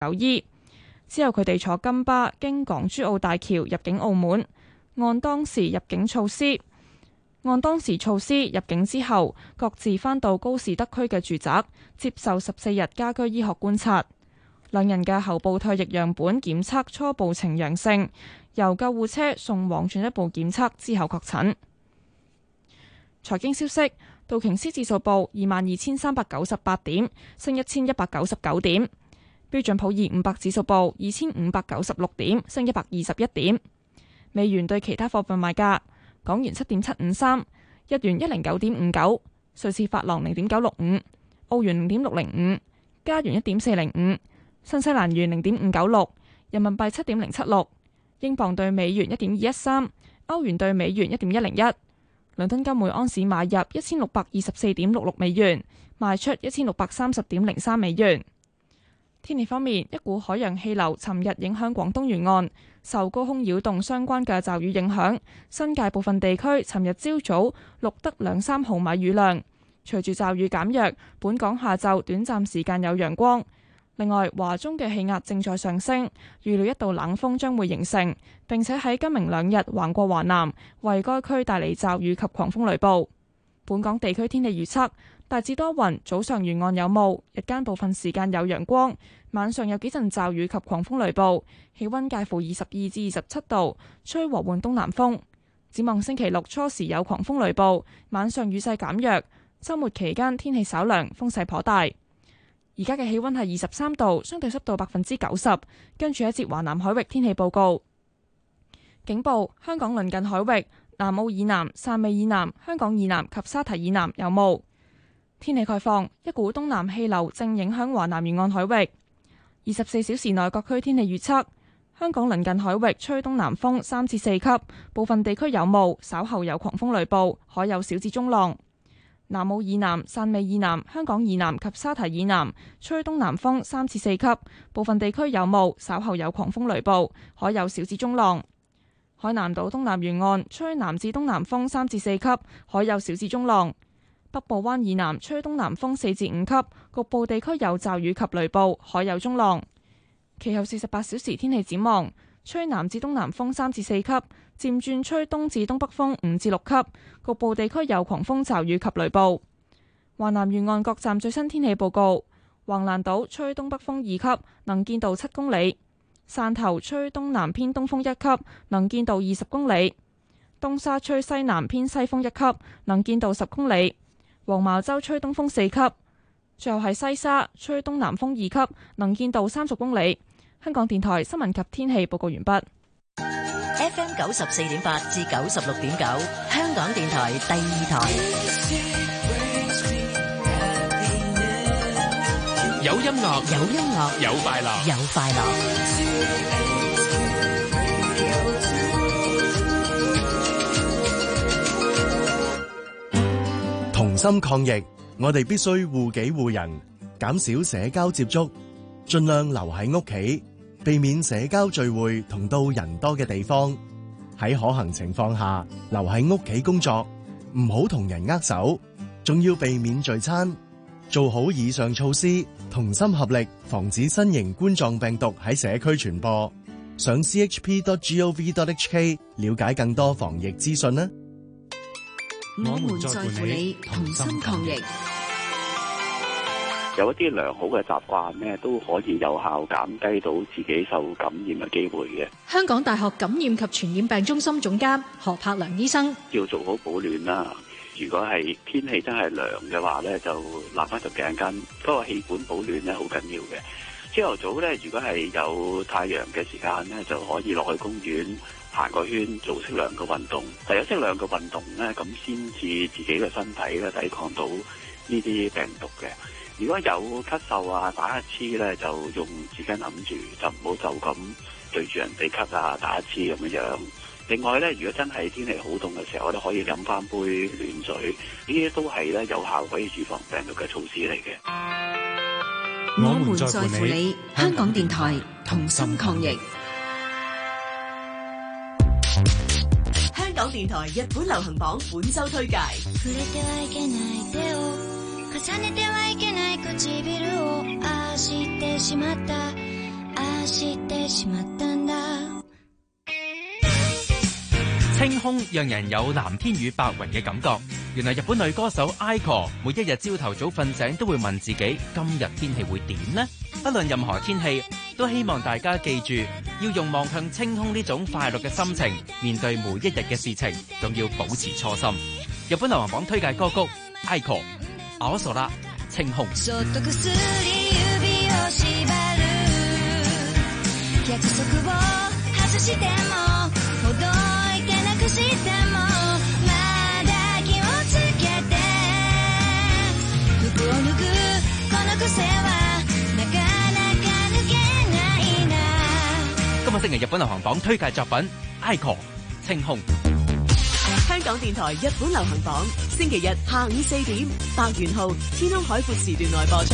留醫。之後佢哋坐金巴經港珠澳大橋入境澳門，按當時措施入境之後，各自返到高士德區嘅住宅，接受14日家居醫學觀察。兩人嘅喉部唾液樣本檢測初步呈陽性，由救護車送往進一步檢測之後確診。財經消息，道瓊斯指數報22,398點，升1,199點。標準普爾500指數報2,596點，升121點。美元對其他貨幣賣價：港元7.753，日元109.59，瑞士法郎0.965，澳元0.605，加元1.405，新西蘭元0.596，人民幣7.076，英鎊對美元1.213，歐元對美元1.101。倫敦金每安士買入1624.66美元，賣出1630.03美元。天氣方面，一股海洋氣流尋日影響廣東沿岸，受高空擾動相關嘅驟雨影響，新界部分地區尋日朝早錄得2-3毫米雨量。隨住驟雨減弱，本港下晝短暫時間有陽光。另外，華中嘅氣壓正在上升，預料一道冷鋒將會形成，並且喺今明兩日橫過華南，為該區帶嚟驟雨及狂風雷暴。本港地區天氣預測，大致多雲，早上沿岸有霧，日間部分時間有陽光，晚上有幾陣驟雨及狂風雷暴，氣溫介乎22至27度，吹和緩東南風。展望星期六初時有狂風雷暴，晚上雨勢減弱，週末期間天氣稍涼，風勢頗大。而家嘅氣溫係23度，相對濕度90%。跟住一節華南海域天氣報告。警報：香港鄰近海域、南澳以南、汕尾以南、香港以南及沙堤以南有霧。天氣概況：一股東南氣流正影響華南沿岸海域。24小時內各區天氣預測：香港鄰近海域吹東南風3至4級，部分地區有霧，稍後有狂風雷暴，海有小至中浪。南澳以南、汕尾以南、香港以南及沙堤以南吹東南風3至4級，部分地區有霧，稍後有狂風雷暴，海有小至中浪。海南島東南沿岸吹南至東南風3至4級，海有小至中浪。北部灣以南吹東南風4至5級，局部地區有驟雨及雷暴，海有中浪。其後48小時天氣展望：吹南至東南風3至4級，漸轉吹東至東北風5至6級，局部地區有狂風驟雨及雷暴。華南沿岸各站最新天氣報告：橫瀾島吹東北風2級，能見度7公里；汕頭吹東南偏東風1級，能見度20公里；東沙吹西南偏西風1級，能見度10公里；黃茅洲吹東風4級，最後係西沙吹東南風2級，能見度30公里。香港電台新聞及天氣報告完畢。 FM 94.8至96.9，香港電台第二台。 有音樂， 有音樂， 有快樂， 有快樂。 同心抗疫，我哋必須護己護人，減少社交接觸，盡量留喺屋企，避免社交聚會同到人多嘅地方。喺可行情況下，留喺屋企工作，唔好同人握手，仲要避免聚餐。做好以上措施，同心合力，防止新型冠狀病毒喺社區傳播。上 chp.gov.hk 了解更多防疫資訊啦。 我們在乎你，同心抗疫。 有一啲良好嘅習慣咧，都可以有效減低到自己受感染嘅機會嘅。 香港大學感染及傳染病中心總監何柏良醫生： 要做好保暖啦。如果係天氣真係涼嘅話咧，就立翻條頸巾，嗰個氣管保暖咧好緊要嘅。朝頭早咧，如果係有太陽嘅時間咧，就可以落去公園行個圈，做適量嘅運動。但有適量嘅運動咧，咁先至自己嘅身體咧抵抗到呢啲病毒嘅。如果有咳嗽啊、打乞嗤咧，就用紙巾揞住，就唔好就咁對住人哋咳啊、打乞嗤咁樣。另外咧，如果真係天氣好凍嘅時候，我哋可以飲翻杯暖水，呢啲都係咧有效可以預防病毒嘅措施嚟嘅。 我們在乎你，香港電台同心抗疫。香港電台日本流行榜本周推介。 しまったんだ。 清空讓人有藍天與白雲嘅感覺。原來日本女歌手 Aiko 每一日朝頭早瞓醒都會問自己今日天氣會點呢？不論任何天氣，都希望大家記住要用望向清空呢種快樂嘅心情面對每一日嘅事情，仲要保持初心。日本流行榜推介歌曲 Aiko 青空清空。 そっとくすり指を縛る約束を外してもほどいてなくしてもまだ気をつけて服を脱ぐこの癖はなかなか抜けないな。 今日星期日本流行榜推介作品 Aiko 清空。 香港電台日本流行榜，星期日下午4點，白元號天空海闊時段內播出。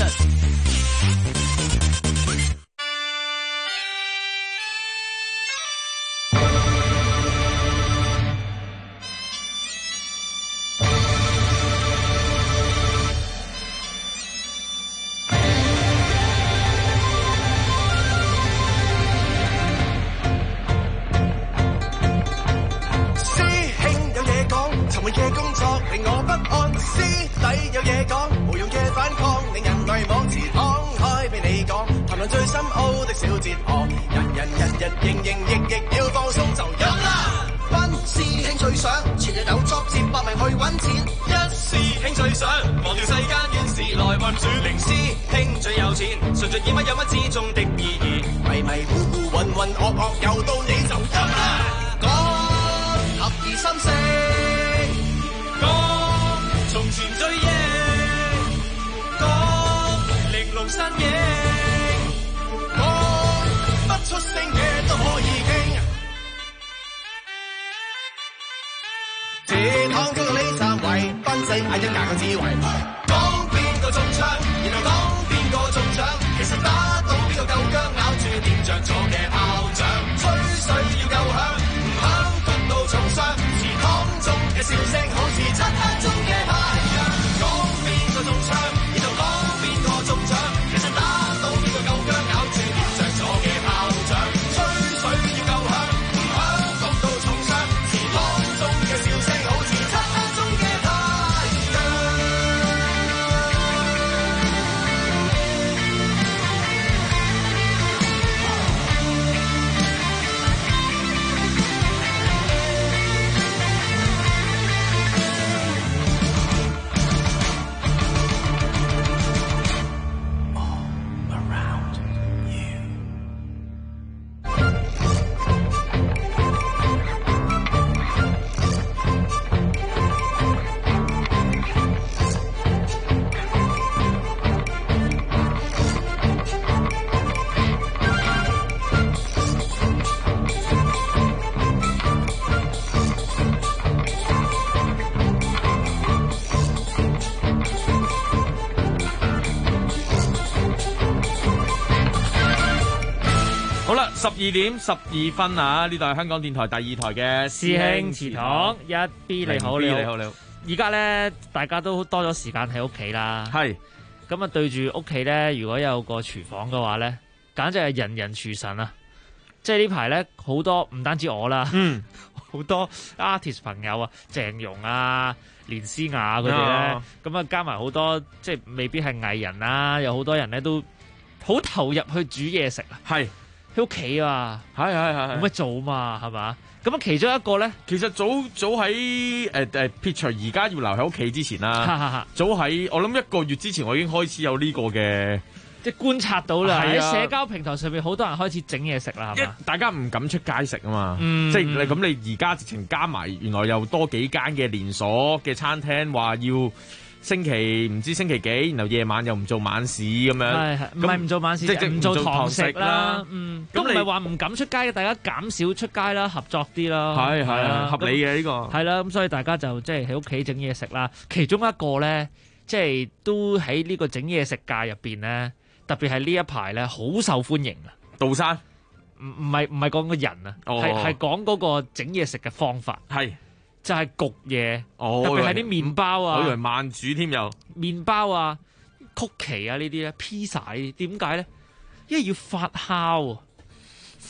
嘅工作令我不安，師弟有嘢講，無用嘅反抗令人類網詞敞開俾你講，談論最深奧的小哲學，人日日營營役要放鬆就飲啦。班師兄最想前日有作接百名去揾錢，一師兄最想忘掉世間怨事來運轉，零師兄最有錢，順著耳乜有乜之中的意義，迷迷糊糊渾渾噩噩又到你就飲啦。講合而心聲。從前追憶，講玲瓏身影，講不出聲嘅都可以傾。這趟中到呢站位，分析嗌一架嘅智慧，講邊個中槍，然後講邊個中獎，其實打到邊個夠薑，咬住點着咗嘅炮仗，吹水要夠響，唔響焗到重傷，祠堂中嘅笑聲好似漆黑中嘅太陽，講邊個中槍，然後講邊個中獎，其實打到邊個夠薑，咬住點着咗嘅炮仗，吹水要夠響，唔響焗到重傷，祠堂中嘅笑聲好似漆黑中嘅太陽。 12點12分啊！呢度係香港電台第二台嘅師兄祠堂一 B 你好， 你好。 而家咧，大家都多咗時間喺屋企啦。 係咁啊，對住屋企咧，如果有個廚房嘅話咧，簡直係人人廚神啊！即係呢排咧，好多唔單止我啦，好多 artist 朋友啊，鄭融啊、連詩雅佢哋咧，咁啊加埋好多即係未必係藝人啦，有好多人咧都好投入去煮嘢食啊。 係。 喺屋企啊，係冇乜做嘛，係嘛？咁啊，其中一個咧， 其實早喺撇除而家要留喺屋企之前啦，早喺我諗1個月之前，我已經開始有呢個嘅， 即係觀察到啦。喺社交平台上面，好多人開始整嘢食啦，係嘛？ 大家唔敢出街食啊嘛，即係你而家直情加埋，原來又多幾間嘅連鎖嘅餐廳話要。星期唔知星期幾，然後夜晚又唔做晚市咁樣， 唔係唔做晚市，即係唔做堂食啦。咁唔係話唔敢出街嘅，大家減少出街啦，合作啲啦。係合理嘅呢個。係啦， 咁所以大家就即係喺屋企整嘢食啦。其中一個咧，即係都喺呢個整嘢食界入邊咧，特別係呢一排咧，好受歡迎啊！ 杜生唔係講個人啊，係講嗰個整嘢食嘅方法。係。就係焗嘢，特別係啲麵包啊， 我以為慢煮添又。 麵包啊、曲奇啊呢啲咧，披薩呢啲點解咧？因為要發酵，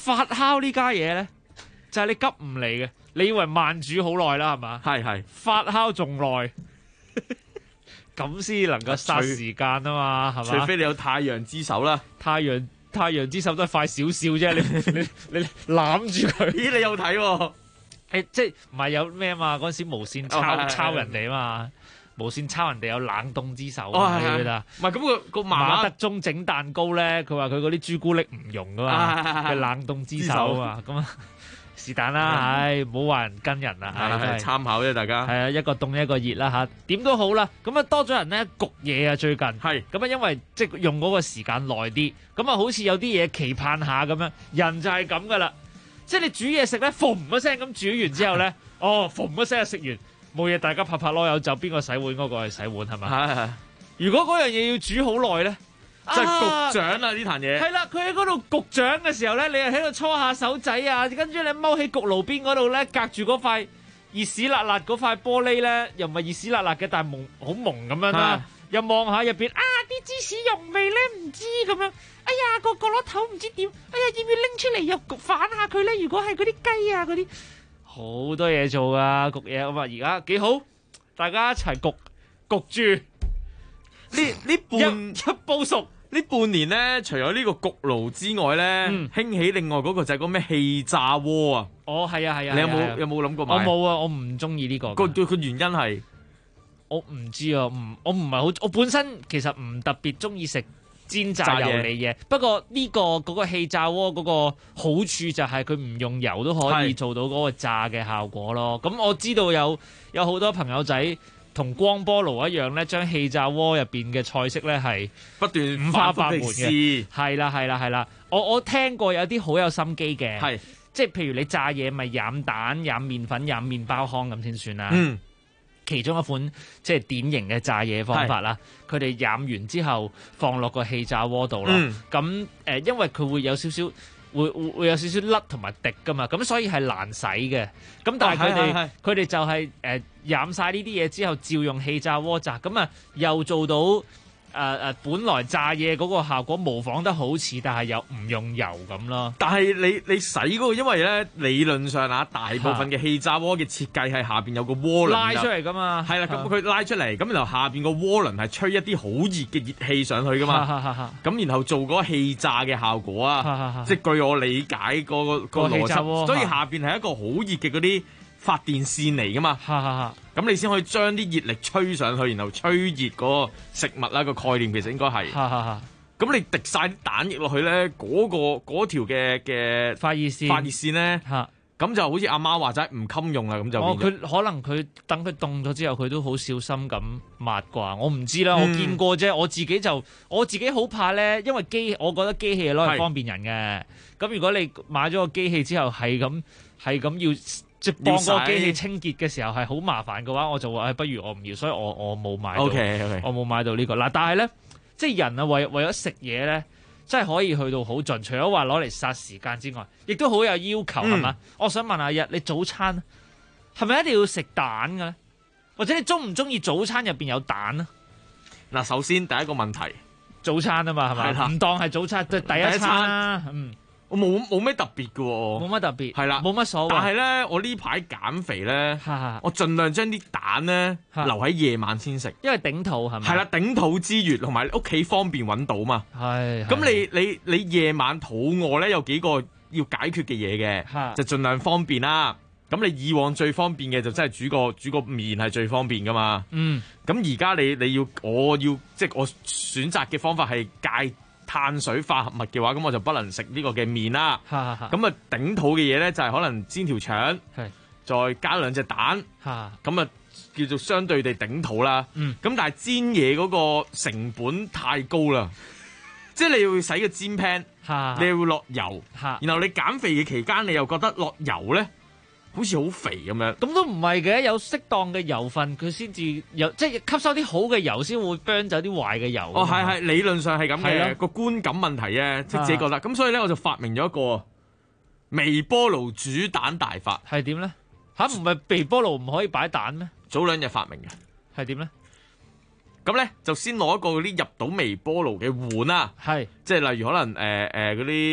發酵呢家嘢咧，就係你急唔嚟嘅。你以為慢煮好耐啦，係嘛？ 係發酵仲耐，咁先能夠殺時間啊嘛，係嘛？ 除非你有太陽之手啦， 太陽之手都係快少少啫，你攬住佢。 咦，你有睇喎？ 即係唔係有咩啊嘛？嗰陣時無線抄人哋啊嘛，無線抄人哋有冷凍之手啊，你記得？ 唔係咁個馬德鐘整蛋糕咧，佢話佢嗰啲朱古力唔溶噶嘛，佢冷凍之手啊嘛，咁啊是但啦，唉，唔好話人跟人啦， 係參考啫，大家係啊，一個凍一個熱啦嚇，點都好啦，咁啊多咗人咧焗嘢啊最近，係咁啊，因為即係用嗰個時間耐啲，咁啊好似有啲嘢期盼下咁樣，人就係咁噶啦。即係你煮嘢食咧，嘣一聲咁煮完之後咧，嘣一聲就食完，冇嘢，大家拍拍籮柚就邊個洗碗嗰個係洗碗係咪？係。如果嗰樣嘢要煮好耐咧， 即係焗掌啊！呢壇嘢係啦，佢喺嗰度焗掌嘅時候咧，你又喺度搓下手仔啊，跟住你踎喺焗爐邊嗰度咧，隔住嗰塊熱屎辣辣嗰塊玻璃咧，又唔係熱屎辣辣嘅，但係蒙好蒙咁樣啦，又望下入邊啲芝士溶味咧，唔知咁樣。哎呀，個角落頭唔知點，哎呀，要唔要拎出嚟又焗反下佢咧？如果係嗰啲雞啊嗰啲，好多嘢做噶焗嘢咁啊！而家幾好，大家一齊焗住。呢一煲熟。 呢半年咧，除咗呢個焗爐之外咧，興起另外嗰個就係個咩氣炸鍋啊！ 係啊！ 你有冇諗過買？ 我冇啊，我唔中意呢個。 個原因係我唔知啊，我唔係好，我本身其實唔特別中意食煎炸油膩嘢，不過呢嗰個氣炸鍋嗰個好處就係佢唔用油都可以做到嗰個炸嘅效果咯。咁我知道有好多朋友仔同光波爐一樣咧，將氣炸鍋入邊嘅菜式咧係不斷五花八門嘅。係啦，我聽過有啲好有心機嘅，即係譬如你炸嘢咪飲蛋、飲麵粉、飲麵包糠咁先算啦。其中一款即係典型嘅炸嘢方法啦，佢哋飲完之後放落個氣炸鍋度啦。咁因為佢會有少少會有少少甩同埋滴噶嘛，咁所以係難洗嘅。咁但係佢哋就係飲晒呢啲嘢之後，照用氣炸鍋炸，咁啊又做到本來炸嘢嗰個效果模仿得好似，但係又唔用油咁咯。 但係你洗嗰個，因為咧理論上大部分嘅氣炸鍋嘅設計係下邊有個渦輪拉出嚟噶嘛。係啦， 咁佢拉出嚟，咁然後下邊個渦輪係吹一啲好熱嘅熱氣上去噶嘛。咁然後做嗰個氣炸嘅效果啊，即係據我理解嗰個邏輯，所以下邊係一個好熱嘅嗰啲發電線嚟噶嘛，咁你先可以將啲熱力吹上去，然後吹熱嗰個食物啦。個概念其實應該係，咁你滴晒啲蛋液落去咧，嗰條嘅發熱線咧，咁就好似阿媽話齋唔襟用啦，咁就佢可能佢等佢凍咗之後，佢都好小心咁抹啩，我唔知啦，我見過啫，我自己好怕咧，因為我覺得機器攞嚟方便人嘅，咁如果你買咗個機器之後係咁要即係幫個機器清潔嘅時候係好麻煩嘅話，我就話不如我唔要，所以我冇買到。 Okay. 我冇買到呢個嗱，但係咧，即係人啊為咗食嘢咧，真係可以去到好盡，除咗話攞嚟殺時間之外，亦都好有要求係嘛？我想問下你早餐係咪一定要食蛋嘅咧？或者你中唔中意早餐入邊有蛋啊？ 嗱，首先第一個問題， 早餐啊嘛係咪？唔當係早餐，即係第一餐啦。 我冇咩特別嘅喎， 冇乜特別， 係啦， 冇乜所謂。 但係咧，我呢排減肥咧，我盡量將啲蛋咧留喺夜晚先食， 因為頂肚係咪？ 係啦，頂肚之餘，同埋屋企方便揾到嘛。係。咁你夜晚肚餓咧，有幾個要解決嘅嘢嘅，就盡量方便啦。咁你以往最方便嘅就真係煮個麵係最方便噶嘛。咁而家我要即係我選擇嘅方法係戒碳水化合物嘅話，咁我就不能食呢個嘅麵啦。咁啊頂肚嘅嘢咧就係可能煎條腸，再加兩隻蛋，咁啊叫做相對地頂肚啦。咁但係煎嘢嗰個成本太高啦，即係你要洗個煎 pan，你要落油，然後你減肥嘅期間你又覺得落油咧好似好肥咁樣。 咁都唔係嘅，有適當嘅油分，佢先至有，即係吸收啲好嘅油，先會 burn 走啲壞嘅油。 係理論上係咁嘅，個觀感問題啫，即係自己覺得。咁所以咧，我就發明咗一個微波爐煮蛋大法。 係點咧？唔係微波爐唔可以擺蛋咩？ 早2日發明嘅。 係點咧？ 咁咧就先攞一個嗰啲入到微波爐嘅碗啦，即係例如可能嗰啲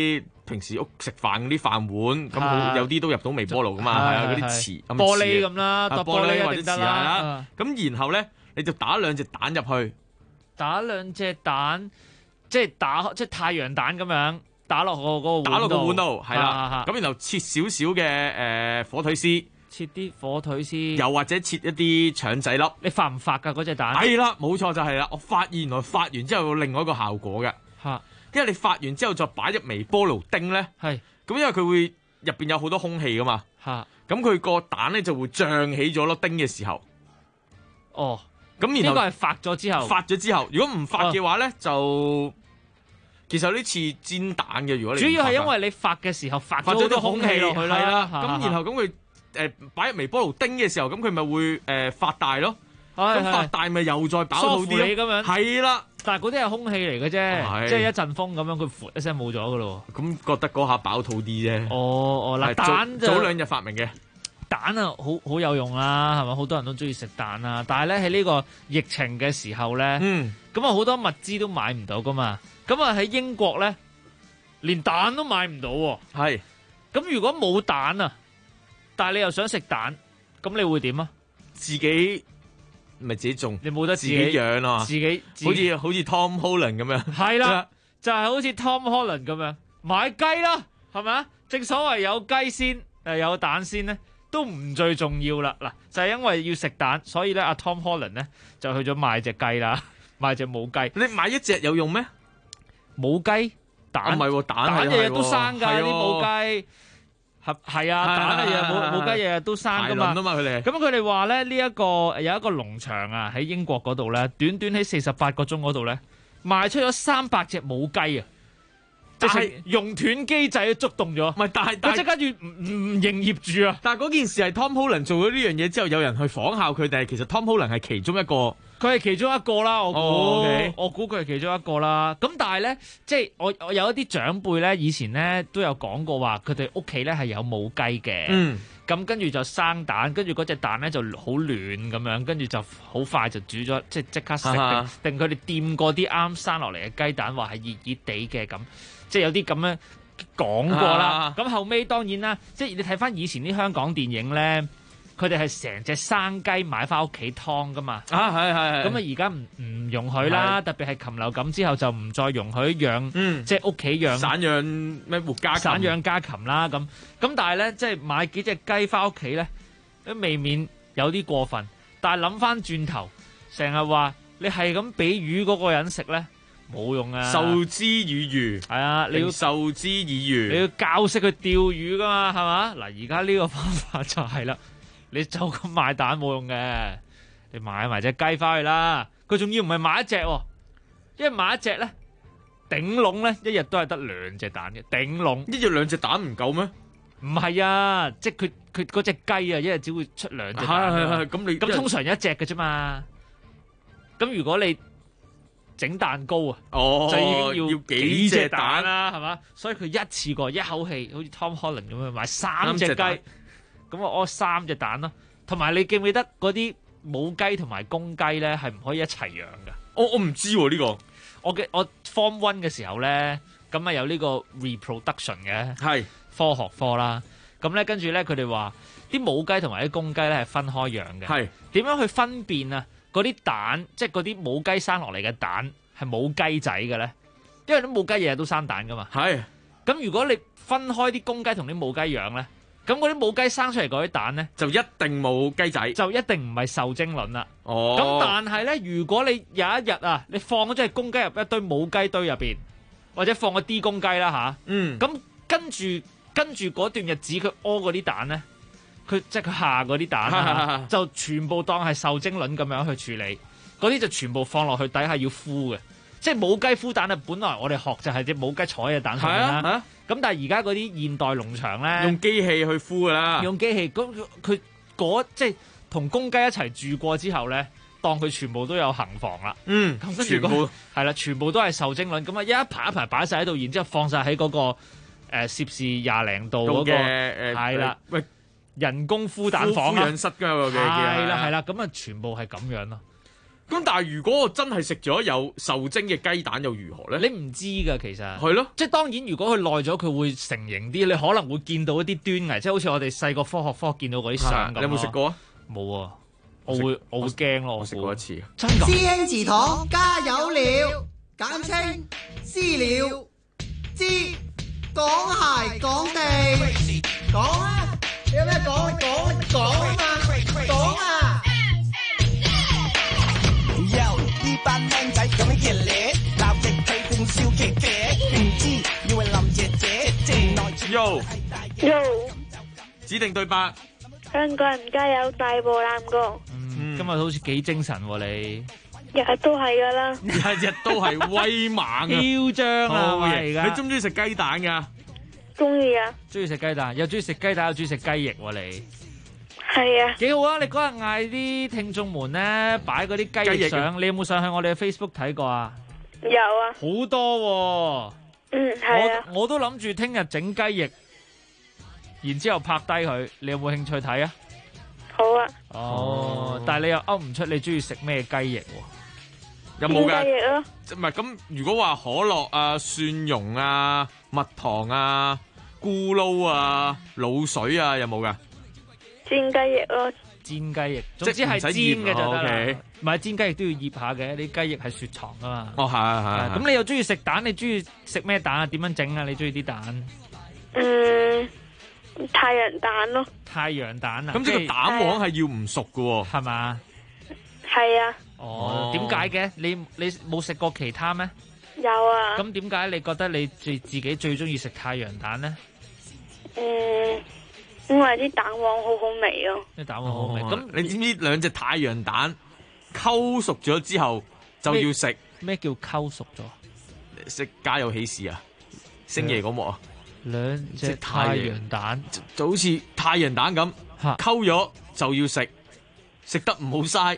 平時屋食飯嗰啲飯碗，咁有啲都入到微波爐噶嘛，係啊，嗰啲瓷玻璃咁啦，玻璃或者瓷啦。咁然後咧，你就打2隻蛋入去， 打2隻蛋，即係太陽蛋咁樣打落個碗度，係啦。咁然後切少少嘅火腿絲。 切啲火腿絲， 又或者切一啲腸仔粒， 你發唔發㗎嗰隻蛋？ 係啦，冇錯就係啦。我發現原來發完之後有另外一個效果嘅，因為你發完之後再擺入微波爐叮咧，咁因為佢會入邊有好多空氣噶嘛，咁佢個蛋咧就會脹起咗咯，叮嘅時候。 哦， 咁然後呢個係發咗之後， 發咗之後，如果唔發嘅話咧，就其實有啲似煎蛋嘅。如果你主要係因為你發嘅時候發咗好多空氣落去啦， 係啦，咁然後咁佢。擺入微波爐叮嘅時候，咁佢咪會發大咯。咁發大咪又再飽肚啲咯。係啦， 但係嗰啲係空氣嚟嘅啫，即係一陣風咁樣，佢噗一聲冇咗噶咯。 咁覺得嗰下飽肚啲啫。 嗱，蛋早2日發明嘅蛋啊，好有用啦，係咪？好多人都中意食蛋啊。但係咧喺呢個疫情嘅時候咧，咁啊好多物資都買唔到噶嘛。咁啊喺英國咧，連蛋都買唔到喎。 係。 咁如果冇蛋啊？但係你又想食蛋，咁你會點啊？ 自己咪自己種， 你冇得自己養啊！ 自己好似 Tom Holland 咁樣。 係啦，就係好似 Tom Holland 咁樣買雞啦，係咪啊？正所謂有雞先，有蛋先咧，都唔最重要啦。嗱，就係因為要食蛋，所以咧阿 Tom Holland 咧就去咗買隻雞啦，買隻母雞。 你買一隻有用咩？ 母雞蛋唔係喎，蛋日日都生㗎啲母雞。係啊，蛋嘅母雞日日都生噶嘛。咁佢哋話咧呢一個有一個農場啊喺英國嗰度咧，短喺48個鐘嗰度咧賣出咗300隻母雞啊！即係熔斷機制都觸動咗。唔係，但係佢即刻要唔營業住啊！ 但係嗰件事係 Tom Holland 做咗呢樣嘢之後，有人去仿效佢哋。其實 Tom Holland 係其中一個。 佢係其中一個啦，我估佢係其中一個啦。咁但係咧，即係我有一啲長輩咧，以前咧都有講過話，佢哋屋企咧係有母雞嘅。咁跟住就生蛋，跟住嗰隻蛋咧就好暖咁樣，跟住就好快就煮咗，即刻食。定佢哋掂過啲啱生落嚟嘅雞蛋，話係熱熱地嘅咁，即係有啲咁樣講過啦。咁後尾當然啦，即係你睇翻以前啲香港電影咧。佢哋係成隻生雞買翻屋企劏噶嘛？係。咁啊，而家唔容許啦，特別係禽流感之後就唔再容許養，即係屋企養散養咩活家禽、 散養家禽啦。咁但係咧，即係買幾隻雞翻屋企咧，都未免有啲過分。但係諗翻轉頭，成日話你係咁俾魚嗰個人食咧，冇用啊！ 授之以漁係啊，你要授之以漁， 你要教識佢釣魚噶嘛，係嘛？嗱，而家呢個方法就係啦。你就咁買蛋冇用嘅，你買埋隻雞翻去啦。佢仲要唔係買一隻，因為買一隻咧，頂籠咧一日都係得2隻蛋嘅。頂籠一日2隻蛋唔夠咩？ 唔係啊，即係佢嗰隻雞啊，一日只會出2隻蛋。 係咁通常一隻嘅啫嘛。咁如果你整蛋糕啊，就已經要幾隻蛋啦，係嘛？所以佢一次過一口氣，好似 Tom Holland 咁樣買3隻雞。咁我屙3隻蛋咯，同埋你記唔記得嗰啲母雞同埋公雞咧係唔可以一齊養噶？ 我唔知喎呢個。 我 Form 1嘅時候咧，咁啊有呢個 reproduction 嘅係科學科啦。咁咧跟住咧佢哋話啲母雞同埋啲公雞咧係分開養嘅。係點樣去分辨啊？嗰啲蛋即係嗰啲母雞生落嚟嘅蛋係母雞仔嘅咧？因為啲母雞日日都生蛋噶嘛。係。咁如果你分開啲公雞同啲母雞養咧？咁嗰啲母雞生出嚟嗰啲蛋咧， 就一定冇雞仔， 就一定唔係受精卵啦。 哦， 咁但係咧，如果你有一日啊，你放咗隻公雞入一堆母雞堆入邊，或者放個 D 公雞啦吓，咁跟住嗰段日子佢屙嗰啲蛋咧，佢即係佢下嗰啲蛋就全部當係受精卵咁樣去處理，嗰啲就全部放落去底下要孵嘅。即係母雞孵蛋啊！本來我哋學就係隻母雞坐喺隻蛋上面啦。咁但係而家嗰啲現代農場咧， 用機器去孵㗎啦。 用機器，咁佢即係同公雞一齊住過之後咧，當佢全部都有行房啦。咁跟住係啦，全部都係受精卵。咁啊，一排一排擺晒喺度，然之後放晒喺嗰個攝氏20零度嗰個係啦，人工孵蛋房啊， 孵養室㗎喎， 係啦，咁啊，全部係咁樣咯。 咁但係如果我真係食咗有受精嘅雞蛋又如何咧？ 你唔知㗎，其實係咯， 即係當然，如果佢耐咗，佢會成形啲，你可能會見到一啲端倪，即係好似我哋細個科學科見到嗰啲相咁。 你有冇食過啊？ 冇啊，我會驚咯。 我食過一次， 真㗎。 師兄祠堂加油了，簡稱私了，知講鞋講地，講啊！你有咩講啊嘛，講啊！ 呢班靚仔咁樣熱烈，鬧極佢仲笑騎騎，唔知以為林姐姐正內。 Yo，指定對白。 香港人加油，大步攬過。 今日好似幾精神喎你。 日日都係噶啦。 日日都係威猛啊！ 囂張啊！ 你中唔中意食雞蛋噶？ 中意啊！ 中意食雞蛋，又中意食雞蛋，又中意食雞翼喎你。 係啊， 幾好啊！你嗰日嗌啲聽眾們咧擺嗰啲雞翼相，你有冇上去我哋嘅 Facebook 睇過啊？ 有啊， 好多喎。 係啊。 我都諗住聽日整雞翼，然之後拍低佢，你有冇興趣睇啊？ 好啊。 哦，但係你又噏唔出你中意食咩雞翼喎？ 有冇㗎？ 雞翼咯。 唔係咁，如果話可樂啊、蒜蓉啊、蜜糖啊、咕嚕啊、滷水啊，有冇㗎？ 煎雞翼咯， 煎雞翼，總之係煎嘅就得啦。唔係煎雞翼都要醃下嘅，你雞翼係雪藏噶嘛。 哦，係。 咁你又中意食蛋？你中意食咩蛋啊？點樣整啊？你中意啲蛋？ 太陽蛋咯。 太陽蛋啊！ 咁即係個蛋黃係要唔熟嘅喎， 係嘛？ 係啊。 哦，點解嘅？你冇食過其他咩？ 有啊。 咁點解你覺得你自己最中意食太陽蛋咧？ 因為啲蛋黃好好味咯。 啲蛋黃好味。咁你知唔知兩隻太陽蛋溝熟咗之後就要食？ 咩叫溝熟咗？ 食家有喜事啊！星爺嗰幕啊！ 兩隻太陽蛋就好似太陽蛋咁，溝咗就要食，食得唔好嘥。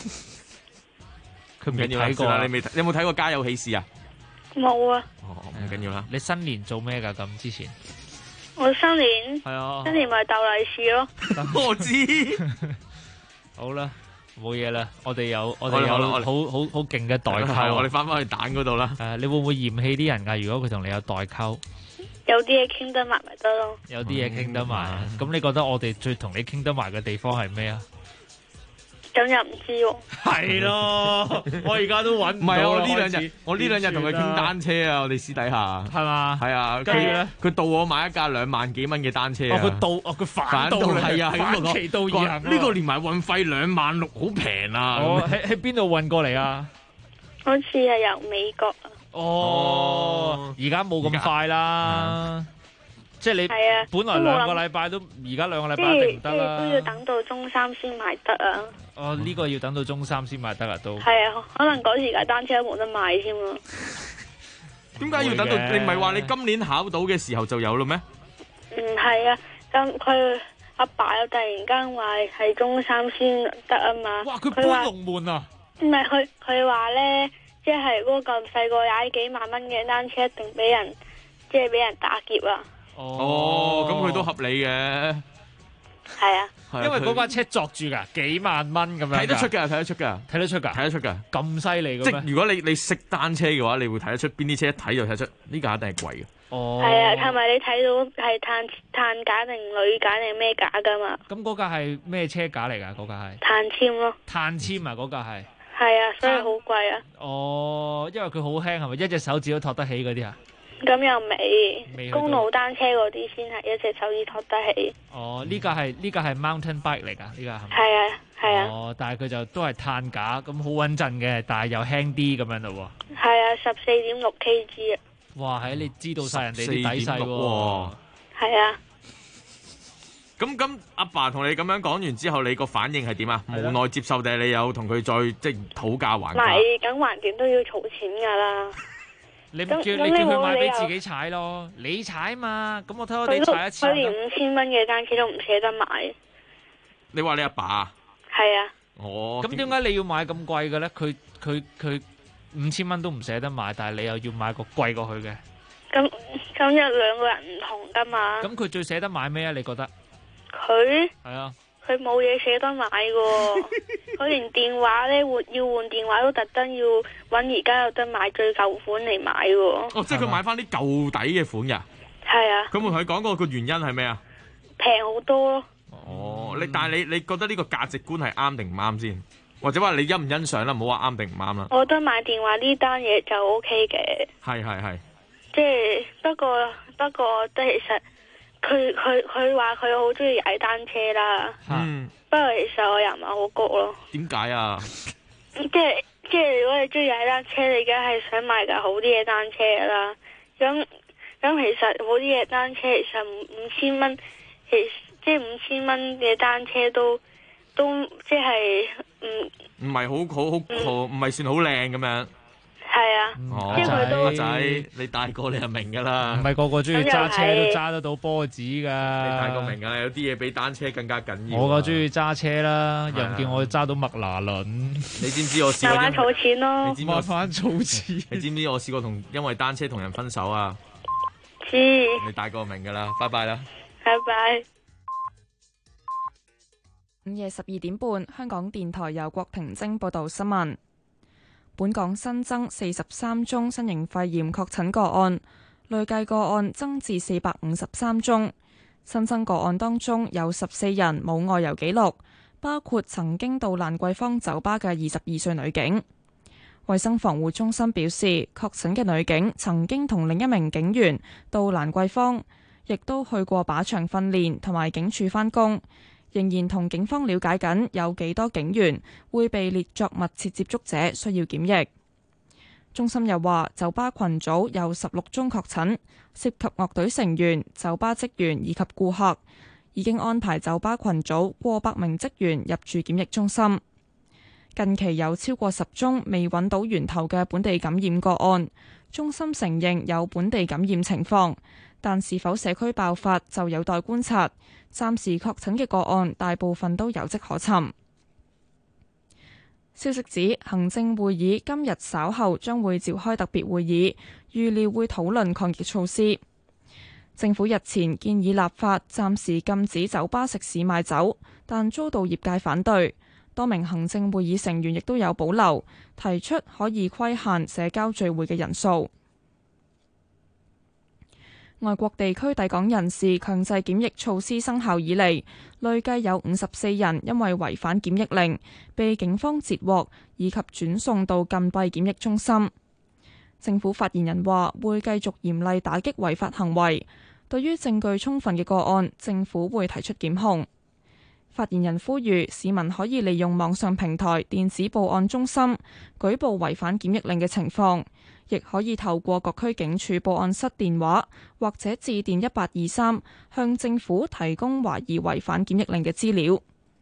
佢未睇過啊？ 你有冇睇過家有喜事啊？ 冇啊。 哦，唔緊要啦。 你新年做咩㗎？咁之前？ 我新年係啊， 新年咪鬥利是咯。 我知。 好啦，冇嘢啦，我哋有好勁嘅代溝。 我哋翻去蛋嗰度啦。 你會唔會嫌棄啲人㗎？如果佢同你有代溝？ 有啲嘢傾得埋咪得咯。 有啲嘢傾得埋，咁你覺得我哋最同你傾得埋嘅地方係咩啊？ 咁又唔知喎。 係咯，我而家都揾唔到。 唔係我呢兩日同佢傾單車啊，我哋私底下係嘛？ 係啊， 跟住咧， 佢導我買一架2萬幾蚊嘅單車啊。 佢反導係啊， 反其道而行。 呢個連埋運費2萬6，好平啊！ 喺邊度運過嚟啊？ 好似係由美國啊。 哦，而家冇咁快啦。即係你本來2個禮拜都，而家2個禮拜一定唔得啦。 都要等到中3先買得啊！ 哦，呢個要等到中3先買得啊，都係啊，可能嗰時架單車都冇得買添啊！ 點解要等到？你唔係話你今年考到嘅時候就有啦咩？ 唔係啊，咁佢阿爸又突然間話係中3先得啊嘛！ 哇，佢搬龍門啊！ 唔係佢話咧，即係嗰個咁細個踩幾萬蚊嘅單車，一定俾人打劫啊！ 哦，咁佢都合理嘅。 係啊， 因為嗰架車作住㗎，幾萬蚊咁樣。睇得出㗎。咁犀利嘅咩？ 即係如果你識單車嘅話，你會睇得出邊啲車一睇就睇得出呢架一定係貴嘅。 哦。 係啊，同埋你睇到係碳架定鋁架定咩架㗎嘛？ 咁嗰架係咩車架嚟㗎？嗰架係碳纖咯。 碳纖啊，嗰架係。 係啊，所以好貴啊。 哦，因為佢好輕係咪？一隻手指都托得起嗰啲啊？ 咁又未，公路單車嗰啲先係一隻手指托得起。 哦，呢架係 mountain bike 嚟㗎，呢架係咪？ 係啊。 哦，但係佢就都係碳架，咁好穩陣嘅，但係又輕啲咁樣咯喎。 係啊，14.6 kg 啊。 哇，係你知道晒人哋啲底細喎。 係啊。 咁阿爸同你咁樣講完之後，你個反應係點啊？無奈接受定係你有同佢再即係討價還價？ 唔係，咁橫掂都要儲錢㗎啦。 你叫佢買俾自己踩咯，你踩嘛，咁我偷偷地踩一次。 佢連5000蚊嘅單車都唔捨得買。 你話你阿爸啊？ 係啊。 哦。 咁點解你要買咁貴嘅咧？佢5000蚊都唔捨得買，但係你又要買個貴過佢嘅。 咁有兩個人唔同㗎嘛。 咁佢最捨得買咩啊？你覺得？ 佢。 係啊。 佢冇嘢捨得買嘅，佢連電話咧要換電話都特登要揾而家有得買最舊款嚟買嘅。 哦，即係佢買翻啲舊底嘅款㗎。 係啊。 咁我同佢講過個原因係咩啊？ 平好多咯。 哦，但係你覺得呢個價值觀係啱定唔啱先？或者話你欣唔欣賞啦？唔好話啱定唔啱啦。 我覺得買電話呢單嘢就 OK 嘅。 係。 即係不過即係其實佢話佢好中意踩單車啦。不過其實我又唔係好覺咯。 點解啊？ 即係如果你中意踩單車，你梗係想買架好啲嘅單車啦。咁其實好啲嘅單車其實5000蚊，即係5000蚊嘅單車都即係唔係好唔係算好靚咁樣。 係啊。即係佢都阿仔，你大個你就明㗎啦。 唔係個個中意揸車都揸得到波子㗎。 你大個明㗎啦，有啲嘢比單車更加緊要。 我就中意揸車啦，又唔見我揸到麥拿倫。 你知唔知我試過慢慢儲錢咯。 慢慢儲錢。 你知唔知我試過因為單車同人分手啊？ 知。 你大個明㗎啦，拜拜啦。 拜拜。 午夜12點半，香港電台由郭婷晶報道新聞。本港新增43宗新型肺炎確診個案，累計個案增至453宗。新增個案當中有14人冇外遊記錄，包括曾經到蘭桂坊酒吧嘅22歲女警。衛生防護中心表示，確診嘅女警曾經同另一名警員到蘭桂坊，亦都去過靶場訓練同埋警署返工。仍然同警方了解緊有幾多警員會被列作密切接觸者，需要檢疫。中心又話，酒吧群組有16宗確診，涉及樂隊成員、酒吧職員以及顧客，已經安排酒吧群組過百名職員入住檢疫中心。近期有超過10宗未揾到源頭嘅本地感染個案，中心承認有本地感染情況，但是否社區爆發就有待觀察。暫時確診嘅個案大部分都有跡可尋。消息指，行政會議今日稍後將會召開特別會議，預料會討論抗疫措施。政府日前建議立法暫時禁止酒吧食肆賣酒，但遭到業界反對。多名行政會議成員亦都有保留，提出可以規限社交聚會嘅人數。外國地區抵港人士強制檢疫措施生效以嚟，累計有54人因為違反檢疫令，被警方截獲以及轉送到禁閉檢疫中心。政府發言人話會繼續嚴厲打擊違法行為，對於證據充分嘅個案，政府會提出檢控。發言人呼籲市民可以利用網上平台電子報案中心舉報違反檢疫令嘅情況，亦可以透過各區警署報案室電話或者致電1823向政府提供懷疑違反檢疫令嘅資料。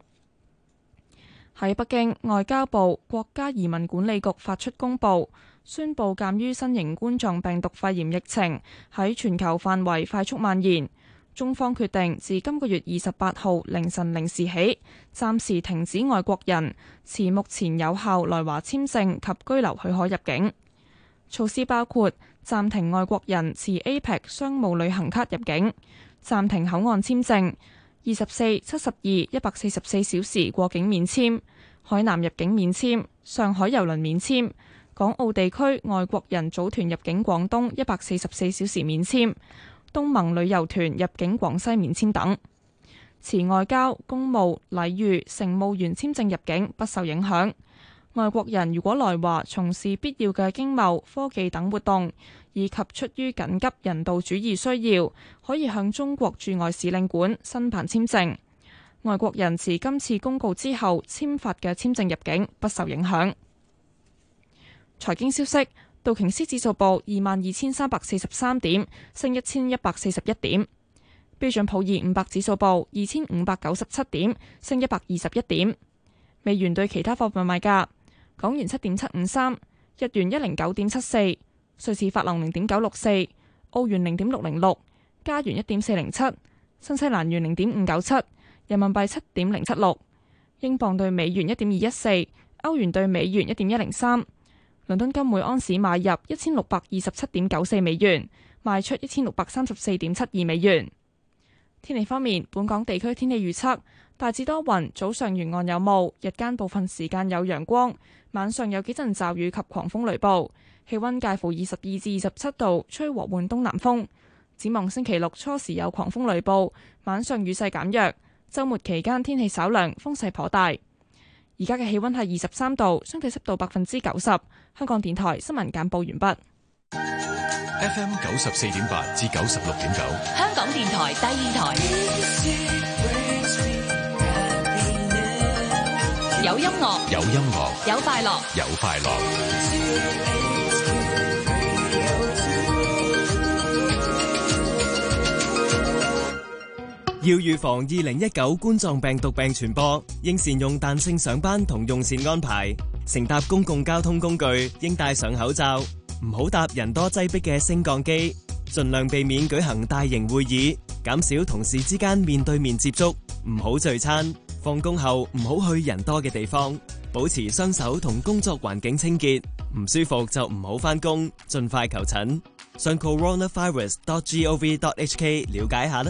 喺北京，外交部、國家移民管理局發出公報，宣布鑑於新型冠狀病毒肺炎疫情喺全球範圍快速蔓延，中方決定自今個月28號凌晨0時起，暫時停止外國人持目前有效來華簽證及居留許可入境。措施包括暫停外國人持 APEC 商務旅行卡入境，暫停口岸簽證、24、72、144小時過境免簽、海南入境免簽、上海郵輪免簽、港澳地區外國人組團入境廣東144小時免簽、東盟旅遊團入境廣西免簽等。持外交、公務、禮遇、乘務員簽證入境不受影響。外國人如果來華從事必要嘅經貿、科技等活動，以及出於緊急人道主義需要，可以向中國駐外使領館申辦簽證。外國人持今次公告之後簽發嘅簽證入境不受影響。財經消息，道瓊斯指數報22,343點，升1,141點；標準普爾500指數報2,597點，升121點。美元對其他貨幣賣價：港元7.753，日元109.74，瑞士法郎0.964，澳元0.606，加元1.407，新西蘭元0.597，人民幣7.076，英鎊對美元1.214，歐元對美元1.103。倫敦金每安士買入1627.94美元，賣出1634.72美元。天氣方面，本港地區天氣預測大致多雲，早上沿岸有霧，日間部分時間有陽光，晚上有幾陣驟雨及狂風雷暴，氣溫介乎22至27度，吹和緩東南風。展望星期六初時有狂風雷暴，晚上雨勢減弱，週末期間天氣稍涼，風勢頗大。而家嘅氣溫係23度，相對濕度90%。香港電台新聞簡報完畢。 FM 94.8至96.9， 香港電台第二台，有音樂， 有音樂， 有快樂， 有快樂。 要預防2019冠狀病毒病傳播，應善用彈性上班同用膳安排。乘搭公共交通工具應戴上口罩，唔好搭人多擠迫嘅升降機，盡量避免舉行大型會議，減少同事之間面對面接觸，唔好聚餐。放工後唔好去人多嘅地方，保持雙手同工作環境清潔。唔舒服就唔好返工，盡快求診。上 coronavirus.gov.hk 了解下啦。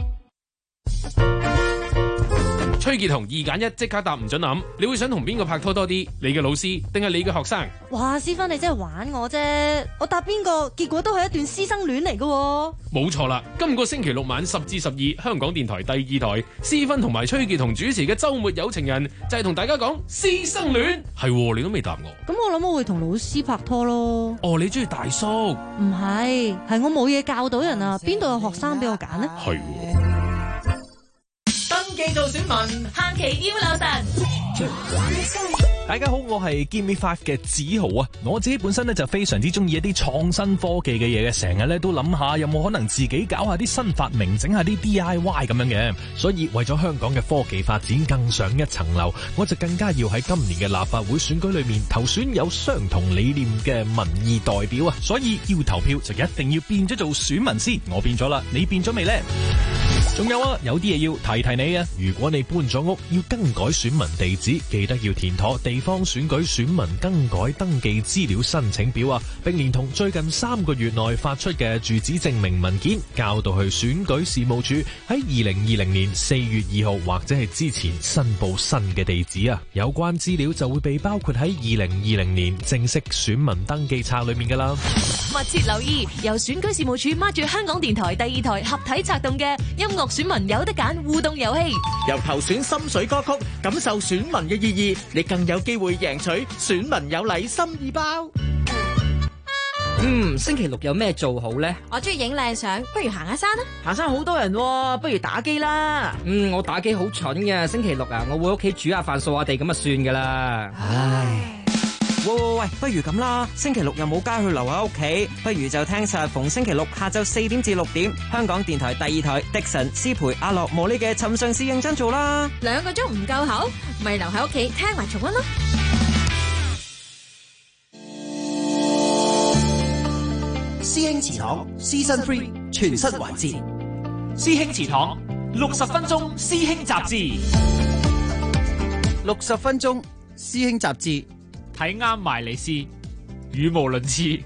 崔潔彤2揀1即刻答唔准諗，你會想同邊個拍拖多啲？你嘅老師定係你嘅學生？ 哇，思芬你真係玩我啫！我答邊個，結果都係一段師生戀嚟㗎。 冇錯啦，今個星期六晚10至12，香港電台第2台，思芬同埋崔潔彤主持嘅週末有情人，就係同大家講師生戀。係，你都未答我。 咁我諗我會同老師拍拖咯。 哦，你中意大叔？ 唔係，係我冇嘢教到人啊，邊度有學生俾我揀呢？ 係。 登記做選民，限期要留神。 大家好，我係 Give Me 5嘅梓豪啊！我自己本身咧就非常之中意一啲創新科技嘅嘢嘅，成日咧都諗下有冇可能自己搞下啲新發明，整下啲 DIY 咁樣嘅。所以為咗香港嘅科技發展更上一層樓，我就更加要喺今年嘅立法會選舉裏面投選有相同理念嘅民意代表啊！所以要投票就一定要變咗做選民先。我變咗啦，你變咗未呢？仲有啊，有啲嘢要提提你啊！如果你搬咗屋，要更改選民地址，記得要填妥地方選舉選民更改登記資料申請表啊，並連同最近3個月內發出嘅住址證明文件，交到去選舉事務處喺2020年4月2號或者係之前申報新嘅地址啊。有關資料就會被包括喺2020年正式選民登記冊裏面噶啦。 密切留意由選舉事務處孖住香港電台第2台合體策動嘅音樂選民有得揀互動遊戲， 由投選心水歌曲，感受選民嘅意義，你更有機會贏取選民有禮心意包。 星期六有咩做好呢？ 我中意影靚相，不如行下山啦。 行山好多人喎，不如打機啦。我打機好蠢嘅，星期六啊，我會屋企煮下飯掃下地咁就算噶啦。唉。 喂，不如咁啦，星期六又冇街去留喺屋企，不如就聽晒逢星期六下晝4點至6點，香港電台第2台迪神、思培、阿樂、魔力嘅尋常事認真做啦。 2個鐘唔夠口，咪留喺屋企聽埋重溫咯。 師兄祠堂 Season 3全新環節， 師兄祠堂60分鐘師兄雜誌 ，60分鐘師兄雜誌。 睇啱埋你試，語無倫次，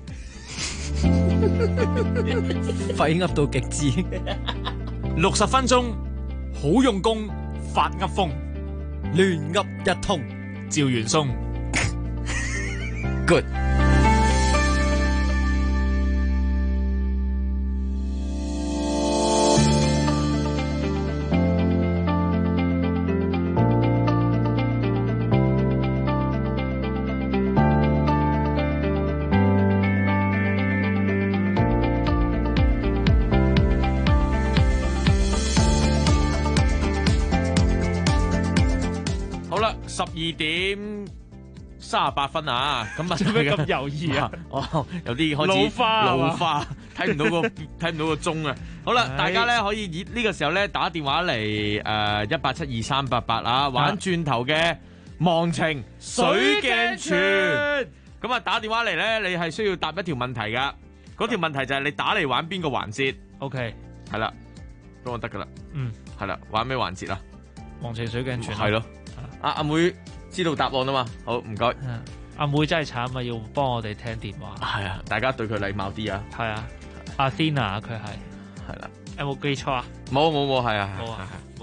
廢噏到極致。 60分鐘，好用功，發噏風， 亂噏一通， 趙元松。 Good。 12點38分啊！咁啊， 做咩咁猶豫啊？ 哦，有啲開始老花，睇唔到個鐘啊！好啦，大家咧可以以呢個時候咧打電話嚟1872388啊，玩轉頭嘅忘情水鏡泉。咁啊，打電話嚟咧，你係需要答一條問題噶。嗰條問題就係你打嚟玩邊個環節 ？OK， 係啦，咁就得噶啦。係啦，玩咩環節啊？ 忘情水鏡泉。 係咯。阿妹知道答案啊嘛，好唔該。 阿妹真係慘啊，要幫我哋聽電話。 係啊，大家對佢禮貌啲啊。 係啊，阿 Athena 佢係啦，有冇記錯啊？ 冇，係啊， 冇啊，冇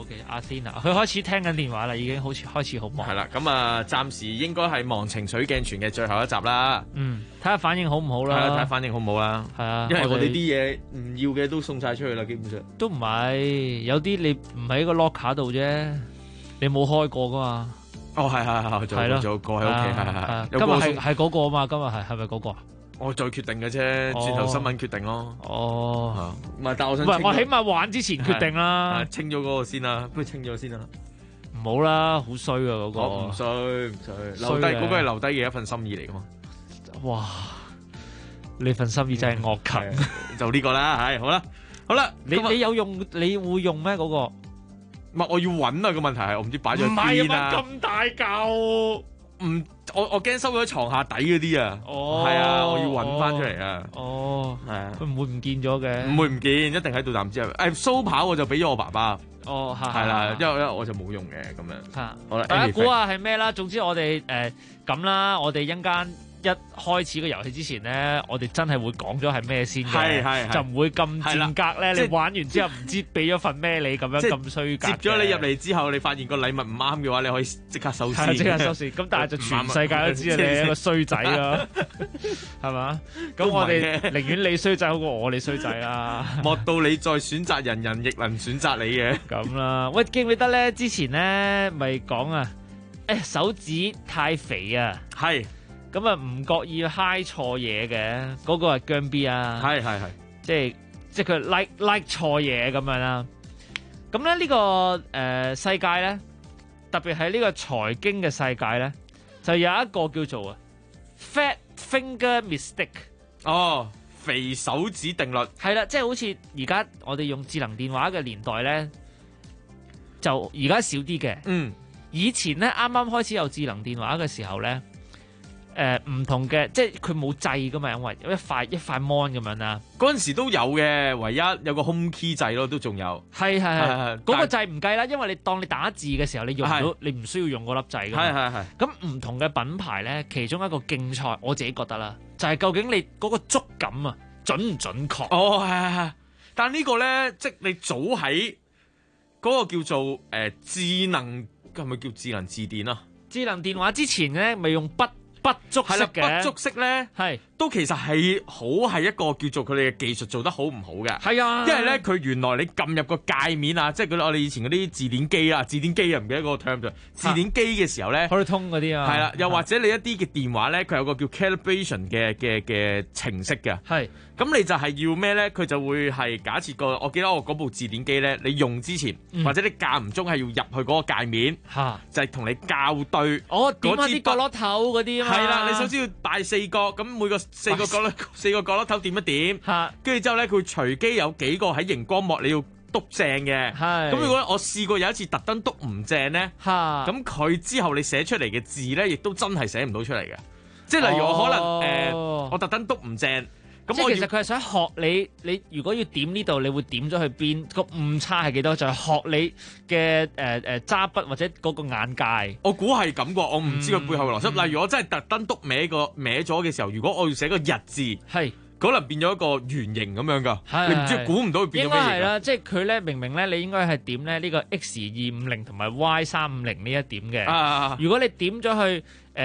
OK， 阿 Tina， 佢開始聽緊電話啦，已經好似開始好忙。 係啦，咁啊，暫時應該係忘情水鏡泉嘅最後一集啦。 睇下反應好唔好啦。 係啊，睇下反應好唔好啦。 係啊， 因為我哋啲嘢唔要嘅都送晒出去啦，基本上。 都唔係，有啲你唔喺個 locker 度啫，你冇開過噶嘛。 哦，係，做過喺屋企，係。 今日係嗰個啊嘛，今日係咪嗰個啊？ 我再決定嘅啫，轉頭新聞決定咯。 哦， 唔係，但我想我起碼玩之前決定啦。 清咗嗰個先啦，不如清咗先啦。 唔好啦，好衰啊嗰個。 唔衰，留低嗰個係留低嘅一份心意嚟噶嘛。 哇！你份心意真係惡禽。 就呢個啦，係好啦。 你有用？你會用咩嗰個？ 唔係，我要揾啊，個問題係我唔知擺咗邊啊。 咁大嚿。 我驚收咗床下底嗰啲啊，係啊，我要揾翻出嚟啊。係啊， 佢唔會唔見咗嘅， 唔會唔見，一定喺度啖之後。蘇跑我就俾咗我爸爸。係啦，因為我就冇用嘅咁樣。好啦， 大家估下係咩啦？總之我哋咁啦，我哋一陣間一開始個遊戲之前咧，我哋真係會講咗係咩先嘅， 係就唔會咁賤格咧。你玩完之後唔知俾咗份咩你咁樣咁衰格。 接咗你入嚟之後，你發現個禮物唔啱嘅話，你可以即刻收線。 即刻收線。咁但係就全世界都知你係一個衰仔咯，係嘛？咁我哋寧願你衰仔好過我你衰仔啦。 莫到你再選擇人，人亦能選擇你嘅。 咁啦，喂，記唔記得咧？之前咧咪講啊，手指太肥啊， 係。 咁啊，唔覺意揩錯嘢嘅，嗰個係姜 B 啊， 係， 即係佢 like 錯嘢咁樣啦。咁咧呢個世界咧，特別係呢個財經嘅世界咧，就有一個叫做fat finger mistake。 哦，肥手指定律。 係啦，即係好似而家我哋用智能電話嘅年代咧，就而家少啲嘅。以前咧啱啱開始有智能電話嘅時候咧。唔同嘅，即係佢冇掣噶嘛，因為一塊 mon 咁樣啦。 嗰陣時都有嘅，唯一有個 home key 掣咯，都仲有。 係，嗰個掣唔計啦，因為你當你打字嘅時候，你用到，你唔需要用嗰粒掣噶嘛。 係。 咁唔同嘅品牌咧，其中一個競賽，我自己覺得啦，就係究竟你嗰個觸感啊準唔準確？ 哦，係。但呢個咧，即係你早喺嗰個叫做智能，係咪叫智能字典啊？ 智能電話之前咧，咪用筆觸式嘅， 筆觸式咧係都其實係一個叫做佢哋嘅技術做得好唔好嘅。 係啊， 因為咧佢原來你撳入個界面啊，即係我哋以前嗰啲字典機啊，字典機啊唔記得嗰個 term 咗。字典機嘅時候咧， 可以通嗰啲啊。 係啦，又或者你一啲嘅電話咧，佢有個叫 calibration 嘅程式嘅。 係。 咁你就係要咩咧？佢就會係假設我記得我嗰部字典機咧，你用之前、或者你間唔中係要入去嗰個界面，就係同你校對。 點下啲角落頭嗰啲啊嘛。 係啦，你首先要大四角，咁每個四個角落頭點一點，跟住之後咧，佢隨機有幾個喺熒光幕你要篤正嘅。咁如果我試過有一次特登篤唔正咧，咁佢之後你寫出嚟嘅字咧，亦都真係寫唔到出嚟嘅。即係例如我可能我特登篤唔正。 咁其實佢係想學你如果要點呢度，你會點咗去邊？個誤差係幾多？就係學你嘅揸筆或者嗰個眼界。 我估係咁喎，我唔知佢背後嘅邏輯。例如我真係特登篤歪咗嘅時候，如果我要寫個日字， 係可能變咗一個圓形咁樣㗎。你唔知估唔到佢變咗咩形。應該係啦， 即係佢咧明明咧，你應該係點咧呢個 X250同埋 Y350呢一點嘅。如果你點咗去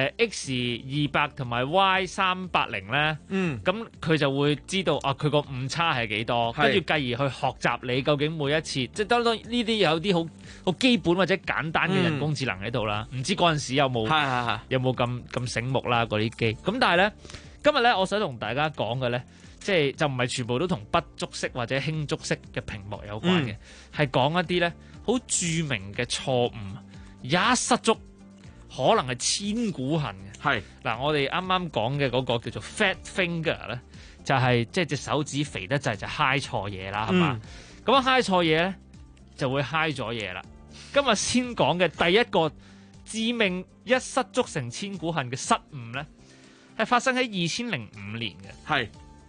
X200同埋 Y380咧，咁佢就會知道佢個誤差係幾多，跟住繼而去學習你究竟每一次，即係當然呢啲有啲好基本或者簡單嘅人工智能喺度啦。唔知嗰陣時有冇咁醒目啦嗰啲機。咁但係咧，今日咧我想同大家講嘅咧，即係就唔係全部都同筆觸式或者輕觸式嘅屏幕有關嘅，係講一啲咧好著名嘅錯誤，一失足可能係千古恨嘅。 係嗱，我哋啱啱講嘅嗰個叫做 fat finger 咧，就係即係隻手指肥得滯就揩錯嘢啦，係嘛？咁啊揩錯嘢咧就會揩咗嘢啦。今日先講嘅第一個致命一失足成千古恨嘅失誤咧，係發生喺2005年嘅。係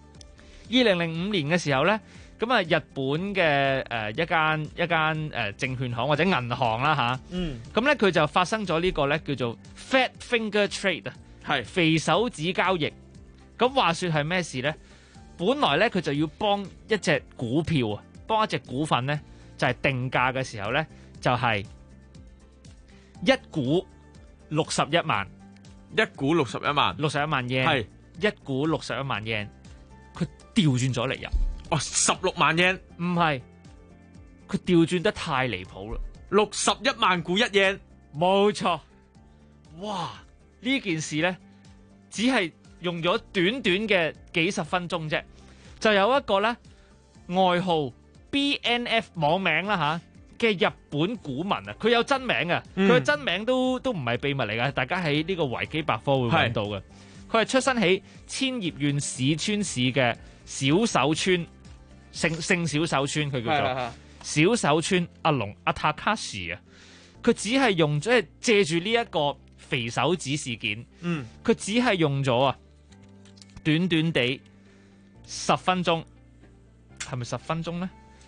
2005年嘅時候咧。咁啊，日本嘅一間證券行或者銀行啦吓，咁咧佢就發生咗呢個咧叫做 Fat Finger Trade 啊，係肥手指交易。咁話說係咩事咧？本來咧佢就要幫一隻股票啊，幫一隻股份咧就係定價嘅時候咧， 就係一股61萬， 一股61萬 ，61萬 yen， 係一股61萬 yen， 佢調轉咗嚟入。 哦，16萬 yen， 唔係，佢調轉得太離譜啦 ，61萬股1 yen， 冇錯。哇！呢件事咧，只係用咗短短嘅幾十分鐘啫，就有一個咧外號 BNF 網名啦嘅日本股民啊，佢有真名嘅，佢嘅真名都唔係秘密嚟㗎，大家喺呢個維基百科會揾到嘅。佢係出身喺千葉縣市川市嘅小手村，姓小手村，佢叫做小手村阿龍阿塔卡士啊。佢只係用咗借住呢一個肥手指事件，佢只係用咗短短地10分鐘，係咪10分鐘咧？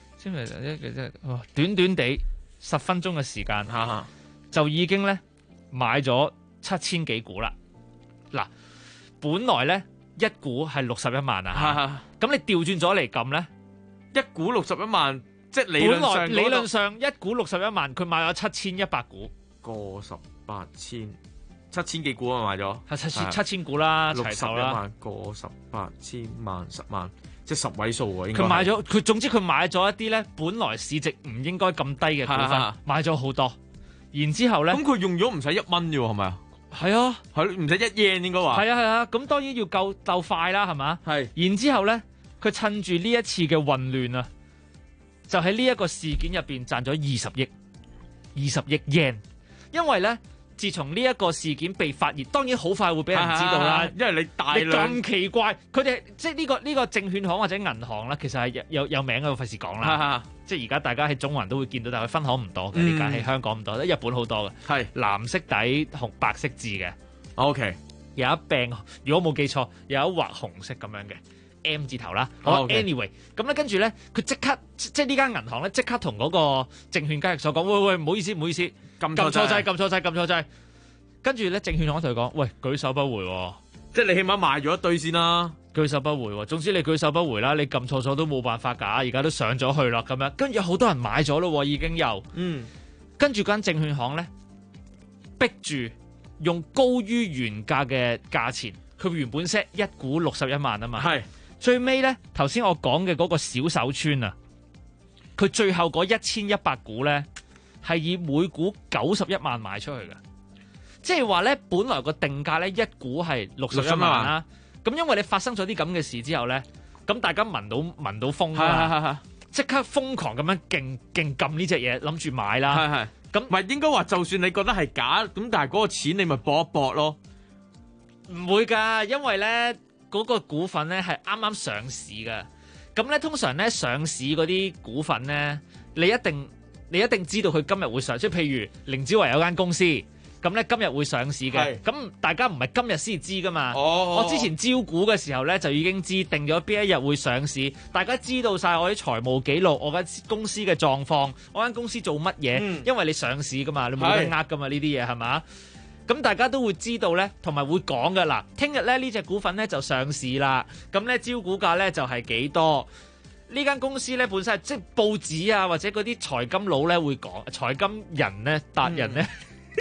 短短地10分鐘嘅時間，就已經咧買咗7000幾股啦。嗱，本來咧一股係61萬啊，咁你調轉咗嚟撳咧， 一股61萬，即係理論上一股61萬，佢買咗7100股， 個18千7000幾股啊，買咗係7000股啦，齊頭啦， 61萬個18千萬10萬。即係10位數喎，應該佢買咗，總之佢買咗一啲咧，本來市值唔應該咁低嘅股份，買咗好多。然之後咧， 咁佢用咗唔使1蚊啫喎，係咪啊？ 係啊， 係唔使1 yen 應該話。 係啊，咁當然要鬥快啦，係嘛？係。然之後咧，佢趁住呢一次嘅混亂啊，就喺呢一個事件入邊賺咗20億 yen， 因為咧。自從呢一個事件被發現，當然好快會俾人知道啦。 因為你大量咁奇怪，佢哋即係呢個證券行或者銀行啦，其實係有名嘅，費事講啦。即係而家大家喺中環都會見到，但係佢分行唔多嘅，呢間喺香港唔多，喺日本好多嘅。係藍色底紅白色字嘅。OK， 有一柄，如果冇記錯，有一畫紅色咁樣嘅 M 字頭啦。好 ，anyway， 咁咧跟住咧，佢即刻即係呢間銀行咧，即刻同嗰個證券交易所講：喂，唔好意思，撳錯掣，跟住咧證券行同佢講：喂，舉手不回喎， 即係你起碼賣咗一堆先啦， 舉手不回喎。總之你舉手不回啦，你撳錯咗都冇辦法㗎，而家都上咗去啦，咁樣跟住有好多人買咗咯，已經有，跟住間證券行咧逼住用高於原價嘅價錢，佢原本 set 一股61萬啊嘛，係最尾咧頭先我講嘅嗰個小手村啊，佢最後嗰1100股咧。係以每股91萬賣出去嘅，即係話咧，本來個定價咧一股係61萬啦。咁因為你發生咗啲咁嘅事之後咧，咁大家聞到風啦，即刻瘋狂咁樣勁撳呢隻嘢，諗住買啦。咁唔係應該話，就算你覺得係假，咁但係嗰個錢你咪搏一搏咯。 唔會㗎，因為咧嗰個股份咧係啱啱上市嘅。咁咧通常咧上市嗰啲股份咧，你一定知道佢今日會上，即係譬如凌子維有間公司，咁咧今日會上市嘅，咁大家唔係今日先知噶嘛。我之前招股嘅時候咧就已經知定咗邊一日會上市，大家知道晒我啲財務記錄，我間公司嘅狀況，我間公司做乜嘢，因為你上市噶嘛，你冇得呃噶嘛，呢啲嘢係嘛？咁大家都會知道咧，同埋會講噶啦。聽日咧呢隻股份咧就上市啦，咁咧招股價咧就係幾多？呢間公司咧本身係即係報紙啊，或者嗰啲財金佬咧會講，財金人咧達人咧，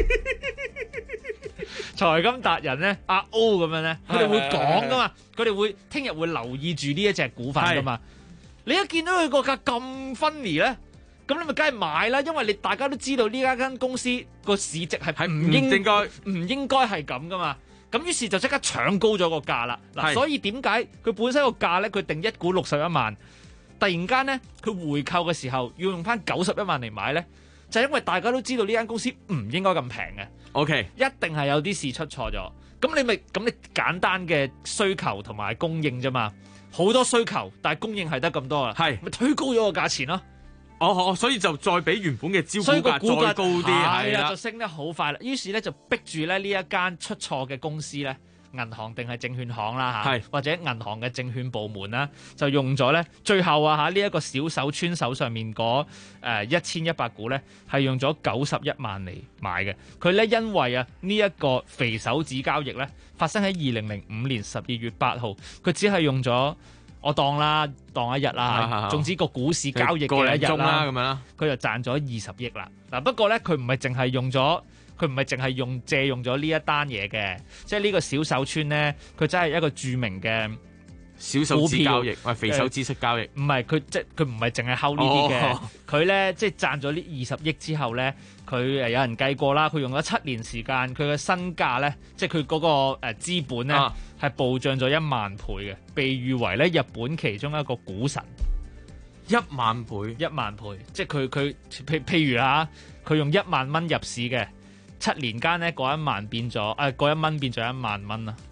財金達人咧阿 O 咁樣咧，佢哋會講噶嘛，佢哋會聽日會留意住呢一隻股份噶嘛。你一見到佢個價咁分離咧，咁你咪梗係買啦，因為你大家都知道呢間公司個市值係唔應該係咁噶嘛。咁於是就即刻搶高咗個價啦。嗱，所以點解佢本身個價咧，佢定一股61萬？突然間咧，佢回購嘅時候要用翻91萬嚟買咧，就係因為大家都知道呢間公司唔應該咁平嘅。OK， 一定係有啲事出錯咗。咁你簡單嘅需求同埋供應啫嘛，好多需求，但係供應係得咁多啦，係咪推高咗個價錢咯？ 所以就再比原本嘅招股價再高啲，係啦， 就升得好快啦。於是咧就逼住咧呢一間出錯嘅公司咧。銀行定係證券行啦嚇，或者銀行嘅證券部門啦，就用咗咧最後啊嚇呢一個小手村手上面嗰1100股咧，係用咗91萬嚟買嘅。佢咧因為啊呢一個肥手指交易咧發生喺2005年12月8號，佢只係用咗我當一日啦，總之個股市交易嘅一日啦， 咁樣啦， 佢就賺咗20億啦。嗱，不過咧佢唔係淨係借用咗呢一單嘢嘅，即係呢個小手村咧，佢真係一個著名嘅小手指交易，肥手指式交易。 唔係佢唔係淨係睺呢啲嘅，佢咧即係賺咗呢20億之後咧，佢有人計過啦，佢用咗7年時間，佢嘅身價咧，即係佢嗰個資本咧係暴漲咗1萬倍嘅，被譽為咧日本其中一個股神。 1萬倍， 即係佢譬如啊，佢用1萬蚊入市嘅，7年間咧嗰1蚊變咗1萬蚊啦。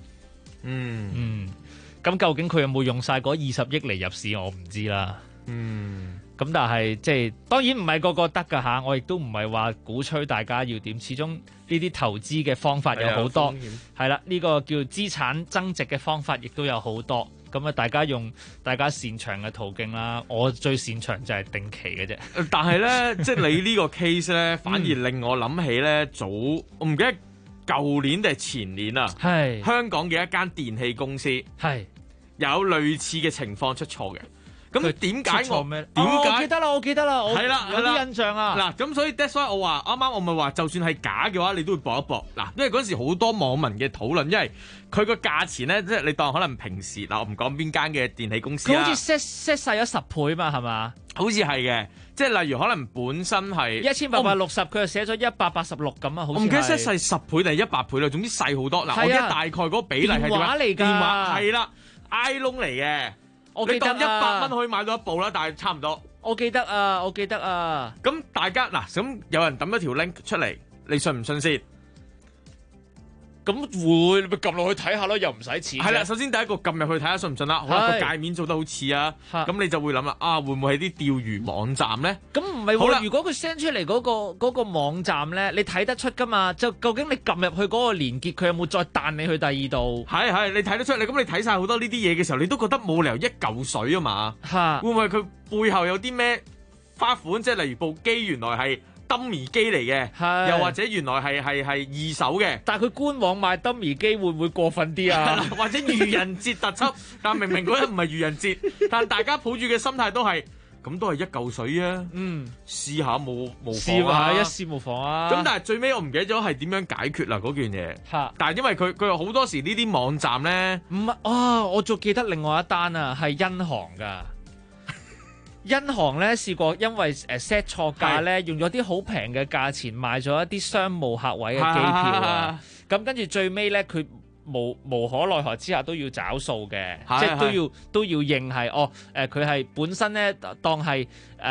咁究竟佢有冇用晒嗰20億嚟入市，我唔知啦。咁但係即係當然唔係個個得㗎嚇，我亦都唔係話鼓吹大家要點，始終呢啲投資嘅方法有好多，係啦，呢個叫資產增值嘅方法亦都有好多。咁啊，大家用大家擅長嘅途徑啦。我最擅長就係定期嘅啫。 但係咧，即係你呢個 case 咧，反而令我諗起咧，我唔記得舊年定係前年啊，係香港嘅一間電器公司係有類似嘅情況出錯嘅。咁點解我記得啦，係啦，有啲印象啊。嗱，咁所以 that's why 我話啱啱我咪話，就算係假嘅話，你都會搏一搏。嗱，因為嗰陣時好多網民嘅討論，因為佢個價錢咧，即係你當可能平時我唔講邊間嘅電器公司啦， 佢好似 set 細咗10倍嘛，係嘛？ 好似係嘅，即係例如可能本身係 1860，佢就寫咗186咁啊，好似我唔記得 set 細10倍定係100倍啦，總之細好多。嗱，我記得大概嗰個比例係點？ 電話嚟㗎， 電話係啦 ，iPhone 嚟嘅。 我記得你當100蚊可以買到一部啦，但係差唔多。 我記得啊。 咁大家嗱，咁有人抌咗條 link 出嚟，你信唔信先？ 咁會，你咪撳落去睇下咯，又唔使錢。 係啦，首先第一個撳入去睇下信唔信啦。好啦，個界面做得好似啊，咁你就會諗啦，會唔會係啲釣魚網站咧？ 咁唔係喎，如果佢 send 出嚟嗰個網站咧，你睇得出噶嘛？就究竟你撳入去嗰個連結，佢有冇再彈你去第二度？ 係，你睇得出嚟。咁你睇晒好多呢啲嘢嘅時候，你都覺得冇理由一嚿水啊嘛？會唔會佢背後有啲咩花款？即係例如部機原來係dummy 機嚟嘅，又或者原來係二手嘅， 但係佢官網賣 dummy 機會唔會過分啲啊？ 或者愚人節特輯，但明明嗰日唔係愚人節，但大家抱住嘅心態都係，咁都係一嚿水啊！試下冇妨啊， 試下一試冇妨啊！ 咁但係最尾我唔記得咗係點樣解決啦嗰件嘢。但係因為佢好多時呢啲網站咧， 唔係我仲記得另外一單啊，係因航㗎。因航咧試過因為set 錯價咧，用咗啲好平嘅價錢賣咗一啲商務客位嘅機票啊，咁跟住最尾咧佢無可奈何之下都要找數嘅，即係都要認係佢係本身咧當係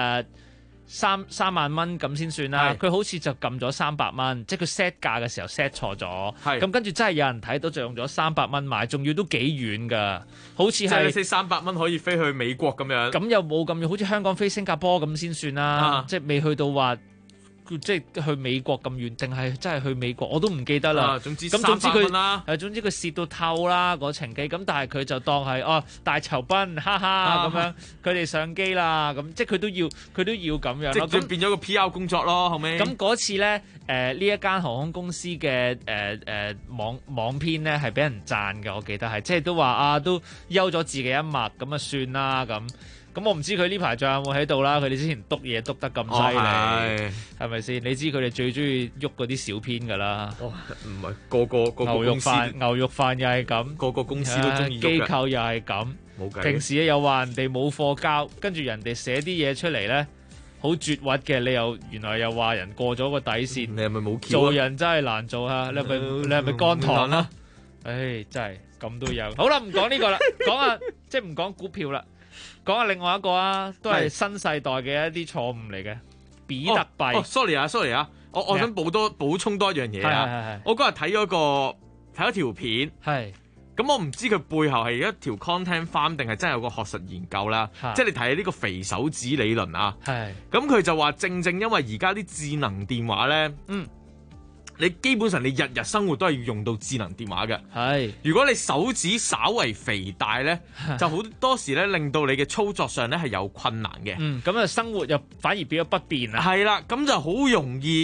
3萬蚊咁先算啦，佢好似就撳咗300蚊，即係佢 set 價嘅時候 set 錯咗，咁跟住真係有人睇到就用咗300蚊買，仲要都幾遠㗎，好似係即係300蚊可以飛去美國咁樣， 咁又冇咁遠，好似香港飛新加坡咁先算啦，即係未去到話。即係去美國咁遠，定係真係去美國我都唔記得啦。 總之300蚊啦。 總之佢蝕到透啦嗰程機，咁但係佢就當係大酬賓，哈哈咁樣，佢哋上機啦，咁即係佢都要咁樣咯。 即係變咗個 PR 工作咯，後尾。 咁嗰次咧，呢一間航空公司嘅網編咧係俾人讚嘅，我記得係，即係都話都休咗自己一脈，咁啊算啦咁。咁我唔知佢呢排仲有冇喺度啦，佢哋之前篤嘢篤得咁犀利，係咪先？你知佢哋最中意喐嗰啲小編噶啦， 唔係個牛肉飯又係咁， 個公司都中意， 機構又係咁， 冇計。 平時又話人哋冇貨交，跟住人哋寫啲嘢出嚟咧，好絕核嘅，你原來又話人過咗個底線， 你係咪冇橋？ 做人真係難做啊！你係咪乾塘啦？唉，真係咁都有。好啦，唔講呢個啦，講下即係唔講股票啦。講下另外一個啊，都係新世代嘅一啲錯誤嚟嘅，比特幣。 sorry 啊，我想補充多一樣嘢啊。我嗰日睇咗條片，咁我唔知佢背後係一條 content farm 定係真係有個學術研究啦。即係你睇呢個肥手指理論啊。咁佢就話正因為而家啲智能電話咧，你基本上你日日生活都係要用到智能電話嘅。如果你手指稍為肥大咧，就好多時咧令到你嘅操作上咧係有困難嘅。 咁啊生活又反而變咗不便啦。 係啦，咁就好容易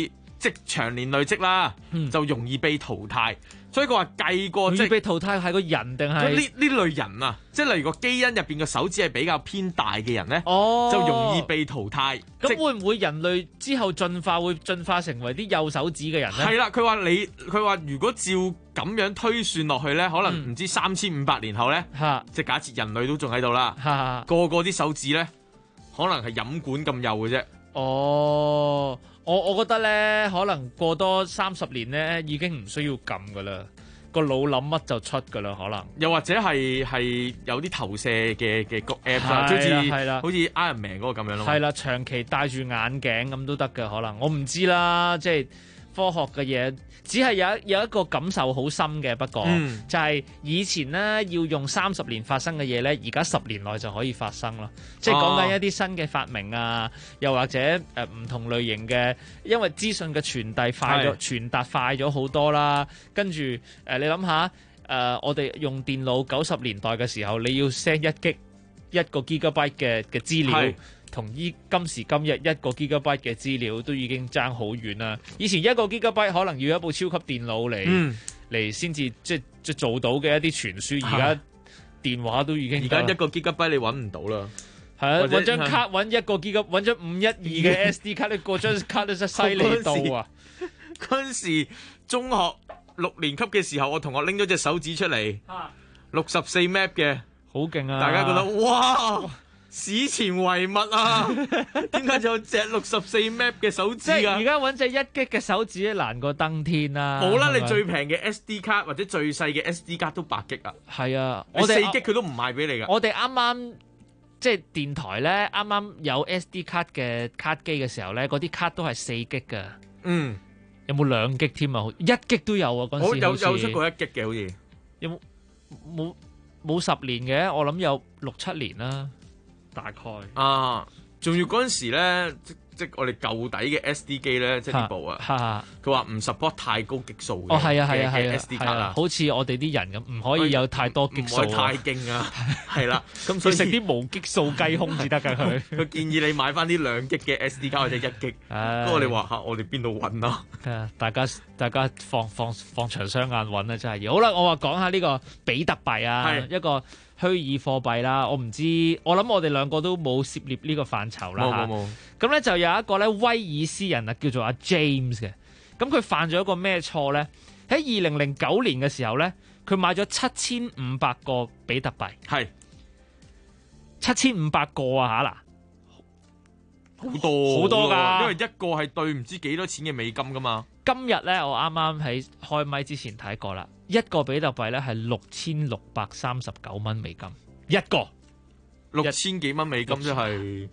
即長年累積啦，就容易被淘汰。所以佢話計過即係被淘汰係個人定係呢類人啊？即係例如個基因入邊嘅手指係比較偏大嘅人咧， 哦， 就容易被淘汰。 咁會唔會人類之後會進化成為啲右手指嘅人咧？ 係啦，佢話如果照咁樣推算落去咧，可能唔知3500年後咧，即係假設人類都仲喺度啦，個啲手指咧可能係飲管咁幼嘅啫。 哦。我覺得咧，可能過多30年咧，已經唔需要撳噶啦，個腦諗乜就出噶啦，可能。 又或者係有啲投射嘅 app 好似 Iron Man 嗰個咁樣咯。 係啦，長期戴住眼鏡咁都得嘅，可能我唔知啦，即係科學嘅嘢，只係有一個感受好深嘅。不過、就係以前咧要用30年發生嘅嘢咧，而家10年內就可以發生咯。即係講緊一啲新嘅發明啊，又或者唔同類型嘅，因為資訊嘅傳達快咗好多啦。跟住你諗下我哋用電腦90年代嘅時候，你要 send 一個 gigabyte 嘅資料。同今時今日1個 gigabyte 嘅資料都已經爭好遠啦。以前1個 gigabyte 可能要一部超級電腦嚟先至即做到嘅一啲傳輸，而家電話都已經而家1個 gigabyte 你揾唔到啦。 係啊，揾張卡揾1個 gigabyte，揾張512嘅 SD 卡，你過張卡都真犀利到啊！ 嗰陣時中學6年級嘅時候，我同學拎咗隻手指出嚟，64 MB 嘅， 好勁啊！ 大家覺得哇！史前遺物啊！點解有隻64 MB 嘅手指啊？ 即係而家揾隻1 G 嘅手指難過登天啦！ 冇啦，你最平嘅 SD 卡或者最細嘅 SD 卡都8 G 啊！ 係啊， 我哋4 G 佢都唔賣俾你㗎。 我哋啱啱即係電台咧，啱啱有 SD 卡嘅卡機嘅時候咧，嗰啲卡都係4 G 㗎。有冇2 G 添啊？1 G 都有啊！嗰陣時有出過1 G 嘅，好似有冇10年嘅？我諗有6、7年啦。大概仲要嗰陣時咧，即我哋舊底嘅 SD 機咧，即係呢部啊，佢話唔 support 太高極數嘅。 係啊 SD 卡啊， 好似我哋啲人咁，唔可以有太多極數， 唔可以太勁啊，係啦。咁所以食啲無極數雞胸至得㗎佢。 佢建議你買翻啲2 G 嘅 SD 卡或者1 G。不過你話嚇，我哋邊度揾啊？ 大家放長雙眼揾啊，真係要。好啦，我話講下呢個比特幣啊，一個虛擬貨幣啦，我唔知，我諗我哋2個都冇涉獵呢個範疇啦。冇。咁咧就有一個咧威爾斯人啊，叫做阿 James 嘅。咁佢犯咗一個咩錯咧？喺2009年嘅時候咧，佢買咗7500個比特幣。係7500個啊嚇嗱，好多㗎， 因為一個係對唔知幾多錢嘅美金㗎嘛。 今日咧，我啱啱喺開咪之前睇過啦，一個比特幣咧係6639蚊美金，一個 6000幾蚊美金，即係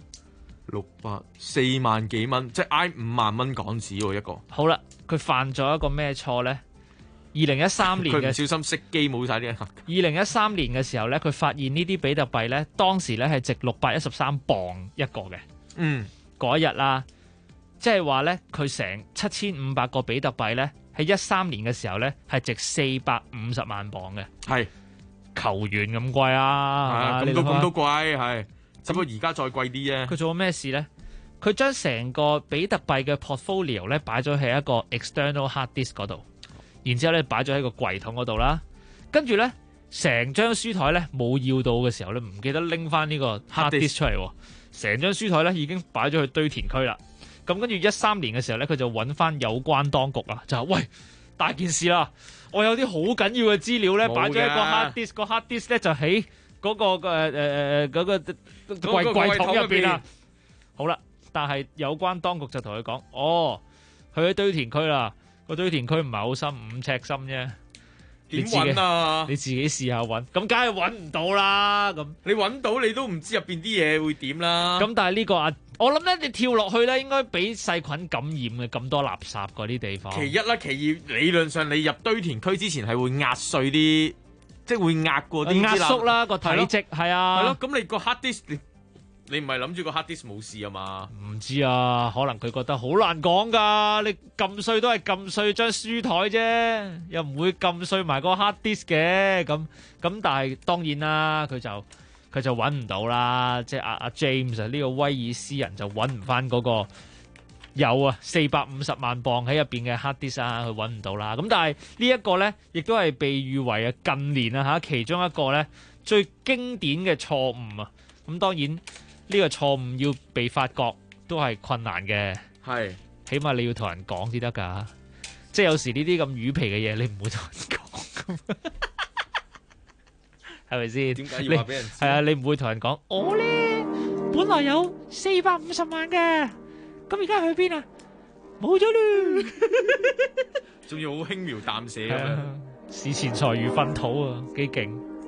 4萬幾蚊，即係挨5萬蚊港紙喎一個。 好啦，佢犯咗一個咩錯咧？2013年嘅佢唔小心熄機冇晒啲。 2013年嘅時候咧，佢發現呢啲比特幣咧，當時咧係值613磅一個嘅。嗰一日啦。即係話咧，佢成7500個比特幣咧，喺13年嘅時候咧，係值450萬磅嘅。係球員咁貴啊！ 咁都貴，係。只不過而家再貴啲啫。 佢做咗咩事咧？佢將成個比特幣嘅 portfolio 咧擺咗喺一個 external hard disk 嗰度，然之後咧擺咗喺個櫃桶嗰度啦。跟住咧，成張書台咧冇要到嘅時候咧，唔記得拎翻呢個 hard disk 出嚟，成張書台咧已經擺咗去堆填區啦。咁跟住13年嘅時候咧，佢就揾翻有關當局啊，就話喂，大件事啦，我有啲好緊要嘅資料咧，擺咗喺個 hard disk，個 hard disk 咧就喺嗰個櫃桶入邊啊。好啦，但係有關當局就同佢講，去咗堆填區啦，個堆填區唔係好深，5尺深啫。點揾啊？你自己試下揾，咁梗係揾唔到啦。咁你揾到你都唔知入邊啲嘢會點啦。 咁但係呢個我諗咧，你跳落去咧，應該俾細菌感染嘅，咁多垃圾嗰啲地方。 其一啦，其二，理論上你入堆填區之前係會壓碎啲，即係會壓過啲壓縮啦個體積，係啊。 係咯，咁你個 hard disk 你唔係諗住個 hard disk 冇事啊嘛？ 唔知啊，可能佢覺得好難講㗎。你撳碎都係撳碎張書台啫，又唔會撳碎埋個 hard disk 嘅。咁但係當然啦，佢就揾唔到啦。即係阿 James 呢個威爾斯人就揾唔翻嗰個有啊450萬磅喺入邊嘅 hard disk 啊，佢揾唔到啦。咁但係呢一個咧，亦都係被譽為啊近年啊其中一個咧最經典嘅錯誤啊。咁當然呢個錯誤要被發覺都係困難嘅，係起碼你要同人講先得㗎。即係有時呢啲咁魚皮嘅嘢，你唔會同人講，係咪先？點解要話俾人知？係啊，你唔會同人講，我咧本來有450萬嘅，咁而家去邊啊？冇咗啦！ 仲要好輕描淡寫咁樣， 視錢財如糞土啊，幾勁！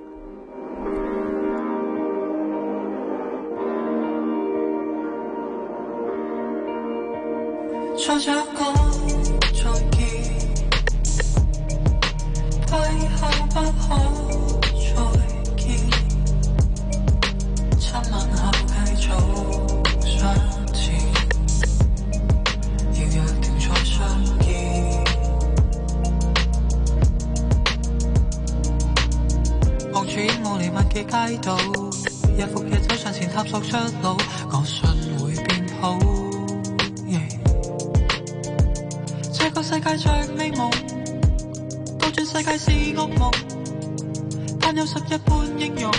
再着個再見，歸後不可再見，親吻後繼續向前，要約定再相見。望住我離密嘅街道，日復日走上前探索出路，我信會變好。這個世界像美夢，倒轉世界是噩夢，但有11般英勇。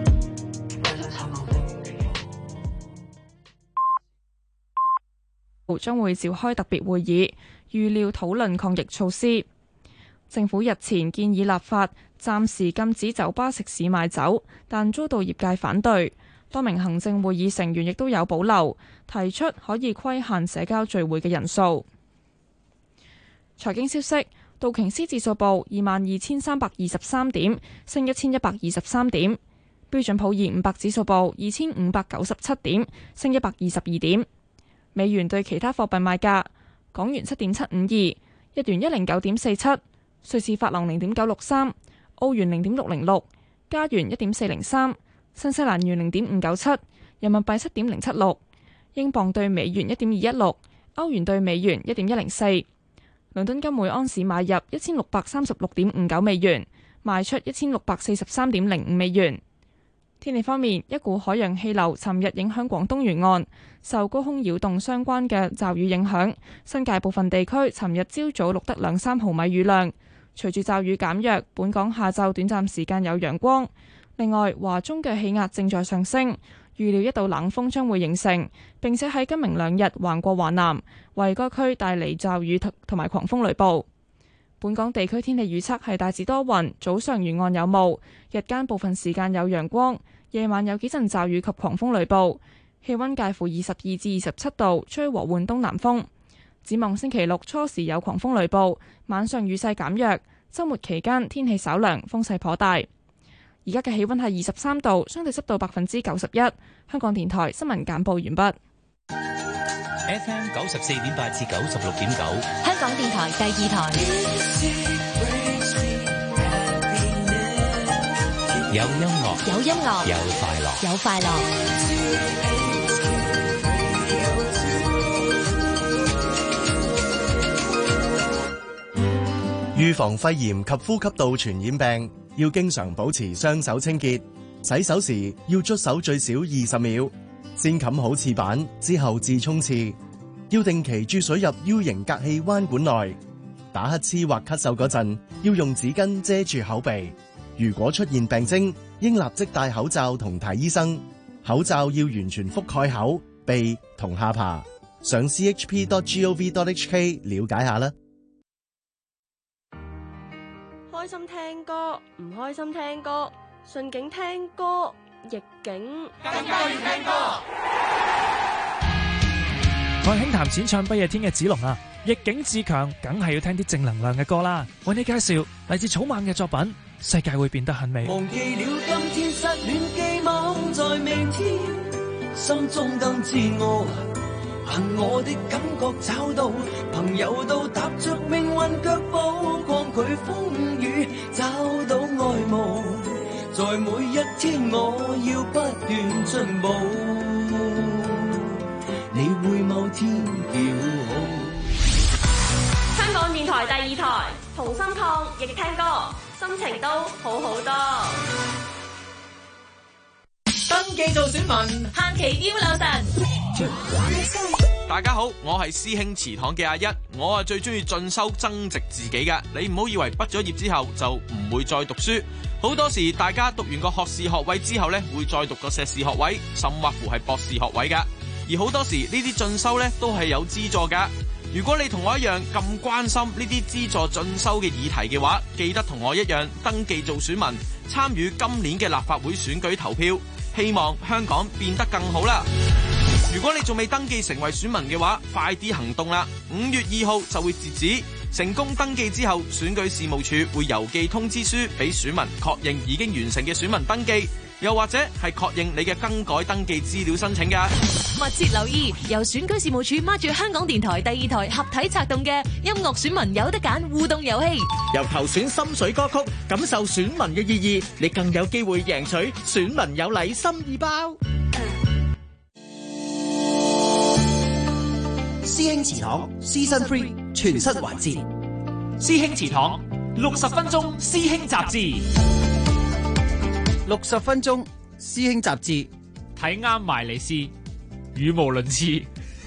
將會召開特別會議，預料討論抗疫措施。政府日前建議立法暫時禁止酒吧食肆賣酒，但遭到業界反對。多名行政會議成員亦都有保留，提出可以規限社交聚會嘅人數。財經消息，道瓊斯指數報22,323點，升1123點；標準普爾500指數報2597點，升122點。美元對其他貨幣賣價：港元7.752，日元109.47，瑞士法郎0.963，澳元0.606，加元1.403，新西蘭元0.597，人民幣7.076，英鎊對美元1.216，歐元對美元1.104。倫敦金每安士買入1636.59美元，賣出1643.05美元。天氣方面，一股海洋氣流尋日影響廣東沿岸，受高空擾動相關嘅驟雨影響，新界部分地區尋日朝早錄得2-3毫米雨量。隨住驟雨減弱，本港下晝短暫時間有陽光。另外，華中嘅氣壓正在上升，預料一道冷鋒將會形成，並且喺今明兩日橫過華南，為該區帶嚟驟雨同埋狂風雷暴。本港地區天氣預測係大致多雲，早上沿岸有霧，日間部分時間有陽光，夜晚有幾陣驟雨及狂風雷暴。氣溫介乎22至27度，吹和緩東南風。展望星期六初時有狂風雷暴，晚上雨勢減弱，週末期間天氣稍涼，風勢頗大。而家嘅氣溫係23度，相對濕度91%。香港電台新聞簡報完畢。 FM 94.8至96.9， 香港電台第二台。 有音樂， 有音樂， 有快樂， 有快樂。 預防肺炎及呼吸道傳染病，要經常保持雙手清潔。洗手時要捽手最少20秒，先冚好廁板之後至沖廁。要定期注水入 U 型隔氣彎管內。打乞嗤或咳嗽嗰陣，要用紙巾遮住口鼻。如果出現病徵，應立即戴口罩同睇醫生。口罩要完全覆蓋口、鼻同下巴。上 chp.gov.hk 了解下啦。 開心聽歌，唔開心聽歌，順境聽歌，逆境更加要聽歌。 我係輕談淺唱不夜天嘅子龍啊！逆境自強，梗係要聽啲正能量嘅歌啦。為你介紹嚟自草蜢嘅作品《世界會變得很美》。 忘記了今天失戀寄望在明天，心中更自我，憑我的感覺找到朋友到踏着命運腳步，抗拒風雨，找到愛慕。在每一天我要不斷進步，你會某天叫好。 香港電台第二台，同心抗疫聽歌，心情都好好多。 登記做選民，限期要留神。 大家好，我係師兄祠堂嘅阿一，我最中意進修增值自己㗎。你唔好以為畢咗業之後就唔會再讀書，好多時大家讀完個學士學位之後呢，會再讀個碩士學位，甚或乎係博士學位㗎。而好多時呢啲進修呢，都係有資助㗎。如果你同我一樣咁關心呢啲資助進修嘅議題嘅話，記得同我一樣登記做選民，參與今年嘅立法會選舉投票，希望香港變得更好啦。如果你仲未登記成為選民嘅話，快啲行動啦！5月2號就會截止，成功登記之後，選舉事務處會郵寄通知書俾選民，確認已經完成嘅選民登記，又或者係確認你嘅更改登記資料申請㗎。 密切留意由選舉事務處孖住香港電台第2台合體策動嘅音樂選民有得揀互動遊戲， 由投選心水歌曲，感受選民嘅意義，你更有機會贏取選民有禮心意包。 師兄祠堂 Season 3全新環節， 師兄祠堂60分鐘師兄雜誌 ，60分鐘師兄雜誌， 睇啱埋嚟試，語無倫次，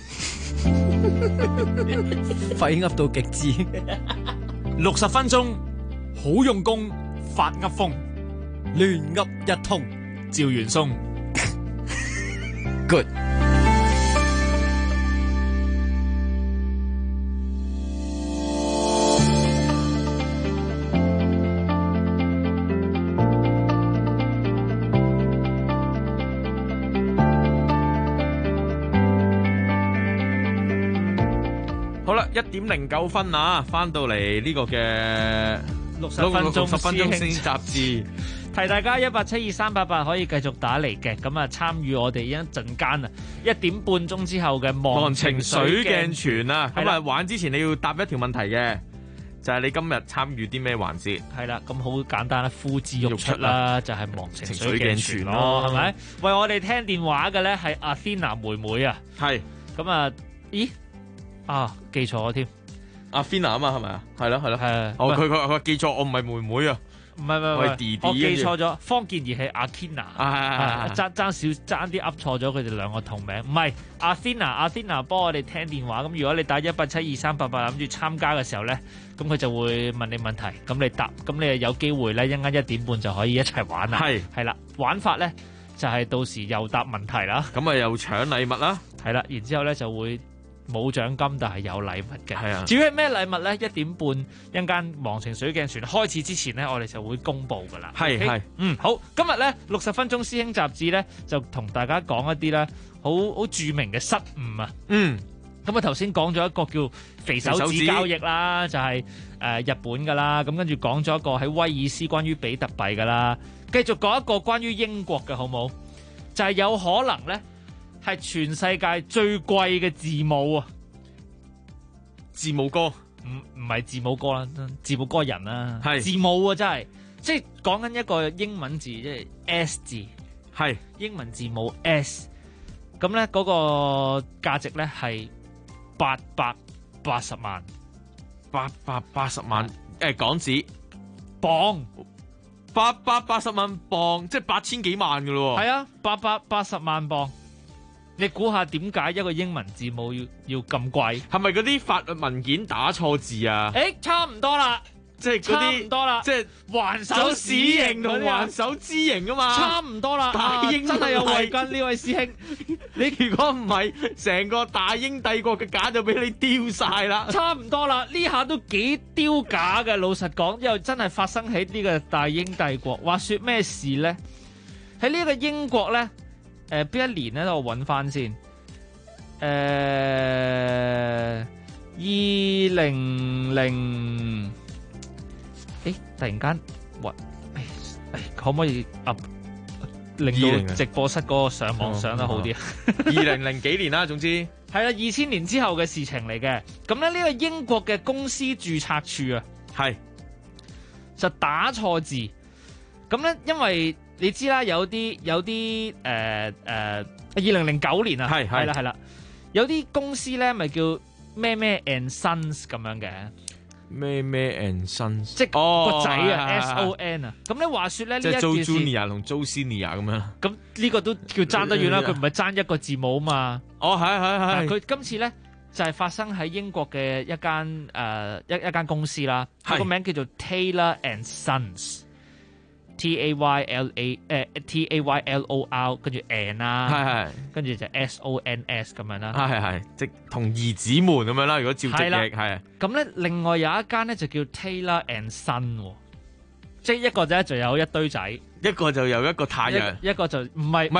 廢噏到極致。 60分鐘好用功，發噏風， 亂噏一通， 趙元松。 Good。 1:09啊，翻到嚟呢個嘅 60分鐘先雜誌， 提大家1872388可以繼續打嚟嘅，咁啊參與我哋一陣間啊1點半鐘之後嘅忘情水鏡泉啊， 咁啊玩之前你要答一條問題嘅，就係你今日參與啲咩環節？ 係啦，咁好簡單啦，呼之欲出啦，就係忘情水鏡泉咯，係咪？喂，我哋聽電話嘅咧係 Athena 妹妹啊， 係， 咁啊，咦？啊，記錯咗添， 阿 Fina 啊嘛，係咪啊？係咯， 係。 哦，佢記錯，我唔係妹妹啊， 唔係， 我係弟弟。 我記錯咗，方健儀係阿 Kina，爭啲噏錯咗佢哋兩個同名，唔係阿 Fina 幫我哋聽電話。咁如果你打1872388諗住參加嘅時候咧，咁佢就會問你問題，咁你答，咁你就有機會咧，一陣間1點半就可以一齊玩啦。係啦，玩法咧就係到時又答問題啦， 咁啊又搶禮物啦， 係啦，然之後咧就會。冇獎金，但係有禮物嘅。係啊， 至於係咩禮物咧？1點半一陣間忘情水鏡泉開始之前咧，我哋就會公佈噶啦。 係， 好，今日咧60分鐘師兄雜誌咧，就同大家講一啲咧好著名嘅失誤啊。咁啊頭先講咗一個叫肥手指交易啦，就係日本噶啦。咁跟住講咗一個喺威爾斯關於比特幣噶啦，繼續講一個關於英國嘅好冇？就係有可能咧。係全世界最貴嘅字母啊！ 字母哥唔係字母哥啦，字母哥人啦， 係字母啊！真係即係講緊一個英文字，即係 S 字， 係英文字母 S。咁咧嗰個價值咧係880萬 ，880萬港紙磅 ，880萬磅，即係8000幾萬噶咯。 係啊，880萬磅。你估下點解一個英文字母要咁貴？ 係咪嗰啲法律文件打錯字啊？ 差唔多啦， 即係嗰啲差唔多啦， 即係還手使形同還手之形啊嘛， 差唔多啦。 大英真係有慧根呢位師兄， 你如果唔係，成個大英帝國嘅架就俾你丟晒啦。 差唔多啦，呢下都幾丟架嘅。老實講，因為真係發生喺呢個大英帝國。話說咩事咧？喺呢個英國咧。邊一年咧？我揾翻先。2000，突然間，可唔可以令到直播室嗰個上網上得好啲啊 ？2000幾年啦，總之係啦，2000年之後嘅事情嚟嘅。咁咧呢個英國嘅公司註冊處啊， 係就打錯字。咁咧，因為你知啦，有啲2009年啊，係啦，有啲公司咧咪叫咩 and Sons 咁樣嘅， 咩 and Sons， 即係個仔啊，SON 啊。咁咧話説咧呢即係一 Joe 件事， Junior 同 Joe Senior 咁樣。 咁呢個都叫爭得遠啦，佢唔係爭一個字母啊嘛。 哦，係。 佢今次咧就係發生喺英國嘅一間一間公司啦，個名叫做 Taylor and Sons。TAYLOR 跟住 N 啦，跟住就 SONS 咁樣啦， 係，即同兒子們咁樣啦。如果照直譯係。 咁咧，另外有一間咧就叫 Taylor and Son， 即係一個咧就有一堆仔， 一個就有一個太陽， 一個就唔係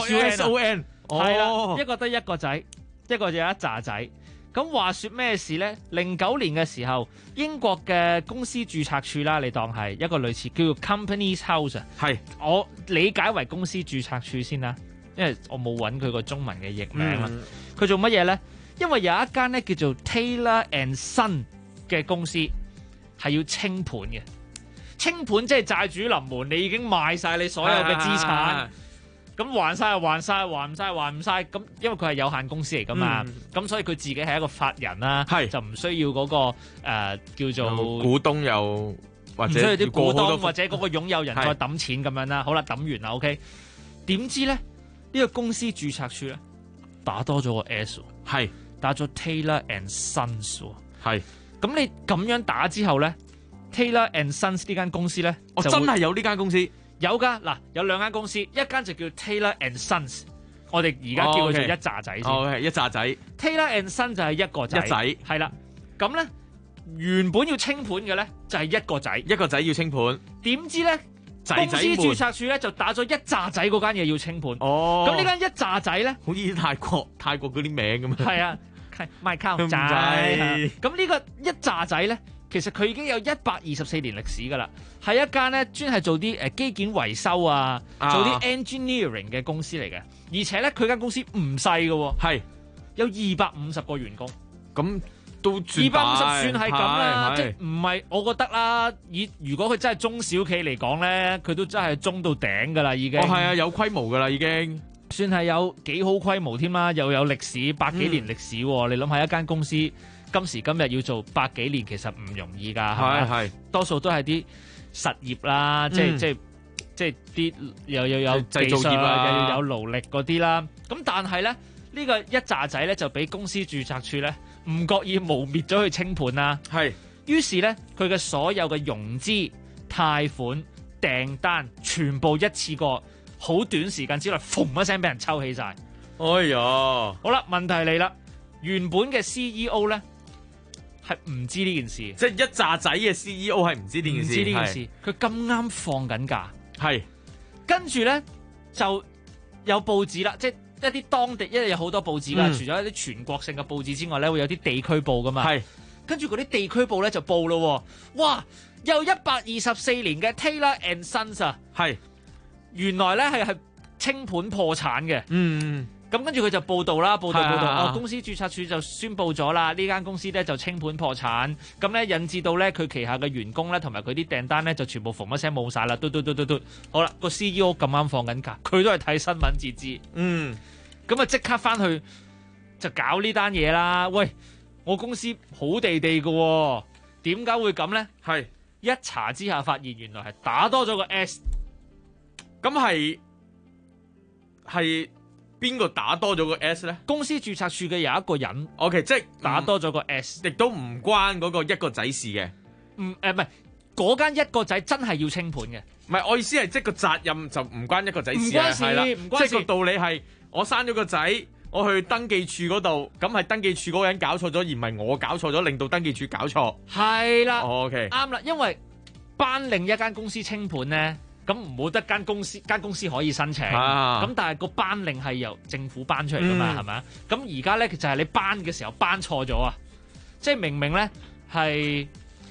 SON， 係啦，一個得一個仔，一個就有一紮仔。咁話說咩事呢？09年嘅時候，英國嘅公司註冊處啦，你當係一個類似叫做 Companies House 啊。 係， 我理解為公司註冊處先啦，因為我冇揾佢個中文嘅譯名啦。佢做乜嘢呢？因為有一間呢叫做 Taylor and Son 嘅公司係要清盤嘅。清盤即係債主臨門，你已經賣晒你所有嘅資產。咁還晒，還唔晒，咁因為佢係有限公司嚟噶嘛，咁所以佢自己係一個法人啦，就唔需要嗰個叫做股東又或者唔需要啲股東或者嗰個擁有人再抌錢咁樣啦。好啦，抌完啦 ，OK。點知咧呢個公司註冊處咧打多咗個 S， 係打咗 Taylor and Sons， 係。 咁你咁樣打之後咧 ，Taylor and Sons 呢間公司咧， 真係有呢間公司。 有噶，嗱，有兩間公司，一間就叫 Taylor and Sons， 我哋而家叫佢做一紮仔先。 一紮仔。 Taylor and Sons 就係一個仔， 一仔， 係啦。咁咧原本要清盤嘅咧就係一個仔， 一個仔要清盤。點知咧公司註冊處咧就打咗一紮仔嗰間嘢要清盤。哦，咁呢間一紮仔咧， 好似泰國嗰啲名咁樣。 係啊，賣靠仔。咁呢個一紮仔咧，其實佢已經有124年歷史噶啦，係一間咧專係做啲機件維修啊，做啲 engineering 嘅公司嚟嘅，而且咧佢間公司唔細嘅，係有250個員工， 咁都算大，250 算係咁啦，即係唔係？我覺得啦，如果佢真係中小企嚟講咧，佢都真係中到頂噶啦，已經。 係啊，有規模噶啦，已經算係有幾好規模添啦，又有歷史100幾年歷史，你諗下一間公司。今時今日要做100幾年，其實唔容易㗎，係多數都係啲實業啦，即係啲又有製造業啊， 又有勞力嗰啲啦。咁但係咧，呢個一紮仔咧就俾公司註冊處咧唔覺意污蔑咗去清盤啦。係，於是咧佢嘅所有嘅融資、貸款、訂單全部一次過，好短時間之內，嘣一聲俾人抽起晒。 哎呀！ 好啦，問題嚟啦，原本嘅 CEO 咧。係唔知呢件事， 即係一紮仔嘅 CEO 係唔知呢件事， 唔知呢件事，佢咁啱放緊假， 係跟住咧就有報紙啦，即係一啲當地，因為有好多報紙㗎，除咗一啲全國性嘅報紙之外咧，會有啲地區報㗎嘛，係跟住嗰啲地區報咧就報咯，哇！有124年嘅 Taylor and Sons 啊，係原來咧係清盤破產嘅，咁跟住佢就報道啦，報道，公司註冊處就宣布咗啦，呢間公司咧就清盤破產，咁咧引致到咧佢旗下嘅員工咧同埋佢啲訂單咧就全部嘣一聲冇晒啦，嘟，好啦，個 CEO 咁啱放緊假，佢都係睇新聞至知，咁啊即刻翻去就搞呢單嘢啦。喂，我公司好地地嘅，點解會咁咧？係一查之下發現原來係打多咗個 S， 咁係。邊個打多咗個 S 咧？ 公司註冊處嘅有一個人 ，OK， 即係打多咗個 S， 亦都唔關嗰個一個仔事嘅。 唔係嗰間一個仔真係要清盤嘅。 唔係，我意思係即係個責任就唔關一個仔事， 唔關事，唔關事。 即係個道理係我生咗個仔，我去登記處嗰度，咁係登記處嗰個人搞錯咗，而唔係我搞錯咗，令到登記處搞錯。 係啦 ，OK， 啱啦，因為頒令一間公司清盤咧。咁唔好得間公司可以申請，咁但係個頒令係由政府頒出嚟噶嘛，係咪啊？咁而家咧就係你頒嘅時候頒錯咗啊！即係明明咧係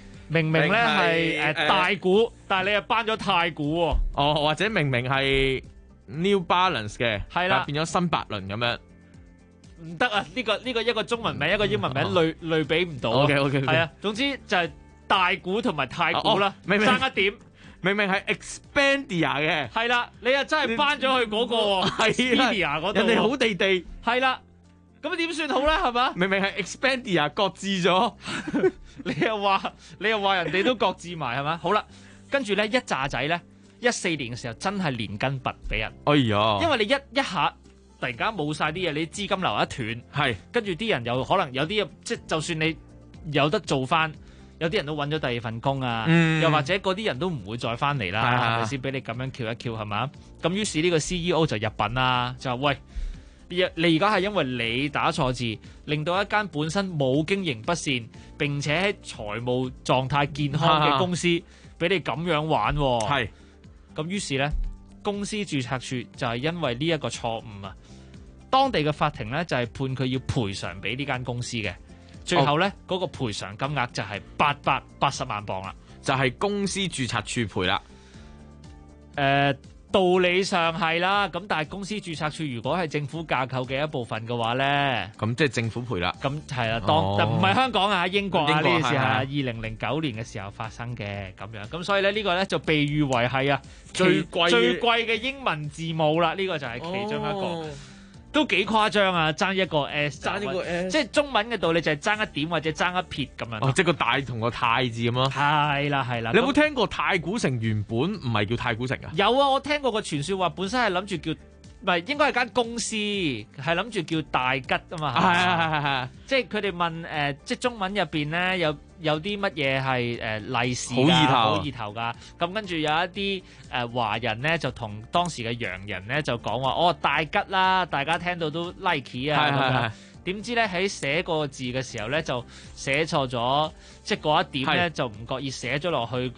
大股，但係你又頒咗太股喎。 哦，或者明明係 New Balance 嘅，係啦，變咗新百倫咁樣， 唔得啊！呢個一個中文名一個英文名類比唔到。 OK， 係啊，總之就係大股同埋太股啦，爭一點。 明明係 Expedia 嘅， 係啦，你又真係搬咗去嗰個 Expedia 嗰度， 人哋好地地， 係啦， 咁點算好咧？係嘛？ 明明係 Expedia 擱置咗， 你又話人哋都擱置埋係嘛？好啦，跟住咧一紮仔咧，14年嘅時候真係連根拔俾人。 哎呀！ 因為你一下突然間冇晒啲嘢，你資金流一斷， 係跟住啲人又可能有啲即係就算你有得做翻。有啲人都揾咗第二份工啊，又或者嗰啲人都唔會再翻嚟啦，係咪先？俾你咁樣撬一撬係嘛？咁於是呢個 CEO 就入稟啦，就話喂，你而家係因為你打錯字，令到一間本身冇經營不善並且喺財務狀態健康嘅公司，俾你咁樣玩喎。係。咁於是呢，公司註冊處就係因為呢一個錯誤啊，當地嘅法庭呢，就係判佢要賠償俾呢間公司嘅。最後咧，嗰個賠償金額就係880萬鎊啦， 就係公司註冊處賠啦。 道理上係啦，咁但係公司註冊處如果係政府架構嘅一部分嘅話咧， 咁即係政府賠啦。 咁係啦，唔係香港啊，英國啊，呢件事係2009年嘅時候發生嘅咁樣，咁所以咧呢個咧就被譽為係啊最貴嘅英文字母啦，呢個就係其中一個。都幾誇張啊！爭一個 S， 爭呢個 S， 即係中文嘅道理就係爭一點或者爭一撇咁樣。 即係個大同個太字咁咯。係啦。你有冇聽過太古城原本唔係叫太古城啊？ 有啊，我聽過個傳說話本身係諗住叫，唔係應該係間公司，係諗住叫大吉啊嘛。係。即係佢哋問即係中文入邊咧有啲乜嘢係利是好意頭㗎？咁跟住有一啲華人咧就同當時嘅洋人咧就講話大吉啦，大家聽到都 like 啊咁樣。點知咧喺寫個字嘅時候咧就寫錯咗，即係嗰一點咧就唔覺意寫咗落去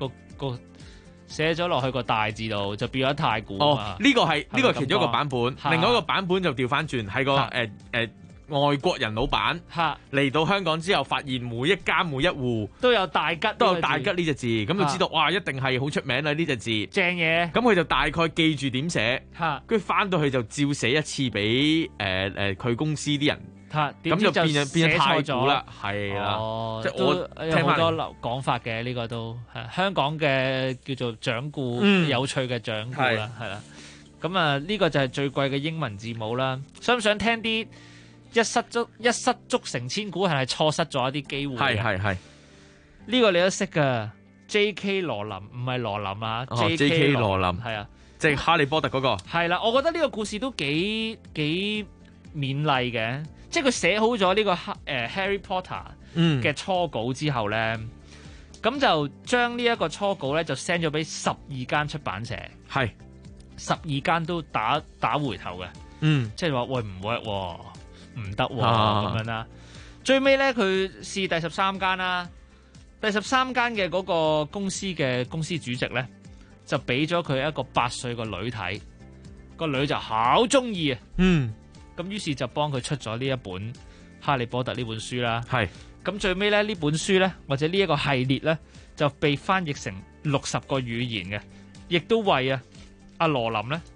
個大字度，就變咗太古啊！ 呢個係其中一個版本，另外一個版本就調翻轉，係個外國人老闆嚟到香港之後，發現每一家每一戶都有大吉呢隻字，咁就知道哇，一定係好出名啦呢隻字， 正嘢。 咁佢就大概記住點寫，跟住翻到去就照寫一次俾佢公司啲人，咁就變咗太古啦，係啦。即係我聽好多講法嘅呢個都係香港嘅叫做掌故，有趣嘅掌故啦，係啦。咁啊呢個就係最貴嘅英文字母啦。想唔想聽啲？一失足成千古，係錯失咗一啲機會嘅。係呢個你都識噶 J.K. 羅琳唔係羅琳啊 J.K. 羅琳係啊，即係哈利波特嗰個係啦。我覺得呢個故事都幾勉勵嘅，即係佢寫好咗呢個Harry Potter 嘅初稿之後咧，咁就將呢一個初稿咧就 send 咗俾12間出版社，係12間都打回頭嘅，即係話喂唔 work 喎。唔得喎咁樣啦，最尾咧佢試第13間啦，第13間嘅嗰個公司嘅公司主席咧就俾咗佢一個8歲個女睇，個女就好中意啊，咁於是就幫佢出咗呢一本《哈利波特》呢本書啦，係咁最尾咧呢本書咧或者呢一個系列咧就被翻譯成60個語言嘅，亦都為阿羅琳咧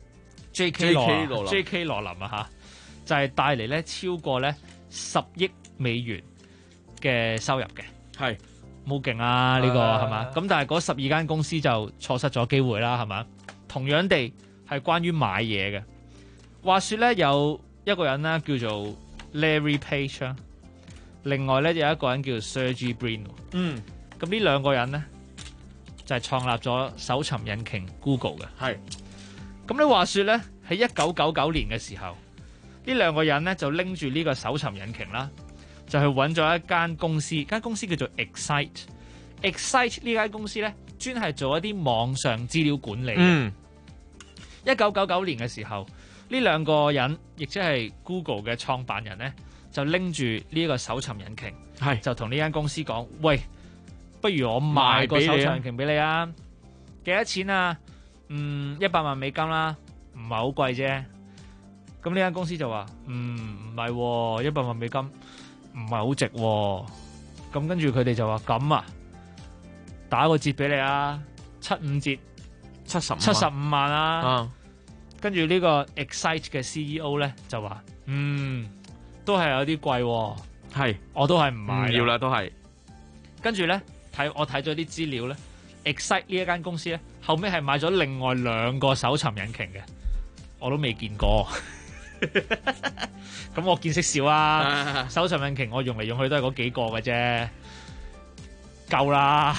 J.K. 羅琳啊嚇。就係帶嚟咧超過咧10億美元嘅收入嘅，係冇勁啊呢個係嘛？咁但係嗰12間公司就錯失咗機會啦，係嘛？同樣地係關於買嘢嘅。話說咧有一個人咧叫做 Larry Page 啦，另外咧有一個人叫做 Sergey Brin。咁呢兩個人咧就係創立咗搜尋引擎 Google 嘅。係咁你話說咧喺1999年嘅時候。呢兩個人咧就拎住呢個搜尋引擎啦，就去揾咗一間公司，間公司叫做 Excite。Excite 呢間公司咧，專係做一啲網上資料管理嘅。1999年嘅時候，呢兩個人亦即係 Google 嘅創辦人咧，就拎住呢個搜尋引擎，係就同呢間公司講：喂，不如我賣個搜尋引擎俾你啊？幾多錢啊？100萬美金啦，唔係好貴啫。咁呢間公司就話唔係，100萬美金唔係好值。咁跟住佢哋就話咁啊，打個折俾你啊，75折，75萬啊。跟住呢個 Excite 嘅 CEO 咧就話都係有啲貴，係我都係唔買，唔要啦都係。跟住咧我睇咗啲資料咧 ，Excite 呢一間公司咧後尾係買咗另外2個搜尋引擎嘅，我都未見過。 咁我見識少啊，搜尋引擎我用嚟用去都係嗰幾個嘅啫，夠啦。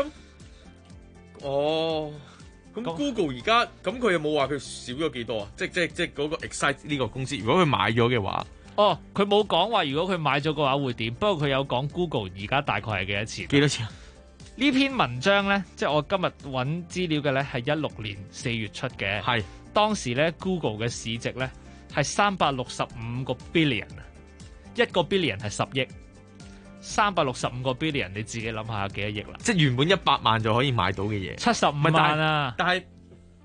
咁 Google 而家咁佢有冇話佢少咗幾多啊？即嗰個 Excite 呢個公司，如果佢買咗嘅話， 佢冇講話如果佢買咗嘅話會點，不過佢有講 Google 而家大概係幾多錢？ 幾多錢啊？ 呢篇文章咧，即係我今日揾資料嘅咧，係16年4月出嘅。 係當時咧 Google 嘅市值咧係365個 billion，一個 billion 係10億，365個 billion 你自己諗下有幾多億啦？ 即係原本100萬就可以買到嘅嘢 ，75萬啊！ 但係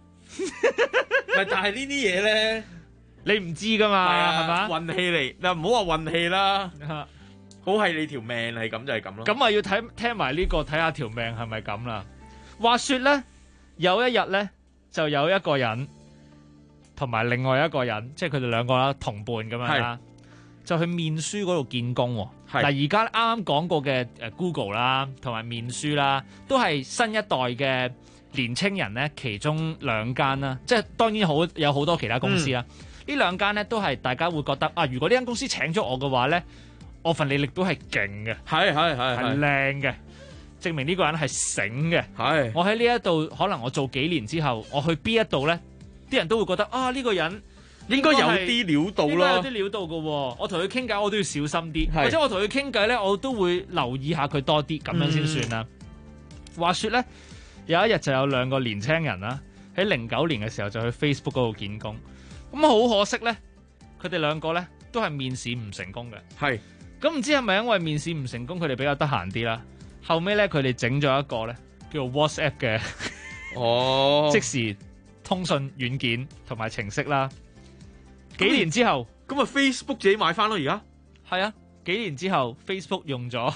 呢啲嘢咧， 你唔知噶嘛，係嘛？ 運氣嚟，嗱唔好話運氣啦。好係你條命係咁就係咁咯。 咁啊要聽埋呢個，睇下條命係咪咁啦。話說咧，有一日咧就有一個人同埋另外一個人，即係佢哋兩個啦，同伴咁樣啦，就去面書嗰度見工。嗱，而家啱啱講過嘅Google 啦，同埋面書啦，都係新一代嘅年青人咧，其中兩間啦，即係當然有好多其他公司啦。呢兩間咧都係大家會覺得啊，如果呢間公司請咗我嘅話咧，我份履歷表係勁嘅，係靚嘅，證明呢個人係醒嘅。我喺呢一度可能我做幾年之後，我去邊一度咧，啲人都會覺得啊，呢個人應該有啲料到咯， 應該有啲料到嘅。我同佢傾偈，我都要小心啲，或者我同佢傾偈咧，我都會留意下佢多啲，咁樣先算啦。話說咧，有一日就有兩個年青人啦，喺09年嘅時候就去 Facebook 嗰度見工。咁好可惜咧，佢哋兩個咧都係面試唔成功嘅。咁唔知係咪因為面試唔成功，佢哋比較得閒啲啦？後尾咧，佢哋整咗一個咧叫做 WhatsApp 嘅即時通訊軟件同埋程式啦。幾年之後， 咁啊 Facebook 自己買翻咯，而家係啊，幾年之後 Facebook 用咗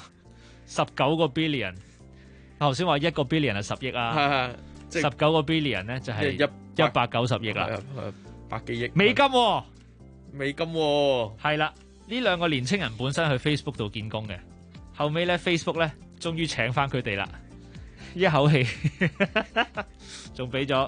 19個 billion。頭先話1個 billion 係10億啊，19個 billion 咧就係190億啦 ，100幾億美金喎， 係啦。呢兩個年青人本身去 Facebook 度見工嘅，後尾咧 Facebook 咧終於請翻佢哋啦，一口氣仲俾咗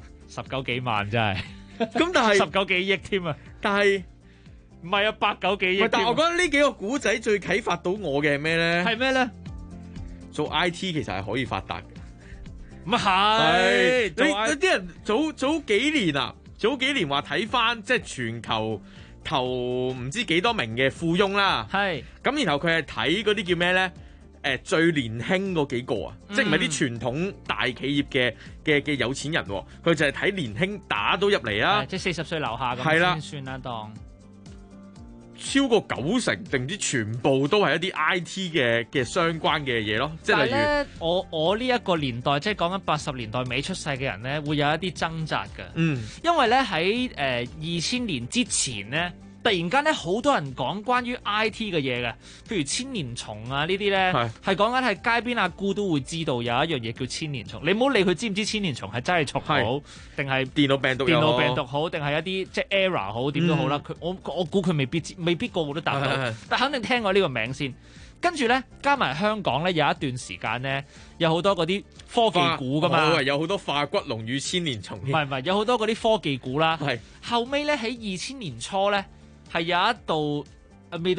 19幾萬，真係。 咁但係 19幾億添啊！ 但係唔係啊，8、9幾億。 但係我覺得呢幾個古仔最啟發到我嘅係咩咧？ 係咩咧？ 做 IT 其實係可以發達嘅。 咁係， 有啲人早幾年話睇翻即係全球頭唔知幾多名嘅富翁啦。係咁，然後佢係睇嗰啲叫咩咧？最年輕嗰幾個啊，即係唔係啲傳統大企業嘅有錢人，佢就係睇年輕打到入嚟啦， 即係40歲樓下咁先算啦，當超過90%定唔知全部都係一啲 IT 嘅相關嘅嘢咯。即係例如我呢一個年代，即係講緊80年代尾出世嘅人咧，會有一啲掙扎嘅。因為咧喺2000年之前咧。突然間咧，好多人講關於 IT 嘅嘢嘅，譬如千年蟲啊呢啲咧，係講緊係街邊阿姑都會知道有一樣嘢叫千年蟲。你唔好理佢知唔知千年蟲係真係蟲好，定係電腦病毒好，定係一啲即係 error 好，點都好啦。我估佢未必個個都答到，但肯定聽過呢個名先。跟住咧，加埋香港咧有一段時間咧，有好多嗰啲科技股噶嘛， 有好多化骨龍與千年蟲。 唔係，有好多嗰啲科技股啦。後尾咧喺2000年初咧。係有一度未到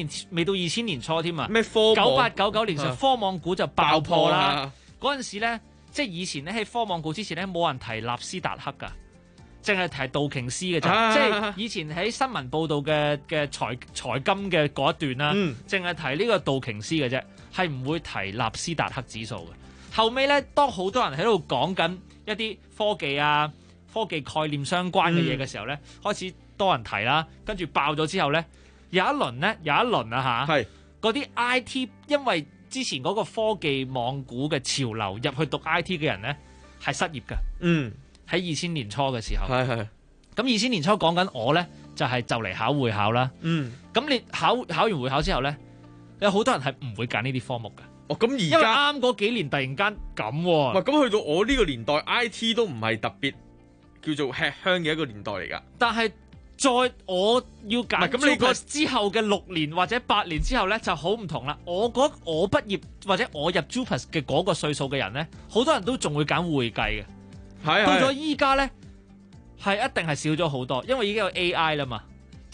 2000年初添啊！ 咩 98、99年時科網股就爆破啦！嗰陣時咧，即係以前咧喺科網股之前咧，冇人提納斯達克噶，淨係提道瓊斯嘅啫。即係以前喺新聞報道嘅財金嘅嗰一段啦，淨係提呢個道瓊斯嘅啫，係唔會提納斯達克指數嘅。後尾咧，當好多人喺度講緊一啲科技概念相關嘅嘢嘅時候咧，開始多人提啦，跟住爆咗之後咧，有一輪啊嚇，嗰啲 IT 因為之前嗰個科技網股嘅潮流入去讀 IT 嘅人咧係失業㗎。喺2000年初嘅時候，咁2000年初講緊我咧就嚟考會考啦。咁你考完會考之後咧，有好多人係唔會揀呢啲科目㗎。 咁而家因為啱嗰幾年突然間咁喎。 咁去到我呢個年代 IT 都唔係特別叫做吃香嘅一個年代嚟㗎。 但係我要揀咁你之後嘅6年或者8年之後咧就好唔同啦。我畢業或者我入 JUPAS 嘅嗰個歲數嘅人咧，好多人都仲會揀會計嘅。到咗依家咧係一定係少咗好多，因為已經有 AI 啦嘛。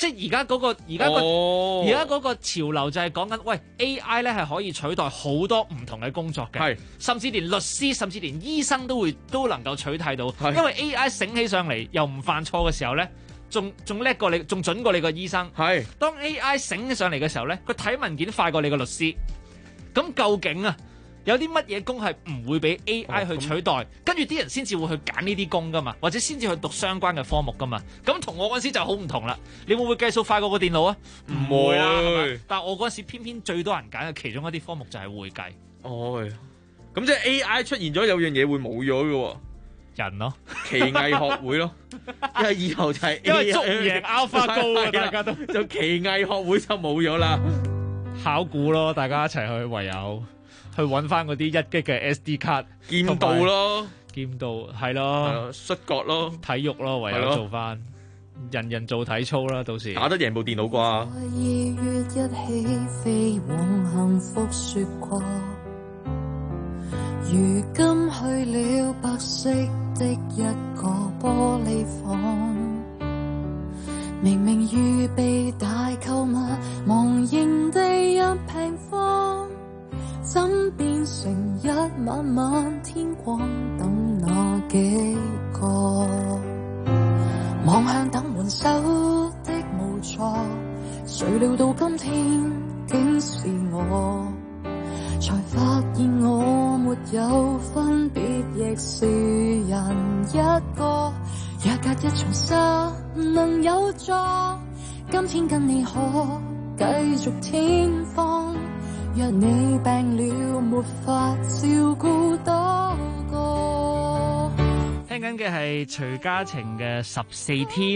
即係而家嗰個潮流就係講緊，喂 AI 咧係可以取代好多唔同嘅工作嘅，甚至連律師，甚至連醫生都能夠取替到，因為 AI 醒起上嚟又唔犯錯嘅時候咧，仲叻過你，仲準過你個醫生。係當 AI 醒起上嚟嘅時候咧，佢睇文件快過你個律師。咁究竟啊？有啲乜嘢工係唔會俾 AI 去取代，跟住啲人先至會去揀呢啲工噶嘛，或者先至去讀相關嘅科目噶嘛。咁同我嗰陣時就好唔同啦。你會唔會計數快過個電腦啊？唔會啦，係咪？但係我嗰陣時偏偏最多人揀嘅其中一啲科目就係會計。 哦，咁即係 AI 出現咗有樣嘢會冇咗嘅喎， 人咯， 奇藝學會咯，因為以後就係 AI, 因為捉唔贏 AlphaGo 啊，大家都就奇藝學會就冇咗啦。 考古咯，大家一齊去，唯有。去揾翻嗰啲1 G 嘅 SD 卡， 劍道咯， 劍道係咯， 摔角咯， 體育咯，唯有做翻，人人做體操啦，到時打得贏部電腦啩。 2月一起飛往幸福雪國，如今去了白色的一個玻璃房，明明預備大購物，忘形地一平方。怎變成一晚晚天光等那幾個望向等援手的無助，誰料到今天竟是我，才發現我沒有分別，亦是人一個，也隔一重紗能有助，今天跟你可繼續天荒。若你病了，沒法照顧多個。 聽緊嘅係徐嘉晴嘅14天。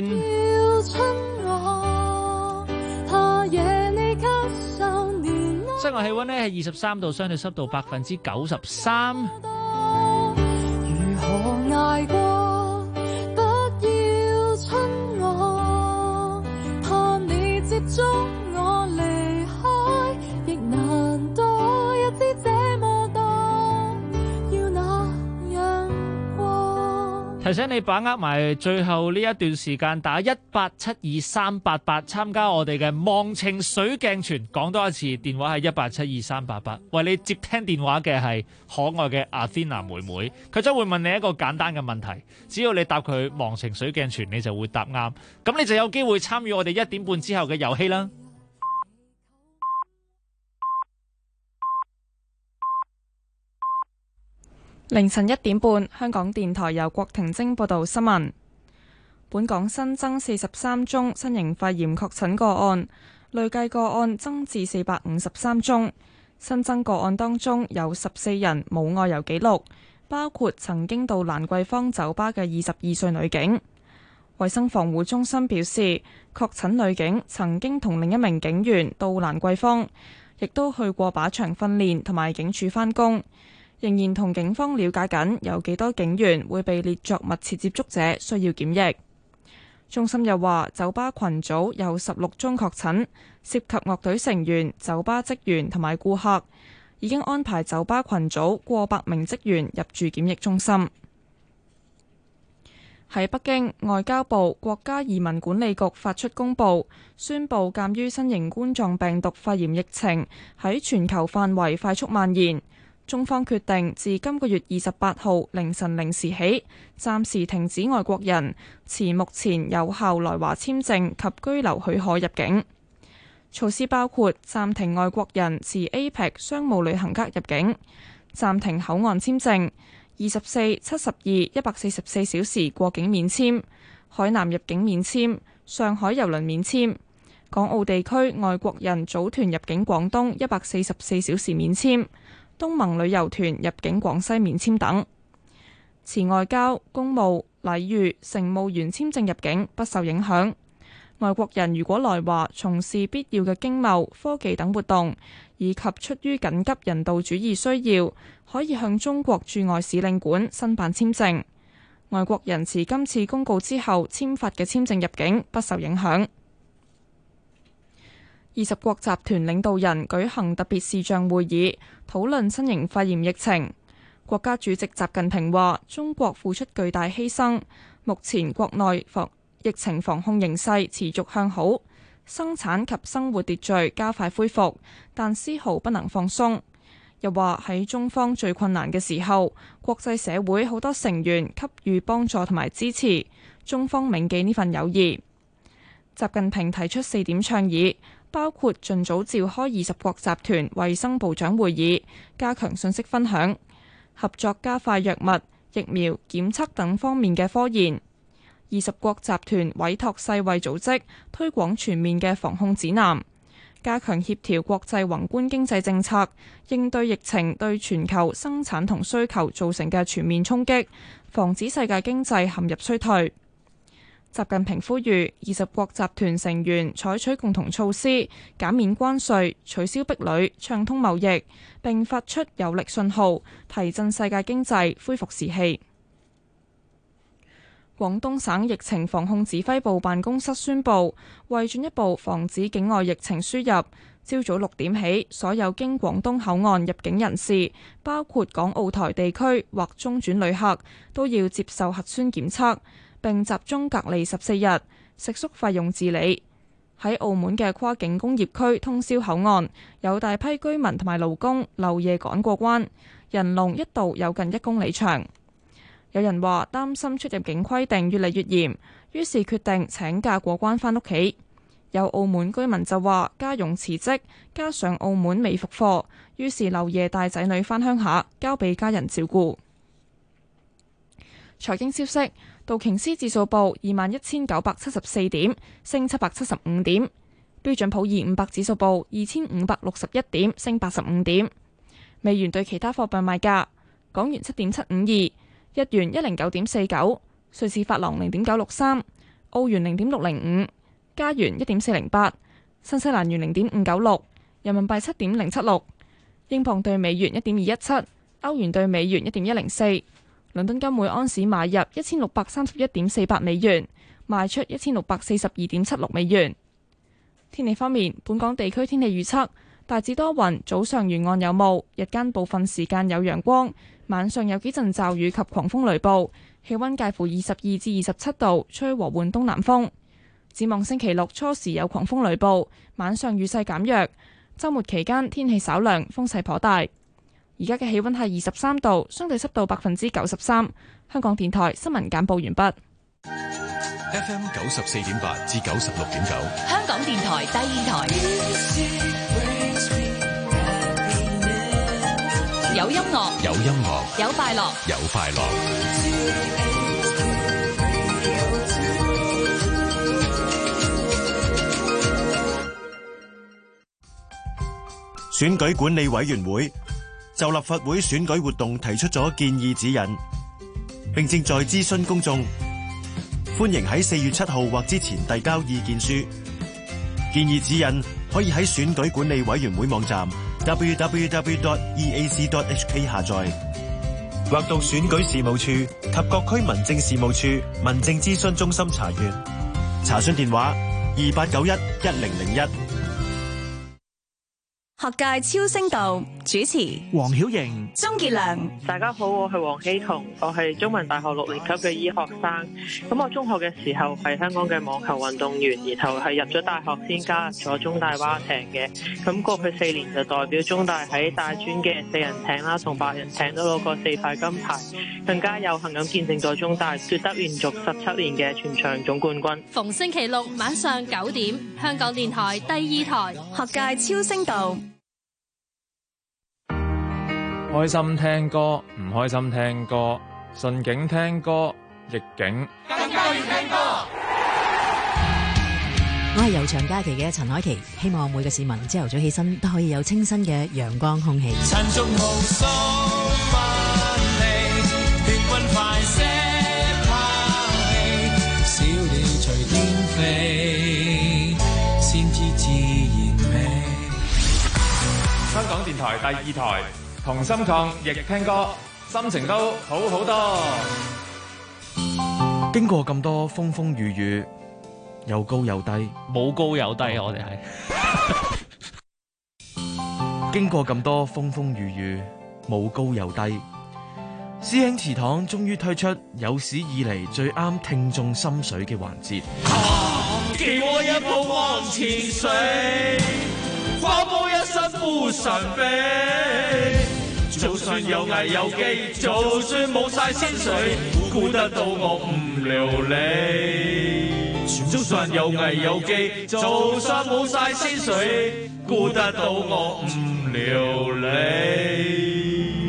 室外氣溫呢係23度，相對濕度93%。 如何捱過？不要親我，怕你接觸我離開。亦難多一知這麼多，要那樣過。 提醒你把握埋最後呢一段時間，打1872388參加我哋嘅忘情水鏡泉。講多一次，電話係1872388。為你接聽電話嘅係可愛嘅阿菲娜妹妹，佢將會問你一個簡單嘅問題，只要你答佢忘情水鏡泉，你就會答啱，咁你就有機會參與我哋1點半之後嘅遊戲啦。 凌晨1點半，香港電台由郭婷晶報道新聞。本港新增43宗新型肺炎確診個案，累計個案增至453宗。新增個案當中有14人冇外遊記錄，包括曾經到蘭桂坊酒吧嘅22歲女警。衛生防護中心表示，確診女警曾經同另一名警員到蘭桂坊，亦都去過靶場訓練同埋警署返工。仍然同警方了解緊有幾多警員會被列作密切接觸者，需要檢疫。中心又話，酒吧群組有16宗確診，涉及樂隊成員、酒吧職員同埋顧客，已經安排酒吧群組過百名職員入住檢疫中心。喺北京，外交部、國家移民管理局發出公報，宣布鑑於新型冠狀病毒肺炎疫情喺全球範圍快速蔓延，中方決定自今個月28號凌晨0時起，暫時停止外國人持目前有效來華簽證及居留許可入境。措施包括暫停外國人持 APEC 商務旅行卡入境，暫停口岸簽證、24、72、144小時過境免簽、海南入境免簽、上海郵輪免簽、港澳地區外國人組團入境廣東144小時免簽、東盟旅遊團入境廣西免簽等。持外交、公務、禮遇、乘務員簽證入境不受影響。外國人如果來華從事必要嘅經貿、科技等活動，以及出於緊急人道主義需要，可以向中國駐外使領館申辦簽證。外國人持今次公告之後簽發嘅簽證入境不受影響。20國集團領導人舉行特別視像會議，討論新型肺炎疫情。國家主席習近平話：中國付出巨大犧牲，目前國內疫情防控形勢持續向好， 生產及生活秩序加快恢復，但絲毫不能放鬆。又話喺中方最困難嘅時候，國際社會好多成員給予幫助同埋支持，中方銘記呢份友誼。習近平提出4點倡議，包括盡早召開20國集團衛生部長會議，加強信息分享，合作加快藥物、疫苗、檢測等方面嘅科研。20國集團委託世衛組織推廣全面嘅防控指南，加強協調國際宏觀經濟政策，應對疫情對全球生產同需求造成嘅全面衝擊，防止世界經濟陷入衰退。習近平呼籲20國集團成員採取共同措施，減免關稅、取消壁壘、暢通貿易，並發出有力信號，提振世界經濟，恢復士氣。廣東省疫情防控指揮部辦公室宣布，為進一步防止境外疫情輸入，朝早6點起，所有經廣東口岸入境人士，包括港澳台地區或中轉旅客，都要接受核酸檢測，並集中隔離14日，食宿費用自理。喺澳門嘅跨境工業區通宵口岸，有大批居民同埋勞工漏夜趕過關，人龍一度有近1公里長。有人話擔心出入境規定越嚟越嚴，於是決定請假過關返屋企。有澳門居民就話家傭辭職，加上澳門未復課，於是漏夜帶仔女返鄉下，交俾家人照顧。財經消息，道瓊斯指數報21,974點，升775點；標準普爾500指數報2,561點，升85點。美元對其他貨幣賣價：港元7.752。日元109.49，瑞士法郎0.963，澳元0.605，加元1.408，新西蘭元0.596，人民幣7.076，英鎊對美元1.217，歐元對美元1.104，倫敦金每安士買入1631.48美元，賣出1642.76美元。天氣方面，本港地區天氣預測大致多雲，早上沿岸有霧，日間部分時間有陽光。晚上有幾陣驟雨及狂風雷暴，氣溫介乎22至27度，吹和緩東南風。展望星期六初時有狂風雷暴，晚上雨勢減弱。週末期間天氣稍涼，風勢頗大。而家嘅氣溫係23度，相對濕度93%。香港電台新聞簡報完畢。 FM 94.8至96.9， 香港電台第2台。有音樂， 有音樂， 有快樂， 有快樂。 選舉管理委員會就立法會選舉活動提出咗建議指引，並正在諮詢公眾。歡迎喺4月7號或之前遞交意見書。建議指引可以喺選舉管理委員會網站www.eac.hk 下載，或到選舉事務處及各區民政事務處民政諮詢中心查閱。查詢電話28911001。 學界超聲道主持黃曉瑩、 鍾傑良。 大家好，我係黃希彤，我係中文大學6年級嘅醫學生。咁我中學嘅時候係香港嘅網球運動員，然後係入咗大學先加入咗中大蛙艇嘅。咁過去4年就代表中大喺大專嘅4人艇啦同8人艇都攞過4塊金牌，更加有幸咁見證咗中大奪得連續17年嘅全場總冠軍。 逢星期六晚上9點，香港電台第2台學界超聲道。 開心聽歌，唔開心聽歌，順境聽歌，逆境更加要聽歌。 我係悠長假期嘅陳凱琪，希望每個市民朝頭早起身都可以有清新嘅陽光空氣。 陳續無數萬里，血滾快些拋棄，小鳥隨天飛，先知自然美。 香港電台第2台。同心抗疫聽歌，心情都好好多。 經過咁多風風雨雨，有高有低， 冇高有低，我哋係經過咁多風風雨雨，冇高有低。師兄祠堂終於推出有史以嚟最啱聽眾心水嘅環節。 給我一步往前水，跨步一生不傷悲。就算有危有機，就算冇晒薪水，顧得到我唔流淚。就算有危有機，就算冇晒薪水，顧得到我唔流淚。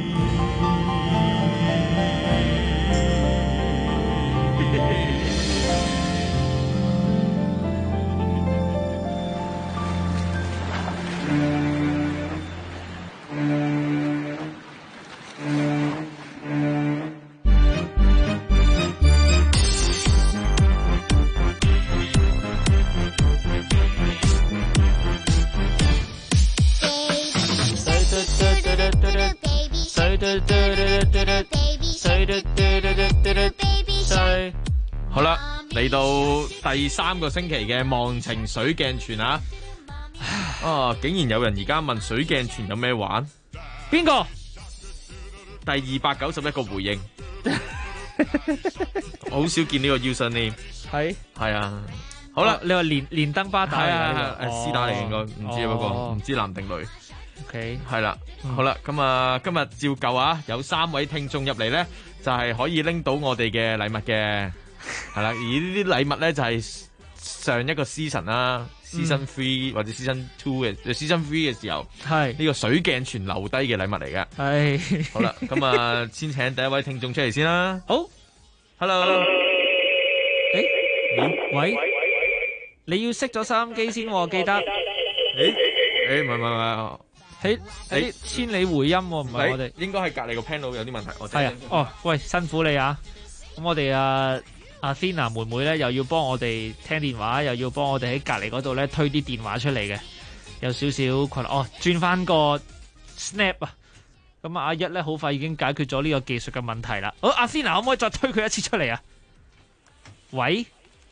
好啦，嚟到第3個星期嘅忘情水鏡泉啊！竟然有人而家問水鏡泉有咩玩？ 邊個？ 第291個回應，我好少見呢個 user name。係啊，好啦， 你話連登巴打啊，絲打嚟應該，唔知嗰個，唔知男定女。 OK， 係啦，好啦，咁啊，今日照舊啊，有3位聽眾入嚟咧，就係可以拎到我哋嘅禮物嘅，係啦，而呢啲禮物咧就係上一個 season 啦，season 3或者 season 2嘅 season 3嘅時候，係呢個水鏡泉留低嘅禮物嚟嘅。係，好啦，咁啊，先請第一位聽眾出嚟先啦。 好 ，Hello， 喂，你要熄咗收音機先，記得。 唔係。 喺千里回音喎，唔係我哋， 應該係隔離個 panel 有啲問題。 係啊，喂，辛苦你啊！咁我哋阿 Athena 妹妹咧，又要幫我哋聽電話，又要幫我哋喺隔離嗰度咧推啲電話出嚟嘅，有少少困難。轉翻個 snap 啊！咁阿一咧好快已經解決咗呢個技術嘅問題啦。好，Athena 可唔可以再推佢一次出嚟啊？喂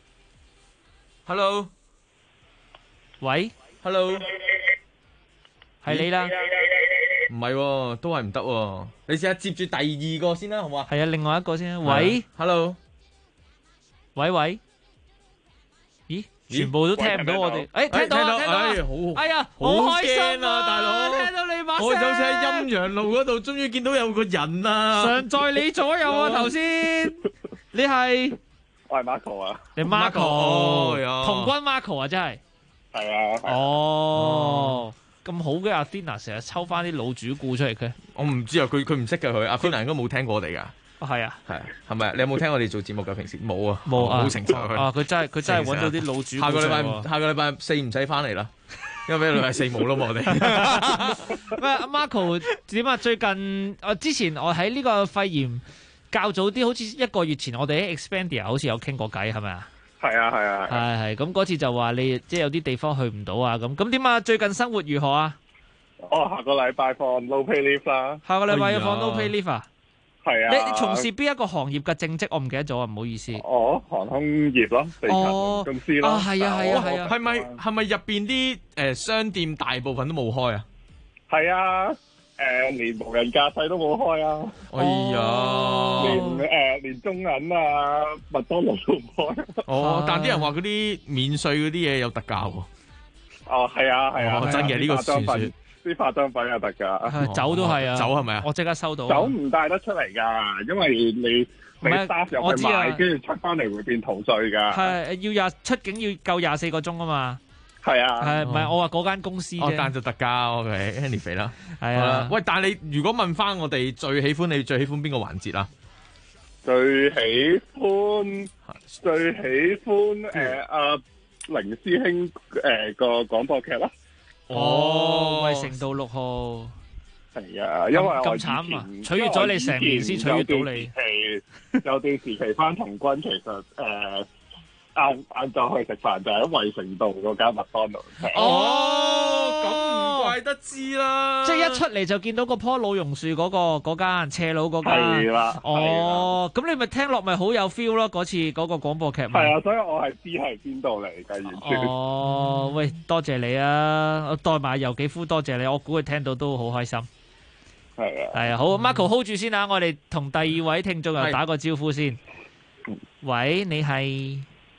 ，Hello， 喂 ，Hello。 係你啦， 唔係，都係唔得。你試下接住第2個先啦，好唔好啊？ 係啊，另外一個先。喂 ，Hello， 喂，咦，全部都聽唔到我哋。聽到，哎呀，好開心啊，大佬，聽到你把聲。 我就好似喺陰陽路嗰度，終於見到有個人啊！ 常在你左右啊，頭先。你係？ 我係 Marco 啊。 你 Marco，童軍 Marco 啊，真係。 係啊。 哦。咁好嘅Athena成日抽翻啲老主顧出嚟嘅， 我唔知啊，佢唔識嘅佢Athena應該冇聽過我哋噶。 係啊， 係咪？你有冇聽我哋做節目噶？平時冇啊， 冇啊， 好誠實佢。 佢真係揾到啲老主顧。 下個禮拜4唔使翻嚟啦，因為禮拜4冇咯嘛我哋。 喂，阿 Marco 點啊？最近之前我喺呢個肺炎較早啲，好似1個月前我哋喺 Expandia 好似有傾過偈，係咪啊？ 係啊， 係咁嗰次就話你即係有啲地方去唔到啊，咁點啊？最近生活如何啊？ 下個禮拜放 no pay leave 啦。 下個禮拜要放 no pay leave 啊？ 係啊。 你從事邊一個行業嘅正職？我唔記得咗啊，唔好意思。 航空業咯，地勤公司咯。 係啊。 係咪入邊啲商店大部分都冇開啊？ 係啊。連無人駕駛都冇開啊！ 哎呀， 連中銀啊、麥當勞都唔開。 但啲人話嗰啲免稅嗰啲嘢有特價喎。 係啊， 真嘅呢個傳說。 啲化妝品有特價， 酒都係啊， 酒係咪啊？ 我即刻收到。 酒唔帶得出嚟㗎，因為你 staff 入去買，跟住出翻嚟會變逃稅㗎。 係出境要夠24個鐘啊嘛。 係啊， 係唔係我話嗰間公司啫？ 但就特價 OK，Andy 肥啦， 係啊。 喂，但係你如果問翻我哋最喜歡邊個環節啊？ 最喜歡凌師兄個廣播劇啦。 喂，成道6號。 係啊，因為我咁慘啊！取悅咗你成年先取悅到你。 有段時期翻童軍，其實晏晝去食飯就喺衛城道嗰間麥當勞。 咁唔怪得知啦。 即係一出嚟就見到嗰棵老榕樹嗰間斜路嗰間。 係啦。 咁你咪聽落咪好有 feel 咯？嗰次嗰個廣播劇。 係啊，所以我係知係邊度嚟嘅完全。 喂，多謝你啊！我代買尤幾夫多謝你，我估佢聽到都好開心。係啊，好 ，Marco hold 住先啊！我哋同第2位聽眾又打個招呼先。喂，你係？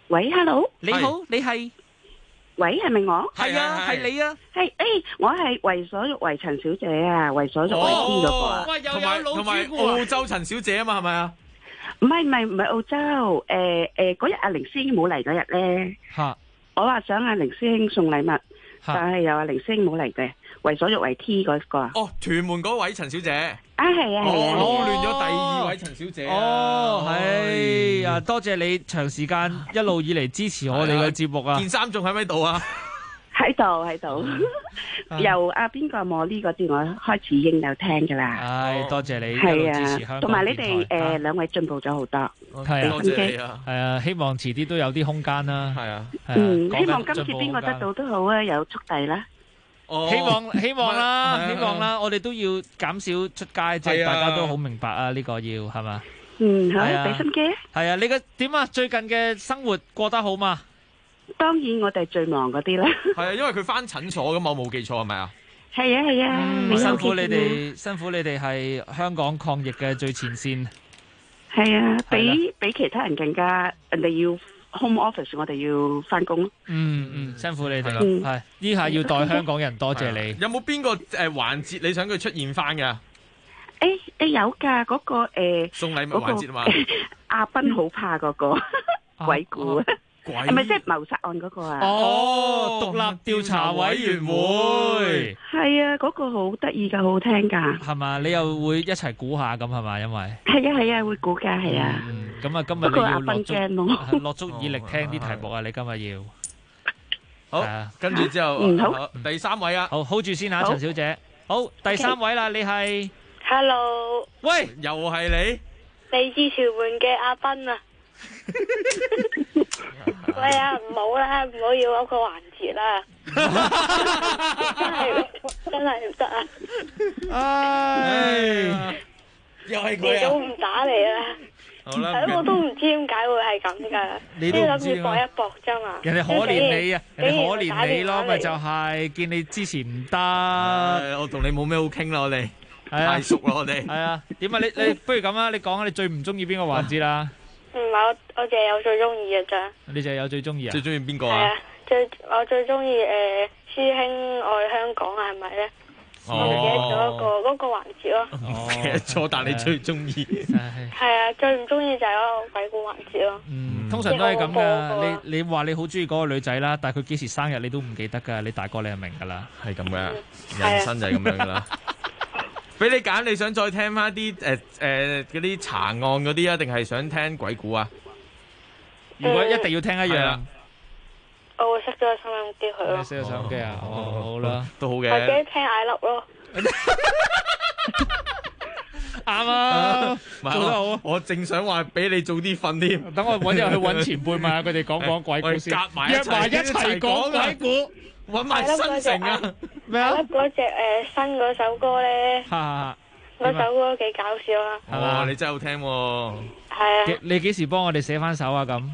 喂，hello， 你好，你係？ 喂，係咪我？ 係啊，係你啊。 係，我係為所欲為陳小姐啊，為所欲為邊嗰個啊？ 喂，又有老主顧澳洲陳小姐啊嘛，係咪啊？ 唔係澳洲，嗰日阿凌師兄冇嚟嗰日咧，我話想阿凌師兄送禮物，但係又阿凌師兄冇嚟嘅，為所欲為 T 嗰個啊。 哦，屯門嗰位陳小姐。 啊，係啊， 我亂咗第二位陳小姐。 係啊，多謝你長時間一路以嚟支持我哋嘅節目啊！ 件衫仲喺咪度啊？ 喺度，由阿邊個莫呢個節我開始已經有聽噶啦。 唉，多謝你係啊， 支持香港電台。 同埋你哋兩位進步咗好多。 係啊， 多謝你啊。係啊，希望遲啲都有啲空間啦。 係啊， 希望今次邊個得到都好啊，有速遞啦。 希望啦，我哋都要減少出街，即係大家都好明白啊！呢個要係嘛？ 好，俾心機。 係啊，你嘅點啊？最近嘅生活過得好嘛？ 當然我哋最忙嗰啲啦。 係啊，因為佢翻診所噶嘛，我冇記錯係咪啊？ 係啊， 辛苦你哋係香港抗疫嘅最前線。 係啊，比其他人更加，人哋要 home office， 我哋要翻工。 辛苦你哋啦。係呢下要代香港人多謝你。 有冇邊個環節你想佢出現翻㗎？ 有噶嗰個送禮物環節啊嘛。 阿斌好怕嗰個鬼故啊！係咪即係謀殺案嗰個啊？ 獨立調查委員會係啊，嗰個好得意噶，好聽噶。 係嘛？你又會一齊估下咁係嘛？因為係啊，會估噶，係啊。 咁啊，今日你要落足耳力聽啲題目啊！你今日要好，跟住之後好第三位啊， 好 hold 住先啊，陳小姐。好，第三位啦，你係 Hello， 喂，又係你， 嚟自屯門嘅阿斌啊。喂啊，唔好啦，唔好要嗰個環節啦，真係唔得啊！ 唉，又係佢啊！ 你都唔打嚟啦， 好啦， 係咯，我都唔知點解會係咁噶， 你都唔知諗住搏一搏啫嘛。 人哋可憐你啊，人哋可憐你咯，咪就係見你之前唔得， 我同你冇咩好傾啦，我哋太熟啦，我哋係啊。點啊？你不如咁啊？你講下你最唔中意邊個環節啦？ 唔係我淨係有最中意嘅咋。 你淨係有最中意啊？ 最中意邊個啊？ 係啊，我最中意師兄愛香港啊，係咪咧？我唔記得咗嗰個環節咯。 記得咗，但你最中意係啊，最唔中意就係嗰個鬼故環節咯。 通常都係咁噶。你話你好中意嗰個女仔啦，但係佢幾時生日你都唔記得噶。你大個你就明噶啦， 係咁嘅，人生就係咁樣噶啦。俾你揀，你想再聽翻啲嗰啲查案嗰啲啊，定係想聽鬼故啊？如果一定要聽一樣， 我會熄咗個收音機佢咯。 熄咗收音機啊？好啦， 都好嘅。 或者聽I Love咯。 啱啊，做得好啊！ 我正想話俾你早啲瞓添。 等我揾日去揾前輩問下佢哋講鬼故先， 夾埋約埋一齊講鬼故。 搵埋新城啊！ 咩啊？嗰隻新嗰首歌咧，嗰首歌幾搞笑啊！ 哦，你真係好聽喎！ 係啊！ 你幾時幫我哋寫翻首啊？咁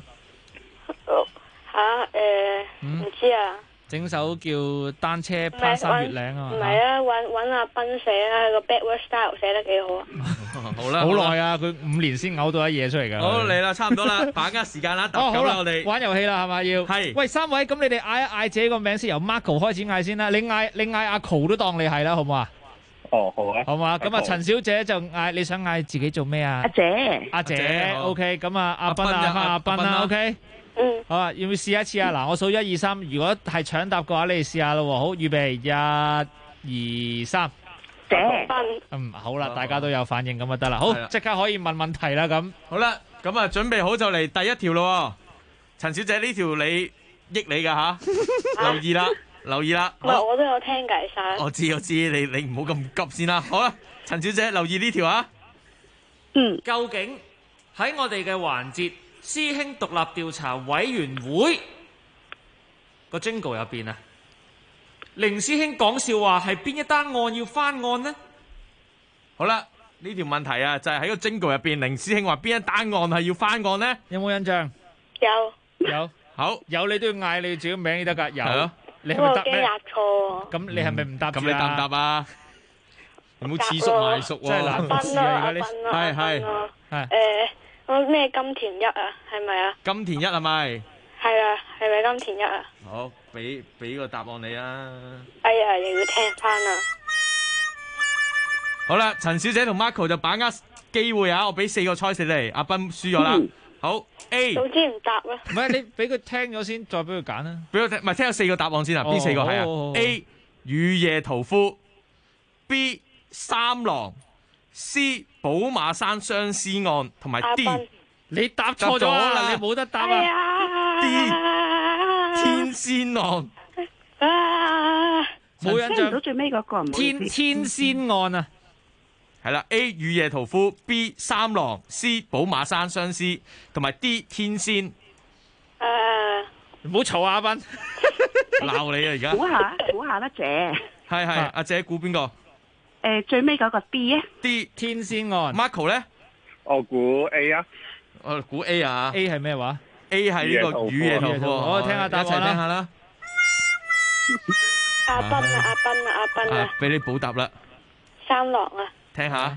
唔知啊！ 整首叫單車攀山越嶺啊嘛！ 唔係啊，揾阿斌寫啦，個 backward style 寫得幾好啊！ 好啦， 好耐啊，佢5年先嘔到一嘢出嚟㗎。 好嚟啦，差唔多啦，把握時間啦，好啦，我哋玩遊戲啦，係咪要？係。喂，三位，咁你哋嗌一嗌自己個名先，由 Marco 開始嗌先啦。你嗌阿 Cool 都當你係啦，好唔好啊？ 哦，好啊。 好嘛，咁啊，陳小姐就嗌，你想嗌自己做咩啊？阿姐 ，OK， 咁啊，阿斌啊，阿斌啦 ，OK。好啊，要唔要試一次啊？嗱，我數1、2、3，如果係搶答嘅話，你哋試下咯。好，預備1、2、3。好啦，大家都有反應咁就得啦。好，即刻可以問問題啦。咁好啦，咁啊，準備好就嚟第一條咯。陳小姐，呢條你益你噶吓，留意啦，留意啦。 我都有聽計晒。 我知，你唔好咁急先啦。好啦，陳小姐留意呢條啊。 究竟喺我哋嘅環節師兄獨立調查委員會個 jingle 入邊啊，凌師兄講笑話係邊一單案要翻案呢？ 好啦，呢條問題啊，就係喺個 jingle 入邊，凌師兄話邊一單案係要翻案呢？ 有冇印象？有。 好， 有你都要嗌你自己名得噶。有。你係我咪答咩？ 驚答錯。 咁你係咪唔答？ 咁你答唔答啊？有冇似熟賣熟喎？ 真係難試啊！而家係。 我咩金田一啊？係咪啊？ 金田一係咪？ 係啊，係咪金田一啊？ 好，俾個答案你啊！ 哎呀，又要聽翻啦。 好啦，陳小姐同 Marco 就把握機會啊！我俾4個 choice 你，阿斌輸咗啦。好 A， 早知唔答啦。 唔係你俾佢聽咗先，再俾佢揀啦。 俾我聽，唔係聽有4個答案先啊？邊4個係啊 ？A 雨夜屠夫 ，B 三郎 ，C 寶馬山相思案，同埋 D。 你答錯咗啦，你冇得答啊 ！D 天仙案。 冇印象。 到最尾嗰個天仙案啊， 係啦 ，A 雨夜屠夫 ，B 三郎 ，C 寶馬山相思，同埋 D 天仙。 唔好嘈啊，阿斌， 鬧你啊而家。 估下啦，姐。 係阿姐估邊個？ 最尾嗰個 D 啊 ，D 天仙案。 Marco 咧？ 我估 A 啊。 我估 A 啊 ，A 係咩話 ？A 係呢個雨夜屠夫。 我聽下答案啦， 一齊聽下啦。 阿斌啊！ 俾你補答啦。 三郎啊！ 聽下。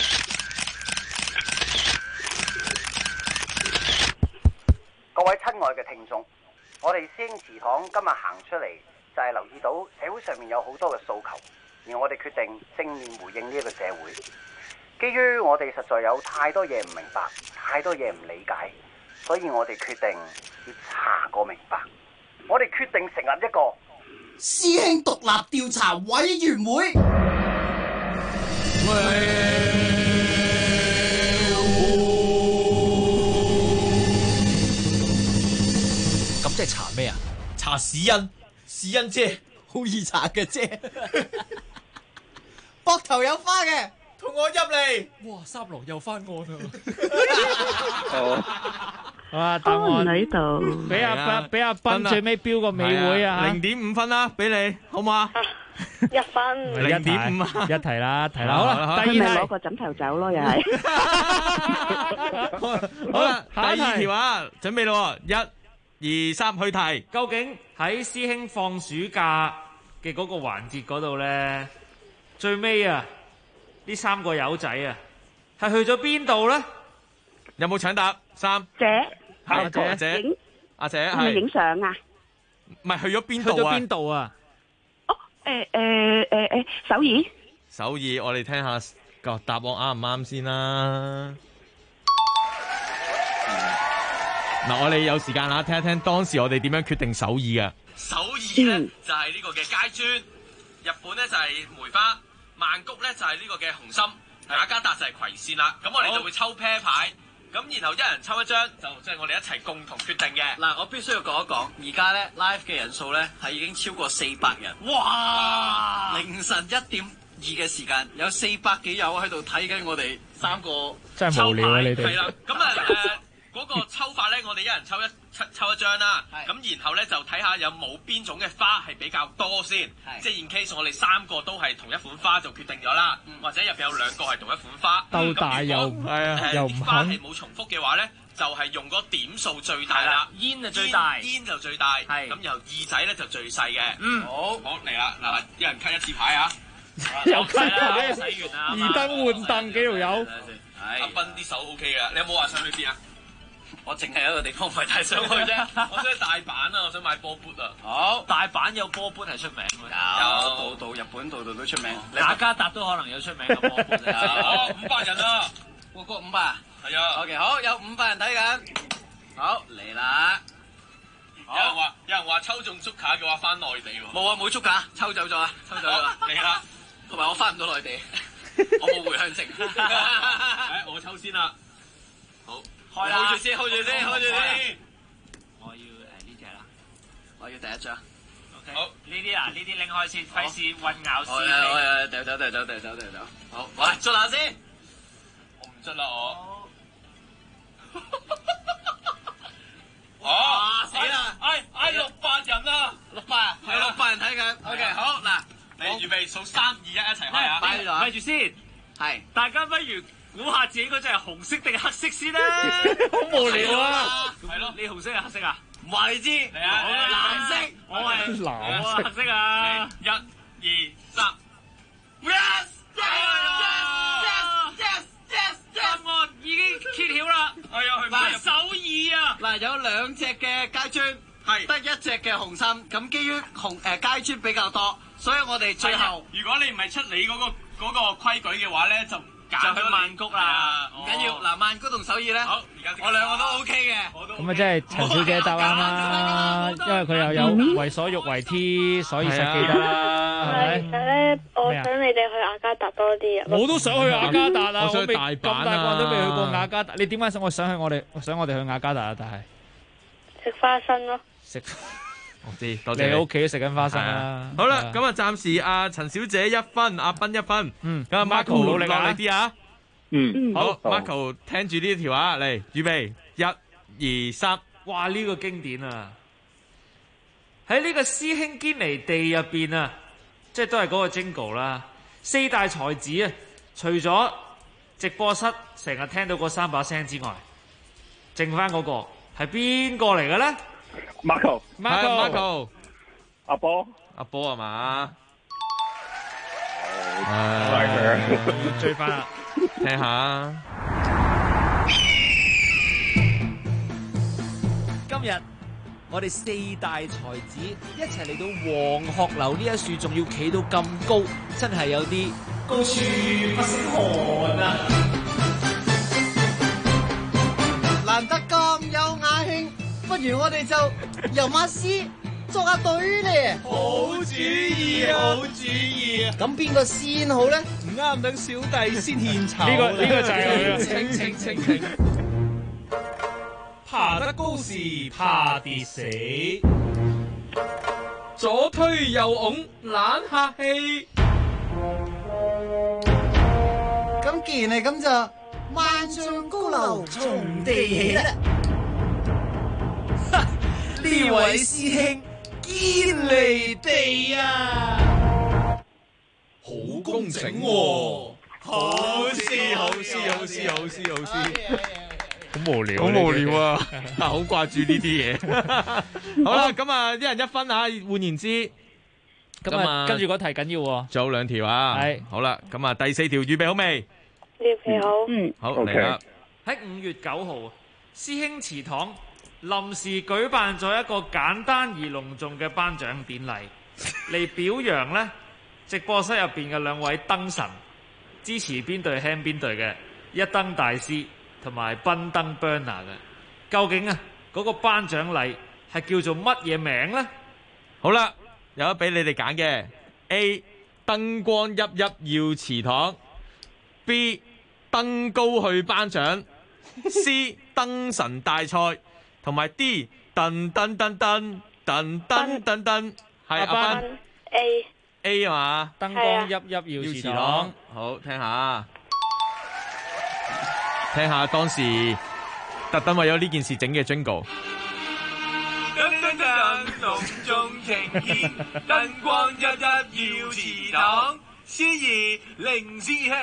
各位親愛嘅聽眾，我哋師兄祠堂今日行出嚟，就係留意到社會上面有好多嘅訴求，而我哋決定正面回應呢一個社會。基於我哋實在有太多嘢唔明白，太多嘢唔理解，所以我哋決定要查個明白。我哋決定成立一個師兄獨立調查委員會。 咁即係查咩啊？查屎因姐，好易查嘅啫。 膊頭有花嘅。同我入嚟！ 哇，三郎又翻案啦！ 哇，答案喺度， 俾阿斌最尾標個美會啊 ！0.5分啦，俾你好唔好啊 ？1分 ，0.5啊！ 一題啦，題啦，好啦，第二題攞個枕頭走咯，又係。 好啦，第2條啊，準備咯，1、2、3去題。 究竟喺師兄放暑假嘅嗰個環節嗰度咧，最尾啊？呢3個友仔啊，係去咗邊度咧？ 有冇搶答？3 姐， 阿姐係咪影相啊？ 唔係去咗邊度啊？ 去咗邊度啊？ 哦，首爾。 首爾，我哋聽下個答案啱唔啱先啦。嗱，我哋有時間啦，聽一聽當時我哋點樣決定首爾嘅。首爾咧就係呢個嘅階磚，日本咧就係梅花。曼谷咧就係呢個嘅紅心，雅加達就係葵扇啦。咁我哋就會抽啤牌，咁然後一人抽一張，就即係我哋一齊共同決定嘅。 嗱，我必須要講一講，而家咧 live 嘅人數咧係已經超過400人。哇！凌晨1.2嘅時間，有400幾友喺度睇緊我哋3個真係無聊啊！你哋係啦，咁嗰個抽法咧，我哋一人抽一張啦。咁然後咧就睇下有冇邊種嘅花係比較多先。即係 in case 我哋3個都係同一款花就決定咗啦。或者入邊有2個係同一款花。 鬥大又唔花係冇重複嘅話咧，就係用嗰點數最大啦。 煙就最大， 煙就最大。咁然後二仔咧就最細嘅。好嚟啦，嗱，一人cut一次牌啊！ 又cut啦， 洗完啦， 移燈換凳幾條友。 阿斌啲手 OK 噶，你有冇話想去邊啊？ 我淨係有一個地方唔係太想去啫， 我想去大阪啊！我想買波砵啊！ 好，大阪有波砵係出名嘅，有度日本度都出名，雅加達都可能有出名嘅波砵啊 ！500人啊， 過500， 係啊 ，OK， 好，有500人睇緊，好嚟啦！ 有人話抽中竹卡嘅話翻內地喎， 冇啊，冇竹卡，抽走咗啊，抽走咗嚟啦！ 同埋我翻唔到內地，我冇回鄉證， 我抽先啦，好。 hold 住先。我要呢隻啦，我要第一張。OK， 好，呢啲拎開先，費事混淆視聽。我掉走。好，喂，捽下先。 我唔捽啦，我。 哇！死啦！ 哎，600人啊 ！600，有600人睇緊。OK， 好嗱， 你預備數3、2、1一齊開啊！ 咪住先，係大家不如估下自己嗰隻係紅色定係黑色先啦。 好無聊啊！ 係咯，你紅色係黑色啊？唔話你知，嚟啊！藍色，我係黑色啊！1、2、3 ，Yes！ 答案已經揭曉啦！嗱，首爾啊！嗱， 有2隻嘅階磚，係得1隻嘅紅心。咁基於階磚比較多，所以我哋最後， 如果你唔係出你嗰個規矩嘅話咧，就去曼谷啦。唔緊要，嗱，曼谷同首爾咧，我兩個都 OK 嘅。 咁啊，即係陳小姐答啱啦，因為佢又有為所欲為 T， 所以實記得啦，係咪？ 其實咧，我想你哋去雅加達多啲啊！ 我都想去雅加達啊！ 我想去大阪啊！ 咁大個都未去過雅加達，你點解想我想我哋去雅加達啊？但係食花生咯。食。 我知，多謝你喺屋企都食緊花生啦。 好啦，咁啊，暫時阿陳小姐1分，阿斌1分。咁啊 ，Marco 努力落力啲啊。好 ，Marco 聽住呢條啊，嚟，預備，1、2、3。 哇！呢個經典啊！喺呢個師兄堅尼地入邊啊，即係都係嗰個 Jingle 啦。4大才子啊，除咗直播室成日聽到嗰3把聲之外，剩翻嗰個係邊個嚟嘅咧 ？Marco，阿波係嘛？ 追翻啦， 聽下。 今日我哋4大才子一齊嚟到黃鶴樓呢一樹，仲要企到咁高，真係有啲高處不勝寒啊！ 難得咁有雅興，不如我哋就游馬師作下隊咧。 好主意，好主意。 咁邊個先好咧？ 唔啱，等小弟先獻醜。 呢個就係佢。請。爬得高時怕跌死，左推右擁懶客氣。 咁既然係咁就萬丈高樓從地起啦！ 呢位師兄堅離地啊， 好工整喎！好詩。 好無聊， 好無聊啊！好掛住呢啲嘢。好啦，咁啊，一人1分啊。換言之， 咁啊，跟住嗰題緊要喎。 仲有2條啊。係。好啦，咁啊，第4條預備好未？ 預備好。 好嚟啦。 喺5月9號，師兄祠堂臨時舉辦咗一個簡單而隆重嘅頒獎典禮，嚟表揚呢直播室入邊嘅2位燈神，支持邊隊 hand 邊隊嘅一燈大師同埋賓登 Burner 嘅，究竟啊嗰個頒獎禮係叫做乜嘢名呢？ 好啦，有得俾你哋揀嘅 ：A 燈光熠熠耀祠堂 ，B 登高去頒獎 ，C 燈神大賽，同埋 D 噔噔噔噔噔噔噔噔，係阿斌 A 啊嘛？ 燈光熠熠耀祠堂， 好聽下。聽下當時特登為咗呢件事整嘅 jingle。 噔噔噔，隆重呈現，燈光熠熠耀祠堂，司儀凌師兄。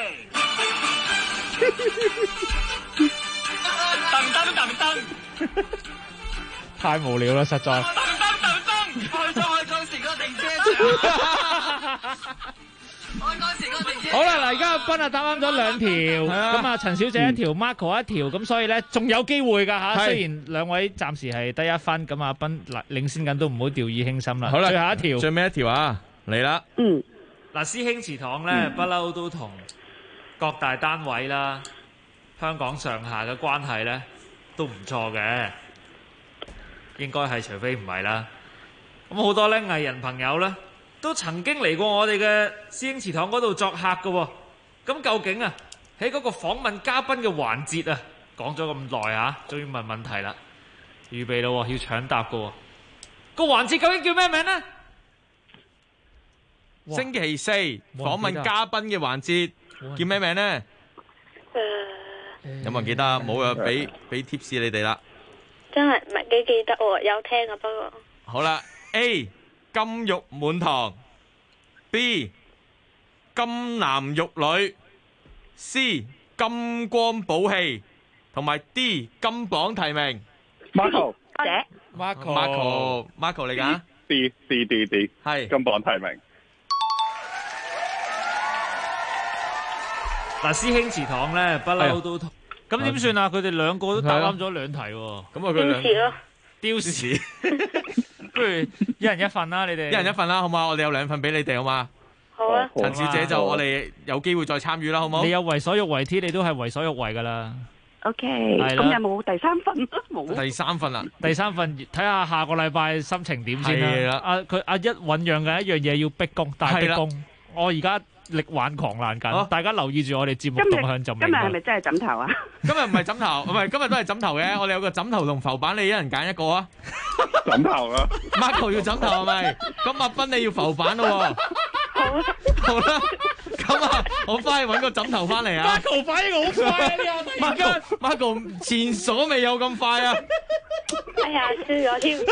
噔噔噔噔， 太無聊啦，實在。 噔噔噔噔，開嗰時個停車場。 好啦，嗱，而家阿斌啊答啱咗2條，咁啊陳小姐1條，Marco 1條，咁所以咧仲有機會噶吓。雖然2位暫時係得1分，咁阿斌領先緊，都唔好掉以輕心啦。 好啦， 最後1條， 最尾1條啊，嚟啦。 嗱，師兄祠堂咧不嬲都同各大單位啦、香港上下嘅關係咧都唔錯嘅，應該係除非唔係啦。咁好多咧藝人朋友咧都曾經嚟過我哋嘅師兄祠堂嗰度作客嘅喎。咁究竟啊喺嗰個訪問嘉賓嘅環節啊，講咗咁耐啊，終於問問題啦，預備咯，要搶答嘅喎。個環節究竟叫咩名呢？ 星期4訪問嘉賓嘅環節叫咩名呢？有冇人記得？冇啊，俾 tips 你哋啦。 真係唔係幾記得喎，有聽啊不過。 好啦 ，A 金玉滿堂 ，B 金男玉女 ，C 金光寶氣，同埋 D 金榜題名。 Marco， Marco 你揀 D 係金榜題名。 嗱，師兄祠堂咧不嬲都同咁點算啊？佢哋兩個都答啱咗2題喎。咁啊， 佢兩丟時，不如一人一份啦，你哋。 一人一份啦，好嘛？我哋有2份俾你哋，好嘛？ 好啊。 陳小姐就我哋有機會再參與啦，好冇？ 你有為所欲為 T， 你都係為所欲為噶啦。 OK，咁有冇第3份？冇。 第3份啦， 第3份睇下下個禮拜心情點先啦。阿一醞釀嘅一樣嘢要逼宮，大逼宮。我而家力挽狂瀾緊，大家留意住我哋節目動向就明。 今日係咪真係枕頭啊？ 今日唔係枕頭，唔係今日都係枕頭嘅。我哋有個枕頭同浮板，你一人揀一個啊！ 枕頭啊 Marco 要枕頭係咪？咁阿斌你要浮板咯。好啦，咁啊，我翻去搵個枕頭翻嚟啊 ！Marco 反應好快啊 ！Marco 前所未有咁快啊！ 哎呀，輸咗添！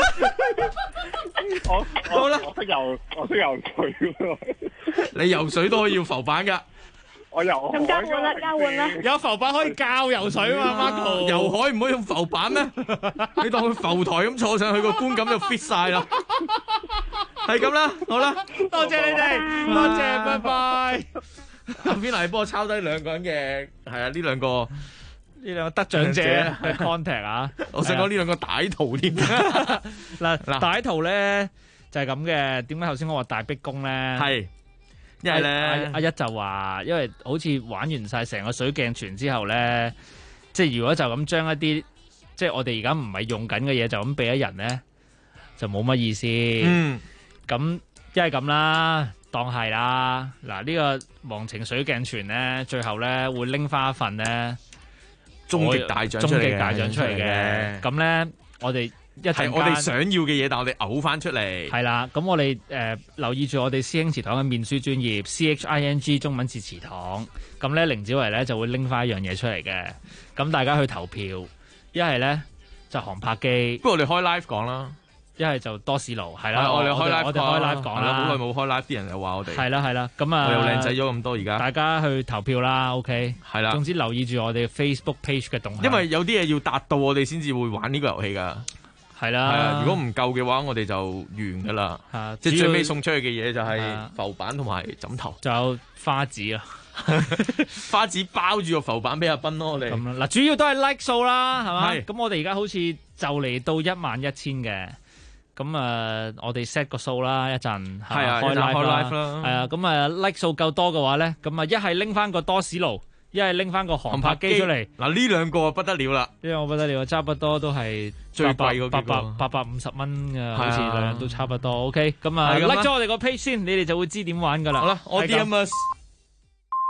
好啦， 我識游水喎。 你游水都可以要浮板噶。 我游海。 咁交換啦！ 有浮板可以教游水嘛 ，Marco？ 游海唔可以用浮板咩？你當佢浮台咁坐上去，個觀感就 fit 晒啦。係咁啦，好啦， 多謝你哋，多謝，拜拜。 邊嚟幫我抄低2個人嘅，係啊，呢兩個得獎者去 contact 啊！ 我想講呢2個歹徒添。 嗱，歹徒咧就係咁嘅。點解頭先我話大逼宮咧？ 係，因為咧阿一就話，因為好似玩完晒成個水鏡泉之後咧，即係如果就咁將一啲即係我哋而家唔係用緊嘅嘢就咁俾咗人咧，就冇乜意思。咁一係咁啦，當係啦。嗱，呢個忘情水鏡泉咧，最後咧會拎翻一份咧終極大獎出嚟嘅。咁咧，我哋一陣我哋想要嘅嘢，但我哋嘔翻出嚟。 係啦，咁我哋留意住我哋師兄祠堂嘅面書專頁 CHING 中文字祠堂。咁咧，凌子維咧就會拎翻一樣嘢出嚟嘅。咁大家去投票，一係咧就航拍機。 不如我哋開 live 講啦。 一係就多士爐，係啦， 我哋開 live 講啦， 好耐冇開 live，啲人又話我哋係啦，咁啊， 我又靚仔咗咁多而家， 大家去投票啦 ，OK， 係啦，總之留意住我哋 Facebook page 嘅動向， 因為有啲嘢要達到我哋先至會玩呢個遊戲噶， 係啦，如果唔夠嘅話，我哋就完噶啦，即係最尾送出去嘅嘢就係浮板同埋枕頭， 仲有花紙啊。 花紙包住個浮板俾阿斌咯，我哋咁啦，嗱，主要都係 like 數啦，係嘛，咁我哋而家好似就嚟到11000嘅。咁我哋 set 個數啦，一陣係啊，開 live 啦，係啊，咁like 數夠多嘅話咧，咁一係拎翻個多士爐，一係拎翻個航拍機出嚟。 嗱，呢2個不得了啦， 呢兩個不得了，差不多都係最貴嗰幾個 850蚊嘅，好似兩樣都差不多。OK，咁like 咗我哋個 page 先，你哋就會知點玩噶啦。 好啦，Audimus。